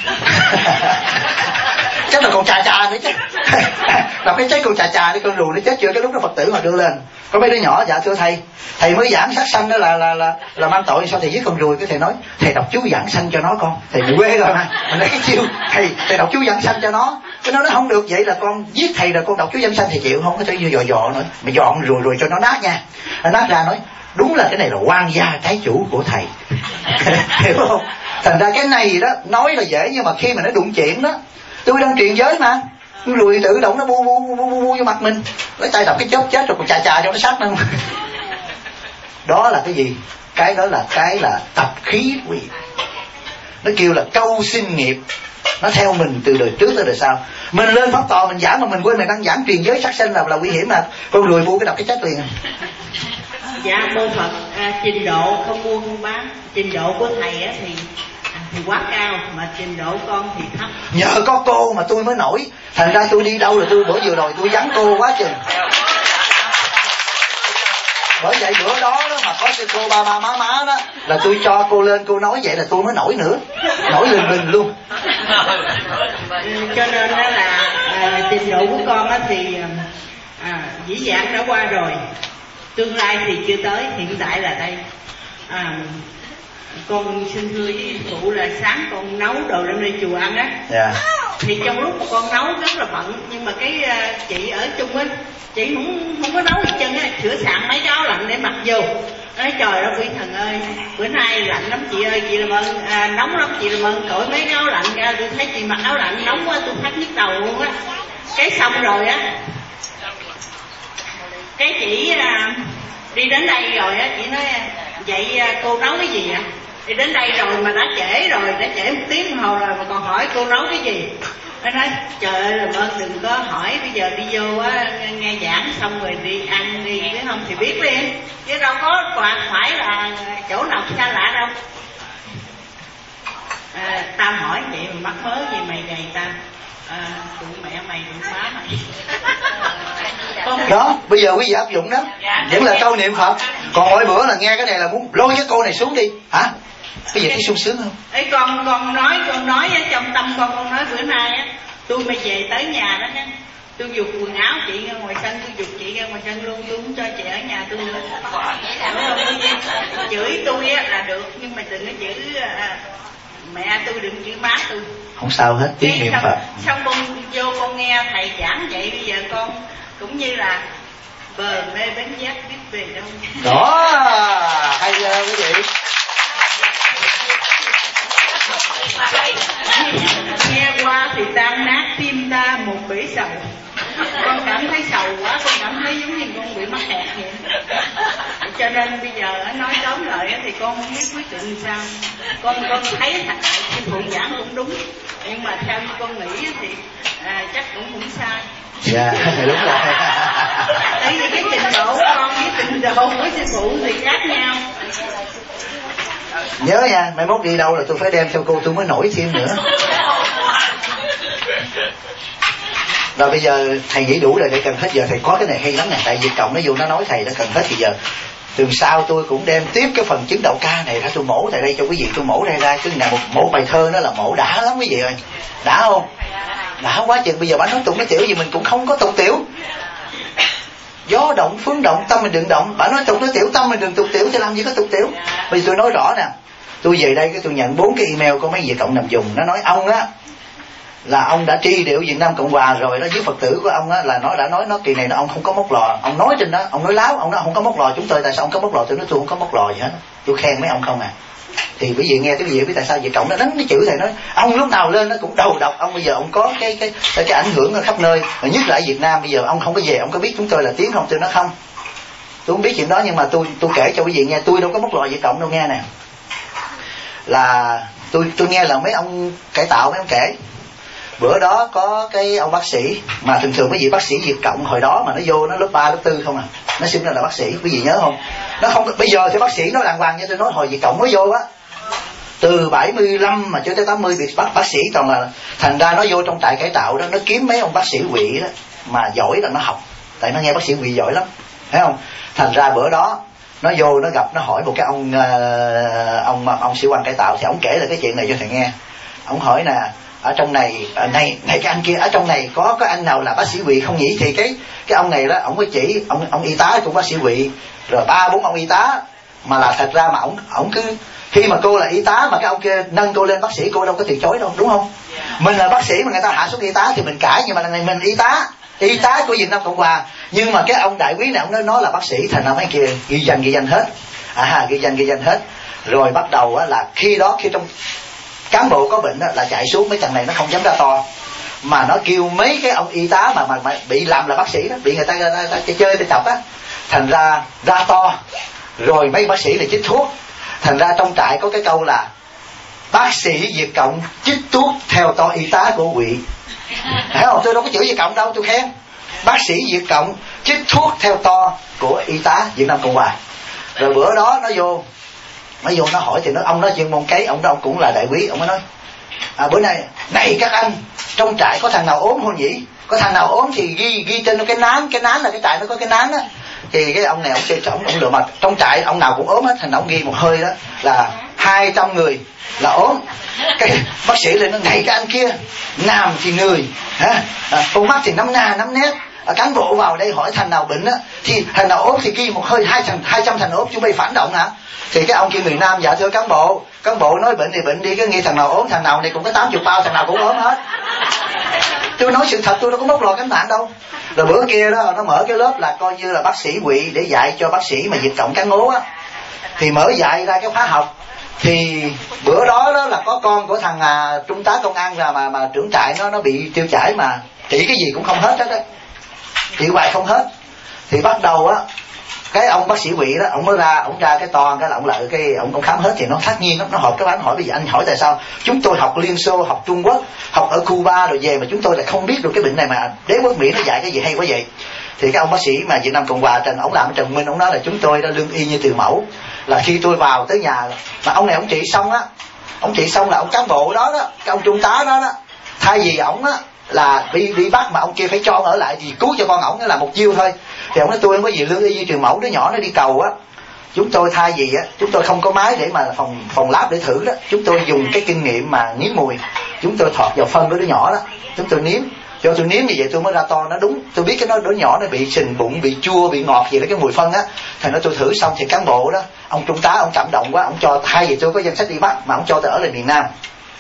Chắc là còn chà nữa chứ. Đọc cái chết con chà đi, con ruồi nó chết chưa. Cái lúc đó Phật tử mà đưa lên, có mấy đứa nhỏ dạ thưa thầy mới giảng sát sanh đó là mang tội, sao thầy giết con ruồi? Cái thầy nói thầy đọc chú giảng sanh cho nó con. Thầy bị quê rồi mà mình lấy cái chiêu thầy đọc chú giảng sanh cho nó. Cái nó nói không được, vậy là con giết thầy rồi con đọc chú giảng sanh thầy chịu không? Cái thầy dò nữa, mà dọn rồi cho nó nát nha. Nó nát ra nói đúng là cái này là quan gia trái chủ của thầy. Hiểu không? Thành ra cái này đó nói là dễ, nhưng mà khi mà nó đụng chuyện đó, tôi đang truyền giới mà, rồi tự động nó bu vô mặt mình, lấy tay đập cái chớp chết rồi còn chà cho nó sát nữa. Đó là cái gì? Cái đó là cái là tập khí quý. Nó kêu là câu sinh nghiệp, nó theo mình từ đời trước tới đời sau. Mình lên pháp tòa mình giảng mà mình quên mình đang giảng truyền giới sát sanh là nguy hiểm mà. Con lười bu cái đập cái chết liền. Dạ mô Phật, trình độ không mua không bán. Trình độ của thầy á thì quá cao, mà trình độ con thì thấp. Nhờ có cô mà tôi mới nổi. Thành ra tôi đi đâu là tôi bữa vừa rồi tôi vắng cô quá chừng. Bởi vậy bữa đó mà có cái cô ba má đó là tôi cho cô lên cô nói vậy là tôi mới nổi nữa. Nổi lình luôn. Cho nên đó là trình độ của con á thì dĩ dãn đã qua rồi, tương lai thì chưa tới, hiện tại là đây. Con xin thưa với phụ là sáng con nấu đồ đem đi chùa ăn á. Yeah. Thì trong lúc mà con nấu rất là bận, nhưng mà cái chị ở chung á, chị không có nấu gì chân á, sửa soạn mấy cái áo lạnh để mặc vô. Nói trời ơi quý thần ơi, bữa nay lạnh lắm chị ơi, chị làm ơn nóng lắm chị làm ơn cởi mấy cái áo lạnh ra. Tôi thấy chị mặc áo lạnh nóng quá tôi phát nhức đầu luôn á. Cái xong rồi á, cái chị đi đến đây rồi á, chị nói vậy cô nấu cái gì ạ? Thì đến đây rồi mà đã trễ rồi, đã trễ 1 tiếng đồng hồ rồi mà còn hỏi cô nấu cái gì. Nó nói trời ơi làm ơn đừng có hỏi, bây giờ đi vô á nghe giảng xong rồi đi ăn đi, biết không thì biết liền, chứ đâu có phải là chỗ nào xa lạ đâu. Tao hỏi vậy mà mắc mớ gì mày gầy tao. Tụi mẹ mày tụi má mày. Đó, bây giờ quý vị áp dụng đó. Vẫn là câu niệm Phật. Còn mỗi bữa là nghe cái này là muốn lôi cái cô này xuống đi. Hả? Bây giờ thấy sung sướng không? Ê, con nói trong tâm con nói bữa nay á, tôi mà về tới nhà đó nha, tôi giục quần áo chị ra ngoài sân, tôi giục chị ra ngoài sân luôn, tôi không cho chị ở nhà tôi nữa. Chửi tôi á là được, nhưng mà đừng có chửi mẹ tôi, đừng chửi má tôi. Không sao hết, tiếng niệm Phật. Xong con vô con nghe thầy giảng vậy, bây giờ con cũng như là bờ mê bến giác biết về đâu. Đó, hay ghê quý vị. Nghe qua thì tan nát tim ta một bể sầu. Con cảm thấy sầu quá, con cảm thấy giống như con bị mắc kẹt vậy. Cho nên bây giờ nói tóm lại thì con không biết quyết định sao. Con thấy thật sự phụ giảng cũng đúng, nhưng mà theo như con nghĩ thì chắc cũng không sai. Dạ, đúng rồi. Tại vì cái trình độ của con với trình độ của sư phụ thì khác nhau. Nhớ nha, mai mốt đi đâu là tôi phải đem theo cô tôi mới nổi thêm nữa. Rồi bây giờ thầy nghĩ đủ rồi để cần hết giờ thầy có cái này hay lắm nè. Tại vì cộng nó vô nó nói thầy đã cần hết thì giờ tuần sau tôi cũng đem tiếp cái phần chứng đậu ca này ra tôi mổ tại đây cho quý vị. Tôi mổ ra chứ là một bài thơ nó là mổ đã lắm quý vị ơi. Đã không? Đã quá chừng. Bây giờ bạn nói tụng nói tiểu gì mình cũng không có tụng tiểu. Gió động phương động tâm mình đừng động. Bạn nói tụng nói tiểu tâm mình đừng tụng tiểu thì làm gì có tụng tiểu. Bây giờ tôi nói rõ nè. Tôi về đây cái tôi nhận 4 cái email của mấy vị cộng nằm dùng. Nó nói ông á là ông đã tri điệu Việt Nam Cộng Hòa rồi đó, với Phật tử của ông á là nó đã nói nó kỳ này nó ông không có móc lò. Ông nói trên đó, ông nói láo, ông nói không có móc lò chúng tôi. Tại sao ông có móc lò? Tôi nói tôi không có móc lò gì hết. Tôi khen mấy ông không à. Thì quý vị nghe cái gì biết tại sao vậy? Cộng nó đánh cái chữ thầy nói ông lúc nào lên nó cũng đầu độc. Ông bây giờ ông có cái ảnh hưởng ở khắp nơi, nhất là ở Việt Nam. Bây giờ ông không có về, ông có biết chúng tôi là tiếng không? Tôi nói không, tôi không biết chuyện đó, nhưng mà tôi kể cho quý vị nghe. Tôi đâu có móc lò gì cộng đâu nghe nè. Là tôi nghe là mấy ông cải tạo mấy ông kể Bữa đó có cái ông bác sĩ mà thường thường cái gì bác sĩ Việt Cộng hồi đó mà nó vô nó lớp 3 lớp 4 không à, nó xưng là bác sĩ, quý vị nhớ không? Nó không, bây giờ thì bác sĩ nó đàng hoàng, như tôi nói hồi Việt Cộng mới vô á, từ 75 mà cho tới 80 bị bác sĩ toàn là, thành ra nó vô trong trại cải tạo đó, nó kiếm mấy ông bác sĩ quỵ đó mà giỏi là nó học, tại nó nghe bác sĩ quỵ giỏi lắm, thấy không? Thành ra bữa đó nó vô nó gặp, nó hỏi một cái ông sĩ quan cải tạo, thì ông kể là cái chuyện này cho thầy nghe. Ông hỏi nè, ở trong này này cái anh kia, ở trong này có anh nào là bác sĩ quỵ không nhỉ? Thì cái ông này đó, ông có chỉ ông y tá cũng bác sĩ quỵ, rồi 3-4 ông y tá, mà là thật ra mà ông cứ khi mà cô là y tá mà cái ông kia nâng cô lên bác sĩ, cô đâu có từ chối đâu, đúng không? Mình là bác sĩ mà người ta hạ xuống y tá thì mình cãi, nhưng mà lần này mình y tá của Việt Nam Cộng Hòa, nhưng mà cái ông đại quý này ông nói là bác sĩ, thành ra mấy kia ghi danh hết, ghi danh hết. Rồi bắt đầu á, là khi trong cán bộ có bệnh á, là chạy xuống, mấy thằng này nó không dám ra to, mà nó kêu mấy cái ông y tá mà bị làm là bác sĩ đó, bị người ta chơi chọc á, thành ra to, rồi mấy bác sĩ này chích thuốc. Thành ra trong trại có cái câu là bác sĩ Việt Cộng chích thuốc theo to y tá của quỵ. Thấy không? Tôi đâu có chửi Việt Cộng đâu, tôi khen bác sĩ Việt Cộng chích thuốc theo to của y tá Việt Nam Cộng Hòa. Rồi bữa đó nó vô nó hỏi, thì ông nói chuyên môn cấy, ông đó ông cũng là đại quý, ông mới nói bữa nay này các anh, trong trại có thằng nào ốm không nhỉ? Có thằng nào ốm thì ghi trên cái nán là cái trại nó có cái nán á. Thì cái ông này ông chơi trỏng, ông lừa mà trong trại ông nào cũng ốm hết, thành ông ghi một hơi đó là 200 người là ốm. Cái bác sĩ lên nó này, cái anh kia nam thì người con mắt thì nắm nét. Cán bộ vào đây hỏi thằng nào bệnh á, thì thằng nào ốm thì ghi một hơi 200 thằng ốm, chúng bay phản động hả? Thì cái ông kia người nam, dạ thưa cán bộ nói bệnh thì bệnh đi, cái nghi thằng nào ốm, thằng nào này cũng có 80 bao, thằng nào cũng ốm hết. Tôi nói sự thật, tôi đâu có bóc lột cánh mạng đâu. Rồi bữa kia đó nó mở cái lớp là coi như là bác sĩ quỵ để dạy cho bác sĩ mà Việt Cộng cán ngố á, thì mở dạy ra cái khóa học. Thì bữa đó là có con của thằng trung tá công an mà trưởng trại nó bị tiêu chảy, mà chỉ cái gì cũng không hết á, chỉ hoài không hết. Thì bắt đầu á, cái ông bác sĩ quỵ đó, ông mới ra cái toàn cái là ông lại cái ông khám hết. Thì nó thắc nhiên lắm, nó họp cái anh hỏi, bây giờ anh hỏi tại sao chúng tôi học Liên Xô, học Trung Quốc, học ở Cuba rồi về mà chúng tôi lại không biết được cái bệnh này, mà đế quốc Mỹ nó dạy cái gì hay quá vậy? Thì cái ông bác sĩ mà Việt Nam Cộng Hòa ông làm ở Trần Minh, ông nói là chúng tôi đã lương y như từ mẫu, là khi tôi vào tới nhà mà ông này ông trị xong là ông cán bộ đó cái ông trung tá đó thay vì ổng á là bị bắt mà ông kia phải cho ông ở lại thì cứu cho con ổng là một chiêu thôi. Thì ông nói tôi không có gì lương y như trường mẫu, đứa nhỏ nó đi cầu á, chúng tôi thay vì á, chúng tôi không có máy để mà phòng lab để thử đó, chúng tôi dùng cái kinh nghiệm mà nếm mùi, chúng tôi thọt vào phân của đứa nhỏ đó, chúng tôi nếm, cho tôi nếm như vậy tôi mới ra to nó đúng. Tôi biết cái đứa nhỏ nó bị sình bụng, bị chua, bị ngọt gì đó, cái mùi phân á. Thành ra tôi thử xong thì cán bộ đó, ông trung tá ông cảm động quá, ông cho, thay vì tôi có danh sách đi bắt mà ông cho tôi ở lại miền Nam.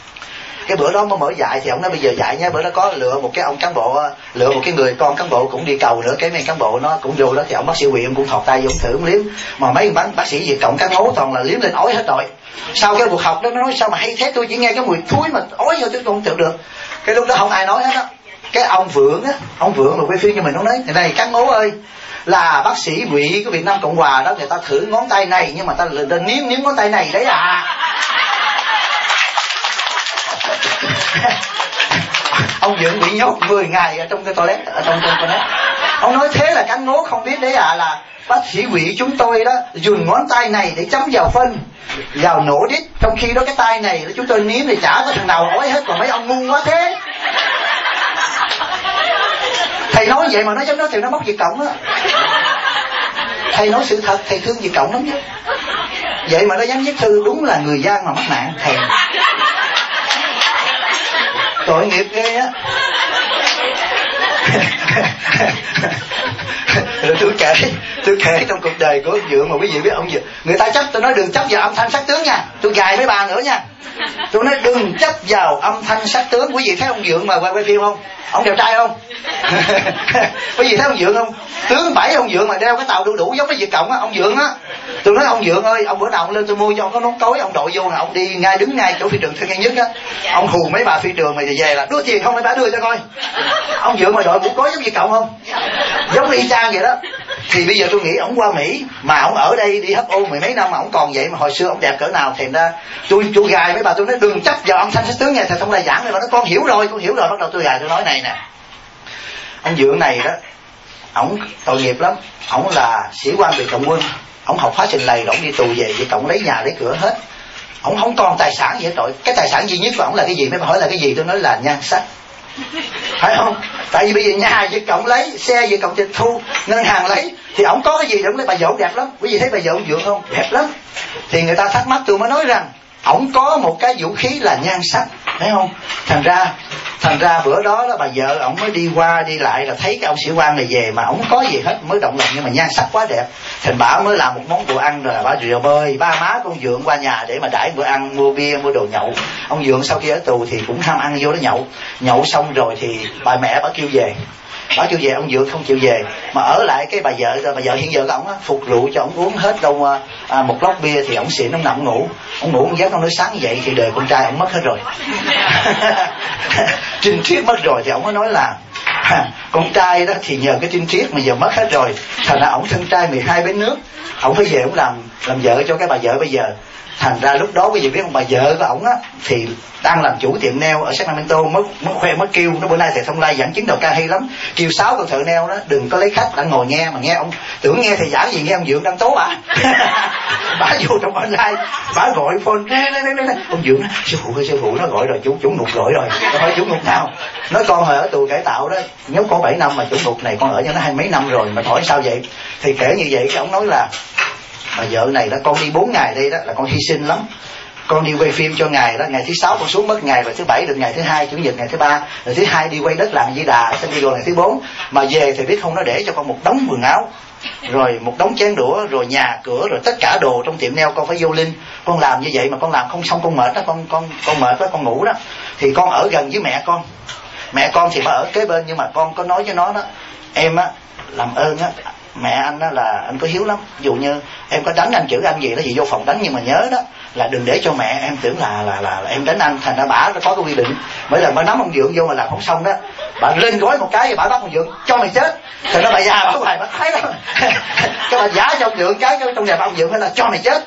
Cái bữa đó mới mở dạy thì ông nói bây giờ dạy nha, bữa đó có lựa một cái ông cán bộ, lựa một cái người con cán bộ cũng đi cầu nữa, cái mấy cán bộ nó cũng vô đó, thì ông bác sĩ Quyền cũng thọt tay vô ông thử ông liếm, mà mấy bác sĩ Việt Cộng cán ngố toàn là liếm lên ói hết rồi. Sau cái cuộc học đó nó nói sao mà hay thế, tôi chỉ nghe cái mùi thúi mà ói thôi tôi không chịu được. Cái lúc đó không ai nói hết á. Cái ông Vượng mà quay phim cho mình, nó nói này cán ngố ơi, là bác sĩ quỵ của Việt Nam Cộng Hòa đó, người ta thử ngón tay này nhưng mà ta nếm ngón tay này đấy à. Ông Vượng bị nhốt 10 ngày ở trong cái toilet, ở trong toilet. Ông nói thế là cán ngố không biết đấy à, là bác sĩ quỵ chúng tôi đó dùng ngón tay này để chấm vào phân, vào nổ đít, trong khi đó cái tay này chúng tôi nếm thì chả có thằng nào ói hết, còn mấy ông ngu quá thế. Thầy nói vậy mà nó dám nói thầy nó móc Việt Cộng á. Thầy nói sự thật, thầy thương Việt Cộng lắm chứ. Vậy mà nó dám viết thư, đúng là người gian mà mắc nạn thầy. Tội nghiệp ghê á. Rồi tôi kể trong cuộc đời của ông Vượng, mà quý vị biết ông Vượng, người ta chấp, tôi nói đừng chấp vào âm thanh sắc tướng nha, tôi gài mấy bà nữa nha. Tôi nói đừng chấp vào âm thanh sắc tướng. Quý vị thấy ông Vượng mà quay phim không? Ông đẹp trai không? Quý vị thấy ông Vượng không? Tướng 7 ông Vượng mà đeo cái tàu đủ giống cái Việt Cộng á, ông Vượng á. Tôi nói ông Vượng ơi, ông bữa nào ông lên tôi mua cho ông có nón cối, ông đội vô là ông đi ngay, đứng ngay chỗ phi trường Thân Nhân Nhất á. Ông hù mấy bà phi trường mà về là đưa tiền không, mấy bà đưa cho coi. Ông Vượng mà đội mũ cối giống Việt Cộng không? Giống y chang vậy đó. Thì bây giờ tôi nghĩ ổng qua Mỹ mà ổng ở đây đi hấp ôn mười mấy năm mà ổng còn vậy, mà hồi xưa ổng đẹp cỡ nào. Thành ra tôi gài mấy bà, tôi nói đừng chấp vào ông Thanh Sách Tướng nghe thầy Thông Lai giảng này, mà nó con hiểu rồi. Bắt đầu tôi gài, tôi nói này nè, ông Dượng này đó, ổng tội nghiệp lắm. Ổng là sĩ quan bị cộng quân, ổng học hóa trình lầy, ổng đi tù về, vậy cộng lấy nhà lấy cửa hết, ổng không còn tài sản gì hết rồi. Cái tài sản duy nhất của ổng là cái gì? Mấy bà hỏi là cái gì, tôi nói là nhan sắc, phải không? Tại vì bây giờ nhà Việt Cộng lấy, xe Việt Cộng tịch thu, ngân hàng lấy, thì ổng có cái gì ổng lấy. Bà vợ đẹp lắm, quý vị thấy bà vợ ông Dượng không? Đẹp lắm. Thì người ta thắc mắc, tôi mới nói rằng ổng có một cái vũ khí là nhan sắc, thấy không? Thành ra bữa đó bà vợ ổng mới đi qua đi lại là thấy cái ông sĩ quan này về mà ổng có gì hết, mới động lòng, nhưng mà nhan sắc quá đẹp. Thành bà mới làm một món đồ ăn rồi là bà rượu bơi, ba má con Dượng qua nhà để mà đãi bữa ăn, mua bia mua đồ nhậu. Ông Dượng sau khi ở tù thì cũng ham ăn vô đó nhậu xong rồi thì bà mẹ bà kêu về, ông Dượng không chịu về mà ở lại. Cái bà vợ hiện giờ ổng phục rượu cho ổng uống hết đâu một lốc bia, thì ổng xỉn, ổng nằm ngủ một giấc, ông nói sáng dậy thì đời con trai ổng mất hết rồi. Trinh Triết mất rồi thì ổng mới nói là con trai đó thì nhờ cái Trinh Triết mà giờ mất hết rồi. Thành ra ổng thân trai 12 bến nước, ổng phải về ổng làm vợ cho cái bà vợ bây giờ. Thành ra lúc đó quý vị biết không, bà vợ của ổng thì đang làm chủ tiệm nail ở Sacramento, mới khoe mới kêu nó bữa nay thầy Thông Lai giảng chứng đầu ca hay lắm, kêu 6 con thợ nail đó đừng có lấy khách, đang ngồi nghe mà nghe ông tưởng nghe thầy giảng gì, nghe ông Dượng đang tố bà. Bà vô trong online, bà gọi phone, ông Dượng nói sư phụ nó gọi rồi, chủ ngục gọi rồi. Tôi hỏi chủ ngục nào? Nói con hồi ở tù cải tạo đó nhốt có 7 năm mà chủ ngục này con ở cho nó 20 mấy năm rồi. Mà hỏi sao vậy? Thì kể như vậy, cái ông nói là bà vợ này đó, con đi 4 ngày đây đó là con hy sinh lắm. Con đi quay phim cho ngài đó, ngày thứ 6 con xuống mất ngày, rồi thứ 7 được ngày thứ 2, chủ nhật ngày thứ 3, rồi thứ 2 đi quay đất làng Di Đà San Diego ngày thứ 4. Mà về thì biết không, nó để cho con một đống quần áo, rồi một đống chén đũa, rồi nhà cửa, rồi tất cả đồ trong tiệm nail con phải vô linh. Con làm như vậy mà con làm không xong con mệt đó, con mệt đó, con ngủ đó. Thì con ở gần với mẹ con thì bà ở kế bên, nhưng mà con có nói với nó đó, em á làm ơn á, mẹ anh đó là anh có hiếu lắm, ví dụ như em có đánh anh, chửi anh gì đó gì vô phòng đánh, nhưng mà nhớ đó là đừng để cho mẹ em tưởng là em đánh anh. Thành ra bả có cái quy định, mỗi lần bà nắm ông Dượng vô mà làm không xong đó, bà lên gói một cái và bả bắt ông Dượng cho mày chết. Thành ra bà già bà hoài bà thấy đó, cái bà giả cho ông Dượng cái trong nhà ông Dượng phải là cho mày chết.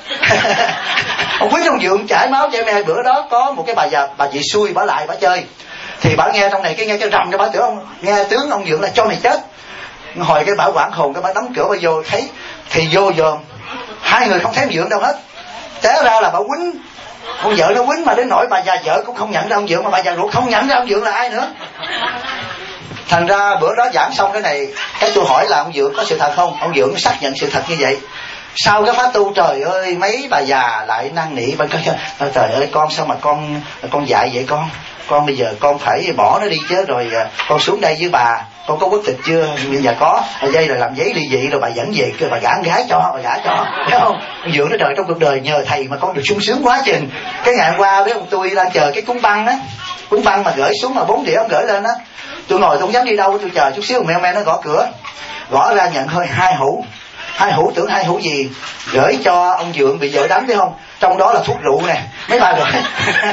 Ông quý ông Dượng chảy máu cho em. Bữa đó có một cái bà chị xui bả lại bả chơi, thì bả nghe trong này cái nghe cái rầm cho bả tưởng nghe tướng ông Dượng là cho mày chết. Hồi cái bả quảng hồn, cái bả đóng cửa bả vô thấy thì vô dòm, hai người không thấy ông Dượng đâu hết. Té ra là bà quýnh, con vợ nó quýnh mà đến nỗi bà già vợ cũng không nhận ra ông Dượng, mà bà già ruột không nhận ra ông Dượng là ai nữa. Thành ra bữa đó giảng xong cái này, cái tôi hỏi là ông Dượng có sự thật không? Ông Dượng xác nhận sự thật như vậy. Sau cái khóa tu, trời ơi, mấy bà già lại năn nỉ, trời ơi con sao mà con dạy vậy con bây giờ con phải bỏ nó đi chứ, rồi con xuống đây với bà, con có quốc tịch chưa? Bây giờ có dây rồi làm giấy ly dị rồi bà dẫn về, bà gả gái cho, thấy không? Ông Dượng nói trời, trong cuộc đời nhờ thầy mà con được sung sướng quá chừng. Cái ngày qua với ông tôi đang chờ cái cuốn băng mà gửi xuống mà 4 đĩa ông gửi lên á, tôi ngồi tôi không dám đi đâu, tôi chờ chút xíu meo nó gõ cửa, gõ ra nhận hơi 2 hũ, tưởng 2 hũ gì, gửi cho ông Dượng bị vợ đánh, thấy không? Trong đó là thuốc rượu nè, mấy bà gửi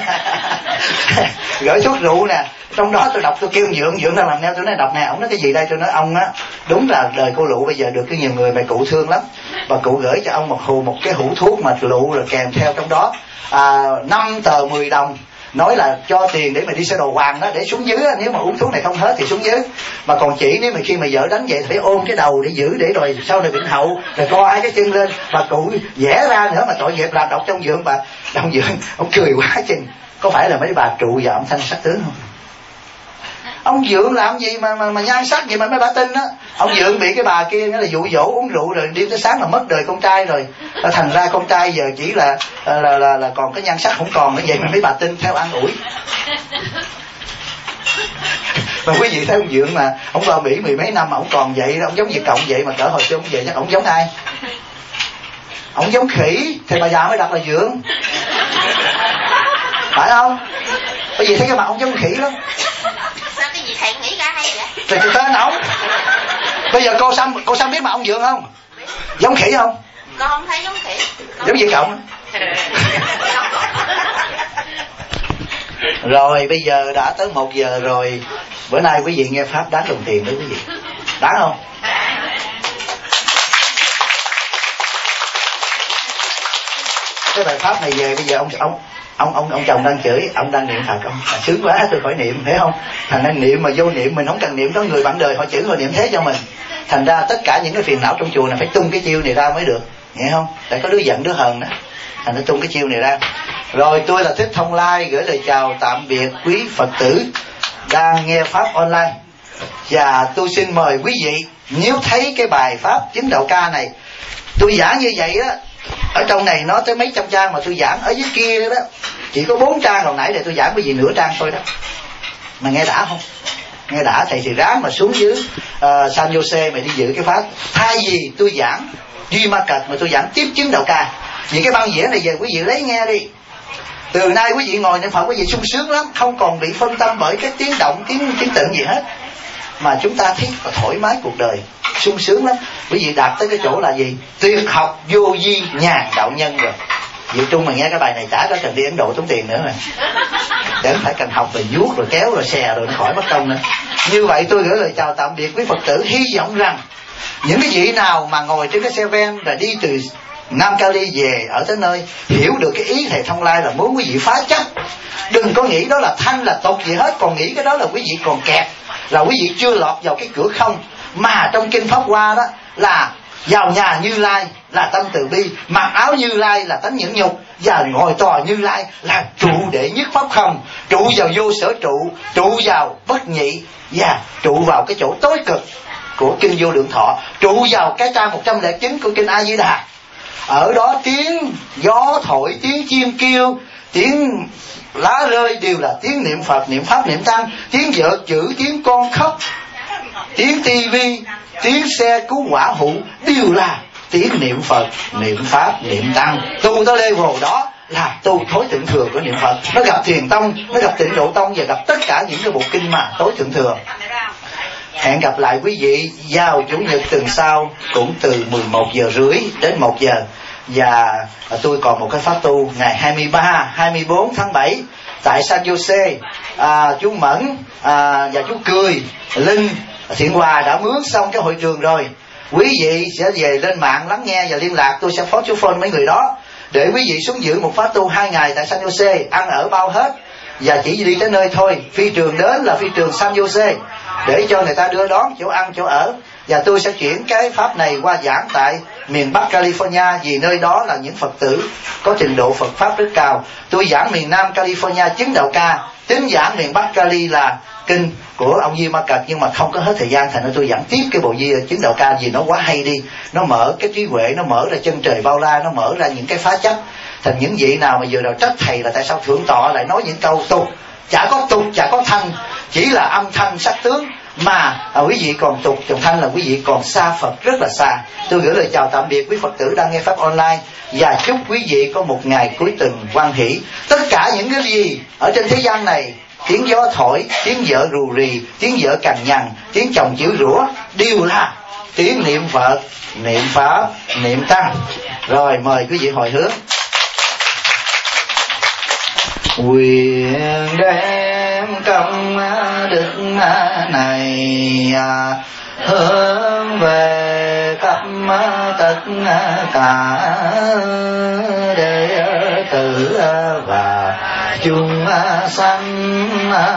gửi thuốc rượu nè. Trong đó tôi đọc, tôi kêu Dượng đang làm neo, tôi nói đọc nè. Ông nói cái gì đây? Tôi nói ông á, đúng là đời cô Lụ bây giờ được cái nhiều người mà cụ thương lắm. Bà cụ gửi cho ông một cái hũ thuốc mà lụ, rồi kèm theo trong đó 5 tờ 10 đồng, nói là cho tiền để mà đi xe đồ hoàng đó, để xuống dưới nếu mà uống thuốc này không hết thì xuống dưới. Mà còn chỉ nếu mà khi mà vợ đánh vậy thì phải ôm cái đầu để giữ, để rồi sau này bệnh hậu, rồi co 2 cái chân lên. Bà cụ vẽ ra nữa mà tội nghiệp làm đọc trong Dượng. Ông Dượng ông cười quá chừng. Có phải là mấy bà trụ và ông Thanh Sắc Tướng không? Ông Dượng làm gì mà nhan sắc gì mà mấy bà tin á. Ông Dượng bị cái bà kia là dụ dỗ uống rượu rồi đi tới sáng là mất đời con trai rồi. Thành ra con trai giờ chỉ là còn cái nhan sắc không còn nữa, vậy mà mấy bà tin theo ăn ủi. Mà quý vị thấy ông Dượng mà ông vào Mỹ 10 mấy năm mà ông còn vậy, ông giống Việt Cộng vậy, mà cỡ hồi xưa ông về chắc ông giống ai? Ông giống khỉ, thì bà già mới đặt là Dượng, phải không? Bởi vì thấy cái mặt ông giống khỉ lắm. Sao cái gì thầy nghĩ ra hay vậy? Thì tên ổng. Bây giờ cô Sam biết mặt ông Dượng không? Giống khỉ không? Con không thấy giống khỉ. Giống Việt Cộng. Rồi bây giờ đã tới 1 giờ rồi. Bữa nay quý vị nghe pháp đáng đồng tiền đấy quý vị. Đáng không? cái bài pháp này về, bây giờ ông chồng đang chửi, ông đang niệm Phật, ông sướng quá tôi khỏi niệm, thấy không? Thành ra niệm mà vô niệm, mình không cần niệm, có người bạn đời họ chửi họ niệm thế cho mình. Thành ra tất cả những cái phiền não trong chùa này phải tung cái chiêu này ra mới được, nghe không? Tại có đứa giận đứa hờn đó, thành ra tung cái chiêu này ra. Rồi tôi là Thích Thông Lai, gửi lời chào tạm biệt quý Phật tử đang nghe pháp online. Và tôi xin mời quý vị, nếu thấy cái bài pháp Chứng Đạo Ca này tôi giảng như vậy á, ở trong này nó tới mấy trăm trang mà tôi giảng ở dưới kia đó chỉ có 4 trang, hồi nãy để tôi giảng cái gì nửa trang thôi đó, mà nghe đã không? Nghe đã thầy thì ráng mà xuống dưới San Jose mà đi dự cái pháp, thay vì tôi giảng Duy Ma Cật mà tôi giảng tiếp Chứng Đạo Ca. Vì cái băng diễn này về quý vị lấy nghe đi, từ nay quý vị ngồi niệm Phật quý vị sung sướng lắm, không còn bị phân tâm bởi cái tiếng động, tiếng tịnh gì hết, mà chúng ta thấy thoải mái cuộc đời, sung sướng lắm. Quý vị đạt tới cái chỗ là gì? Tuyệt học vô vi nhàn đạo nhân rồi. Diệu Trung mà nghe cái bài này chả có cần đi Ấn Độ tốn tiền nữa rồi, để phải cần học rồi vuốt rồi kéo rồi xè rồi nó khỏi mất công nữa. Như vậy tôi gửi lời chào tạm biệt quý Phật tử, hy vọng rằng những cái vị nào mà ngồi trên cái xe ven rồi đi từ Nam Cali về ở tới nơi hiểu được cái ý thầy Thông Lai là muốn quý vị phá chấp, đừng có nghĩ đó là thanh là tục gì hết, còn nghĩ cái đó là quý vị còn kẹt, là quý vị chưa lọt vào cái cửa không. Mà trong kinh Pháp Hoa đó là vào nhà Như Lai là tâm từ bi, mặc áo Như Lai là tánh nhẫn nhục, và ngồi tòa Như Lai là trụ đệ nhất pháp không, trụ vào vô sở trụ vào bất nhị, và trụ vào cái chỗ tối cực của kinh Vô Lượng Thọ, trụ vào cái trang 109 của kinh A Di Đà. Ở đó tiếng gió thổi, tiếng chim kêu, tiếng lá rơi đều là tiếng niệm Phật, niệm Pháp, niệm Tăng, tiếng vợ chữ, tiếng con khóc, tiếng tivi, tiếng xe cứu hỏa hụ đều là tiếng niệm Phật, niệm Pháp, niệm Tăng. Tu tới level đó là tu thối thượng thừa của niệm Phật. Nó gặp Thiền Tông, nó gặp Tịnh Độ Tông và gặp tất cả những cái bộ kinh mà tối thượng thừa. Hẹn gặp lại quý vị vào Chủ nhật tuần sau cũng từ 11 giờ rưỡi đến 1 giờ. Và tôi còn một cái pháp tu ngày 23, 24 tháng 7 tại San Jose. Chú Mẫn và chú Cười, Linh, Thiện Hòa đã mướn xong cái hội trường rồi. Quý vị sẽ về lên mạng lắng nghe và liên lạc, tôi sẽ phó chú phone mấy người đó để quý vị xuống dự một pháp tu 2 ngày tại San Jose, ăn ở bao hết, và chỉ đi tới nơi thôi. Phi trường đến là phi trường San Jose để cho người ta đưa đón chỗ ăn chỗ ở. Và tôi sẽ chuyển cái pháp này qua giảng tại miền Bắc California, vì nơi đó là những Phật tử có trình độ Phật Pháp rất cao. Tôi giảng miền Nam California Chứng Đạo Ca, tính giảng miền Bắc Cali là kinh của ông Duy Ma Cật, nhưng mà không có hết thời gian, thành ra tôi giảng tiếp cái bộ Chứng Đạo Ca vì nó quá hay đi. Nó mở cái trí huệ, nó mở ra chân trời bao la, nó mở ra những cái phá chấp. Thành những vị nào mà vừa đầu trách thầy là tại sao thượng tọa lại nói những câu tục, chả có tục, chả có thanh, chỉ là âm thanh sắc tướng, mà quý vị còn tục trồng thanh là quý vị còn xa Phật rất là xa. Tôi gửi lời chào tạm biệt quý Phật tử đang nghe pháp online, và chúc quý vị có một ngày cuối tuần hoan hỷ. Tất cả những cái gì ở trên thế gian này, tiếng gió thổi, tiếng vợ rù rì, tiếng vợ cằn nhằn, tiếng chồng chửi rủa, đều là tiếng niệm Phật, niệm Pháp, niệm Tăng. Rồi mời quý vị hồi hướng. Quyền đem công đức này hướng về khắp tất cả đệ tử và chúng sanh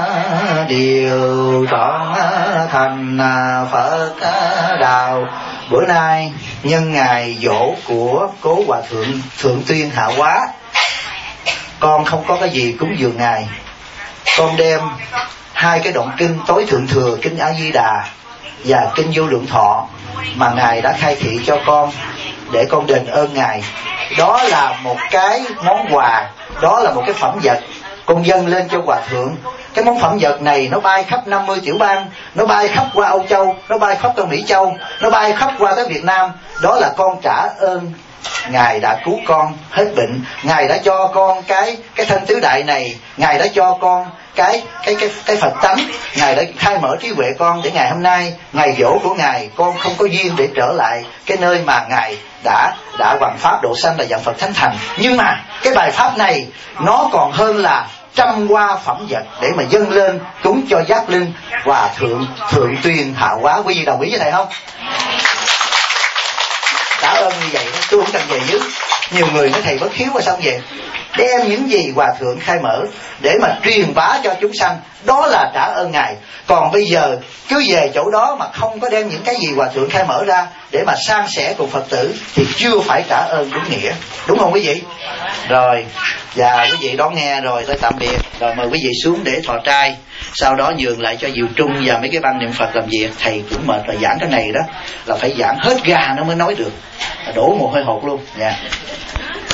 đều trọn thành Phật đạo. Bữa nay nhân ngày giỗ của cố hòa thượng Thượng Tuyên Hạ Hóa, con không có cái gì cúng dường ngài. Con đem 2 cái đoạn kinh tối thượng thừa, kinh A Di Đà và kinh Vô Lượng Thọ mà ngài đã khai thị cho con để con đền ơn ngài. Đó là một cái món quà, đó là một cái phẩm vật con dâng lên cho hòa thượng. Cái món phẩm vật này nó bay khắp 50 tiểu bang, nó bay khắp qua Âu Châu, nó bay khắp qua Mỹ Châu, nó bay khắp qua tới Việt Nam. Đó là con trả ơn ngài đã cứu con hết bệnh, ngài đã cho con cái thân tứ đại này, ngài đã cho con cái Phật tánh, ngài đã khai mở trí huệ con để ngày hôm nay ngày giỗ của ngài con không có duyên để trở lại cái nơi mà ngài đã hoàn pháp độ sanh là dạng Phật thánh thành. Nhưng mà cái bài pháp này nó còn hơn là trăm hoa phẩm vật để mà dâng lên cúng cho giác linh Hòa thượng Thượng Tuyên Hạ Hóa. Quý vị đồng ý với thầy không? Cảm ơn như vậy đó, tôi không cần về dưới. Nhiều người nói thầy bất hiếu mà xong vậy, đem những gì hòa thượng khai mở để mà truyền bá cho chúng sanh, đó là trả ơn ngài. Còn bây giờ cứ về chỗ đó mà không có đem những cái gì hòa thượng khai mở ra để mà san sẻ cùng Phật tử thì chưa phải trả ơn đúng nghĩa, đúng không quý vị? Rồi, và quý vị đón nghe rồi tôi tạm biệt, rồi mời quý vị xuống để thọ trai, sau đó nhường lại cho Diệu Trung và mấy cái băng niệm Phật làm việc. Thầy cũng mệt rồi, giảng cái này đó là phải giảng hết ga nó mới nói được, đổ mồ hôi hột luôn. Dạ.